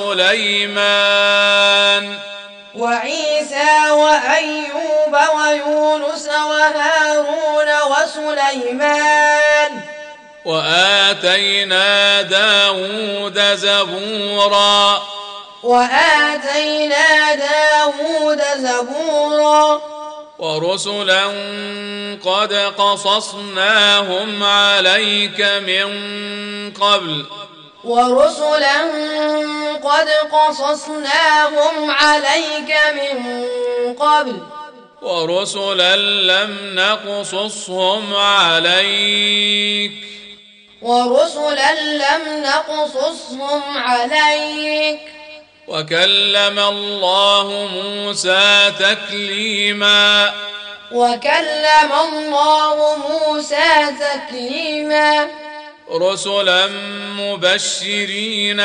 وسليمان وعيسى وأيوب ويونس وهارون وسليمان وآتينا داود زبورا وآتينا داود زبورا ورسلا قد قصصناهم عليك من قبل ورسلا قد قصصناهم عليك من قبل ورسلا لم نقصصهم عليك ورسلا لم نقصصهم عليك وكلم الله موسى تكليما وكلم الله موسى تكليما رسلا مبشرين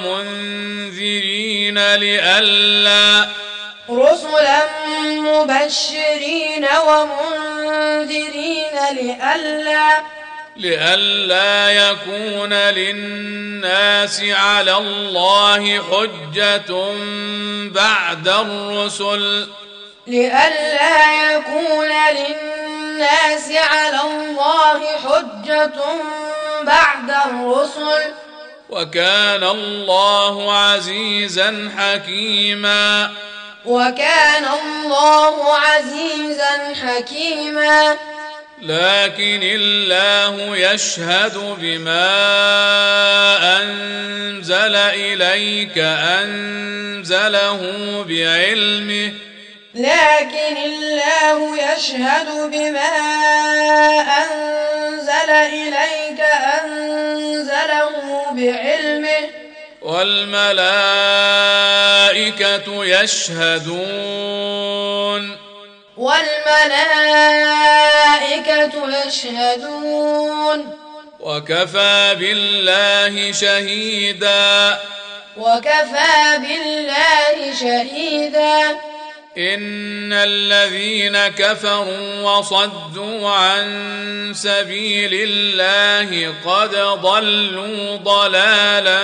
ومنذرين لئلا رسلا مبشرين ومنذرين لئلا لئلا يكون للناس على الله حجة بعد الرسل لئلا يكون للناس على الله حجة بعد الرسل وكان الله عزيزا حكيما وكان الله عزيزا حكيما لكن الله يشهد بما أنزل إليك أنزله بعلمه لكن الله يشهد بما أنزل إليك أنزله بعلمه والملائكة يشهدون والملائكة يشهدون وكفى بالله شهيدا وكفى بالله شهيدا إن الذين كفروا وصدوا عن سبيل الله قد ضلوا ضلالا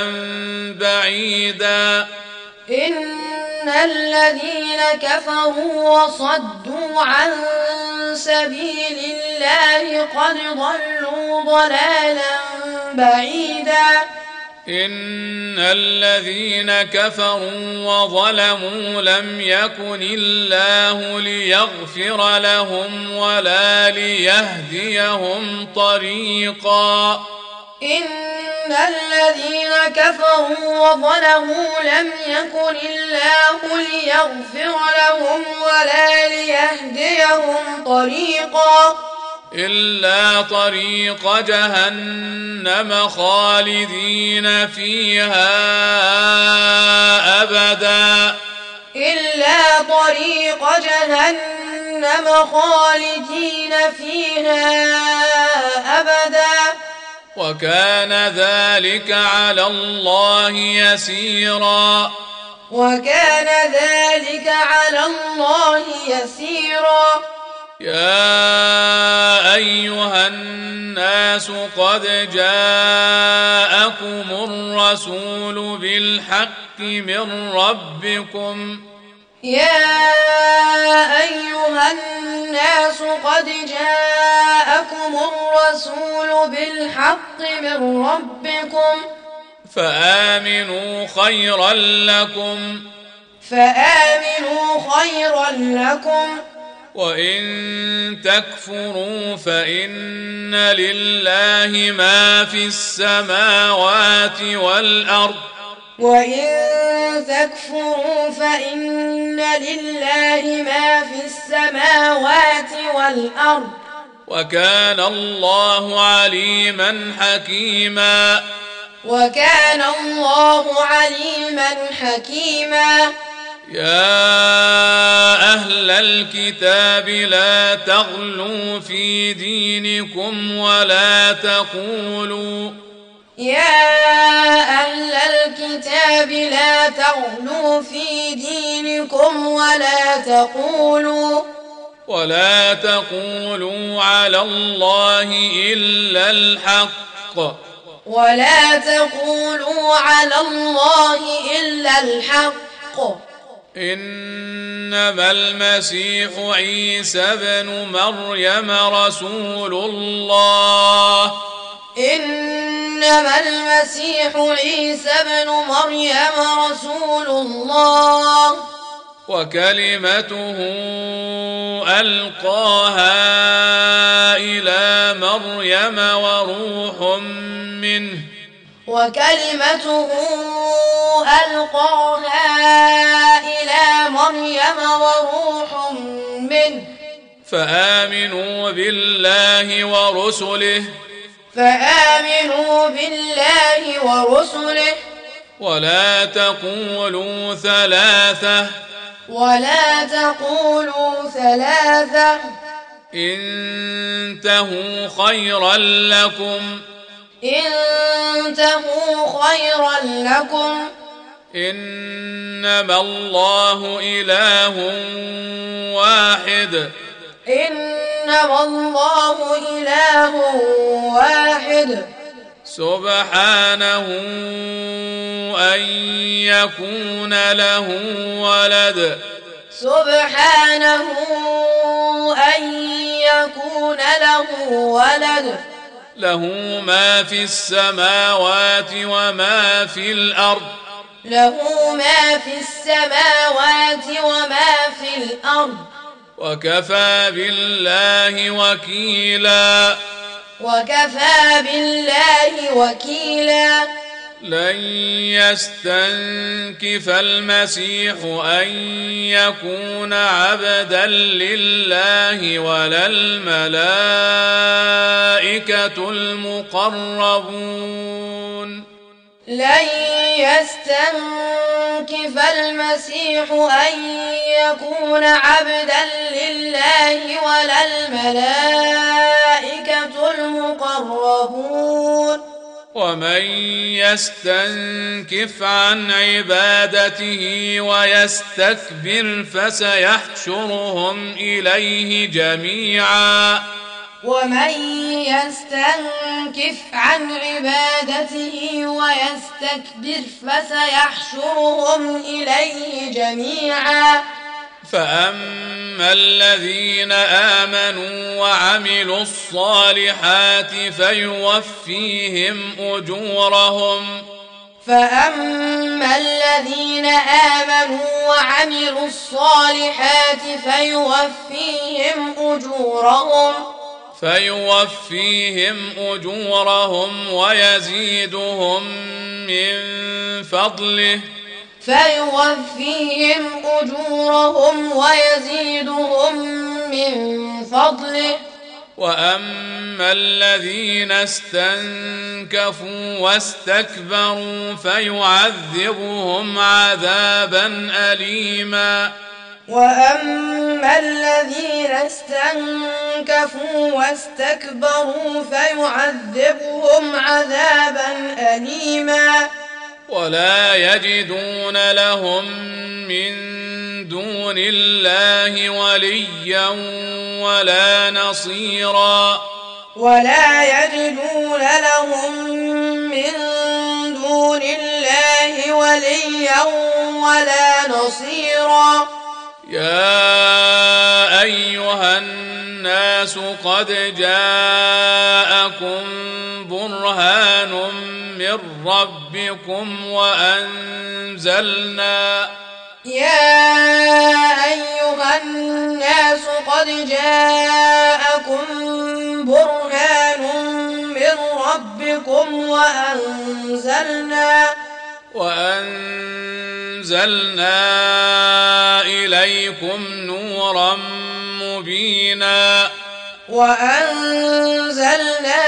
بعيدا إن الذين كفروا وصدوا عن سبيل الله قد ضلوا ضلالا بعيدا إن الذين كفروا وظلموا لم يكن الله ليغفر لهم ولا ليهديهم طريقا إن الذين كفروا وظلموا لم يكن الله ليغفر لهم ولا ليهديهم طريقا إلا طريق جهنم خالدين فيها أبدا إلا طريق جهنم خالدين فيها أبدا وكان ذلك على الله يسيرا وكان ذلك على الله يسيرا يا أيها الناس قد جاءكم الرسول بالحق من ربكم يا أيها الناس قد جاءكم الرسول بالحق من ربكم فآمنوا خيرا لكم فآمنوا خيرا لكم وإن تكفروا فإن لله ما في السماوات والأرض وإن تكفروا فإن لله ما في السماوات والأرض وكان الله عليما حكيما وكان الله عليما حكيما يا أهل الكتاب لا تغلوا في دينكم ولا تقولوا يا أهل الكتاب لا تغلوا في دينكم ولا تقولوا ولا تقولوا على الله إلا الحق ولا تقولوا على الله إلا الحق إنما المسيح عيسى ابن مريم رسول الله إنما المسيح عيسى ابن مريم رسول الله وكلمته ألقاها إلى مريم وروح منه وكلمته ألقاها إلى مريم وروح منه فآمنوا بالله ورسله فآمنوا بالله ورسله ولا تقولوا ثلاثة ولا تقولوا ثلاثة انتهوا خيرا لكم انتهوا خيرا لكم إنما الله إله واحد إنما الله إله واحد سبحانه أن يكون له ولد سبحانه أن يكون له ولد له ما في السماوات وما في الأرض له ما في السماوات وما في الأرض وكفى بالله وكيلا وكفى بالله وكيلا لن يستنكف المسيح أن يكون عبدا لله ولا الملائكة المقربون لن يستنكف المسيح أن يكون عبدا لله ولا الملائكة المقربون ومن يستنكف عن عبادته ويستكبر فسيحشرهم إليه جميعا ومن يستنكف عن عبادته ويستكبر فسيحشرهم إليه جميعا فأما الذين آمنوا وعملوا الصالحات فيوفيهم أجورهم فأما الذين آمنوا وعملوا الصالحات فيوفيهم أجورهم فيوفيهم أجورهم ويزيدهم من فضله فيوفيهم أجورهم ويزيدهم من فضله وأما الذين استنكفوا واستكبروا فيعذبهم عذابا أليما وأما الذين استنكفوا واستكبروا فيعذبهم عذابا أليما ولا يجدون لهم من دون الله وليا ولا نصيرا ولا يجدون لهم من دون الله وليا ولا نصيرا يا أيها الناس قد جاءكم برهان من ربكم وأنزلنا يا أيها الناس قد جاءكم برهان من ربكم وأنزلنا وأنزلنا إليكم نورا مبينا وأنزلنا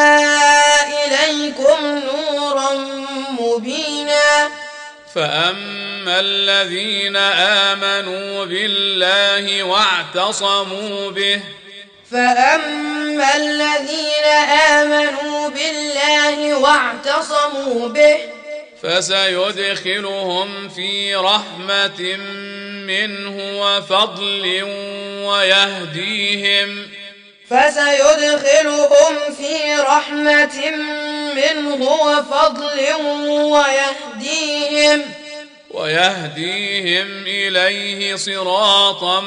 إليكم نورا مبينا فأما الذين آمنوا بالله واعتصموا به فأما الذين آمنوا بالله واعتصموا به فسيدخلهم في رحمة منه وفضل ويهديهم فسيدخلهم في رحمة منه وفضل ويهديهم ويهديهم إليه صراطا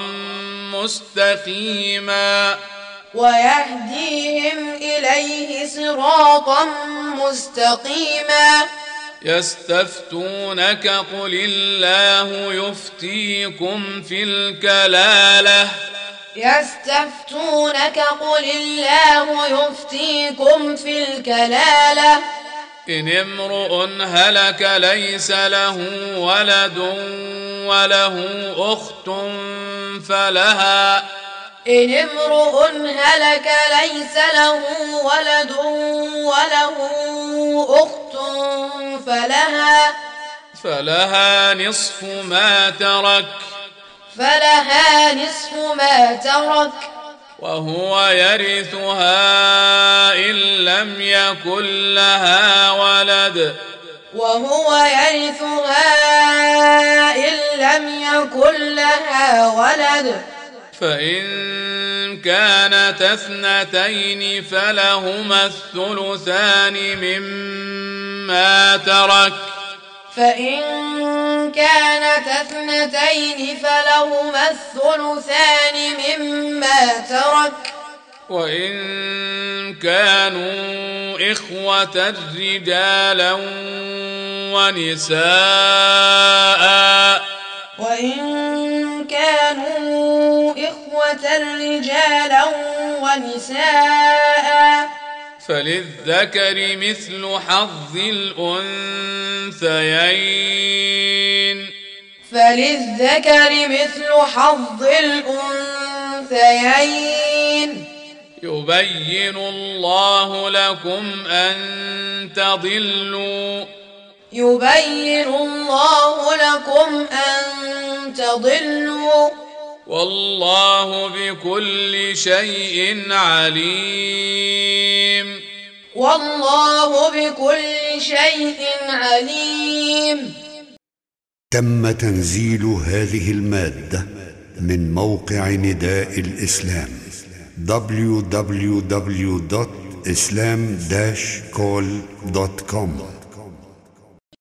مستقيما ويهديهم إليه صراطا مستقيما يستفتونك قل الله يفتيكم في الكلالة يستفتونك قل الله يفتيكم في الكلالة إن امرؤ هلك ليس له ولد وله أخت فلها إن امرؤ هلك ليس له ولد وله أخت فلها فلها نصف ما ترك فلها نصف ما ترك وهو يرثها إن لم يكن لها ولد وهو يرثها إن لم يكن لها ولد فإن كانت اثنتين فلهما الثلثان مما ترك فإن كانت اثنتين فلهما الثلثان مما ترك وإن كانوا إخوة رجالا ونساء وإن كانوا إخوة رجالا ونساء فللذكر مثل حظ الأنثيين فللذكر مثل حظ الأنثيين يبين الله لكم أن تضلوا يبين الله لكم أن تضلوا والله بكل شيء عليم والله بكل شيء عليم. تم تنزيل هذه المادة من موقع نداء الإسلام دبليو دبليو دبليو دوت إسلام داش كول دوت كوم.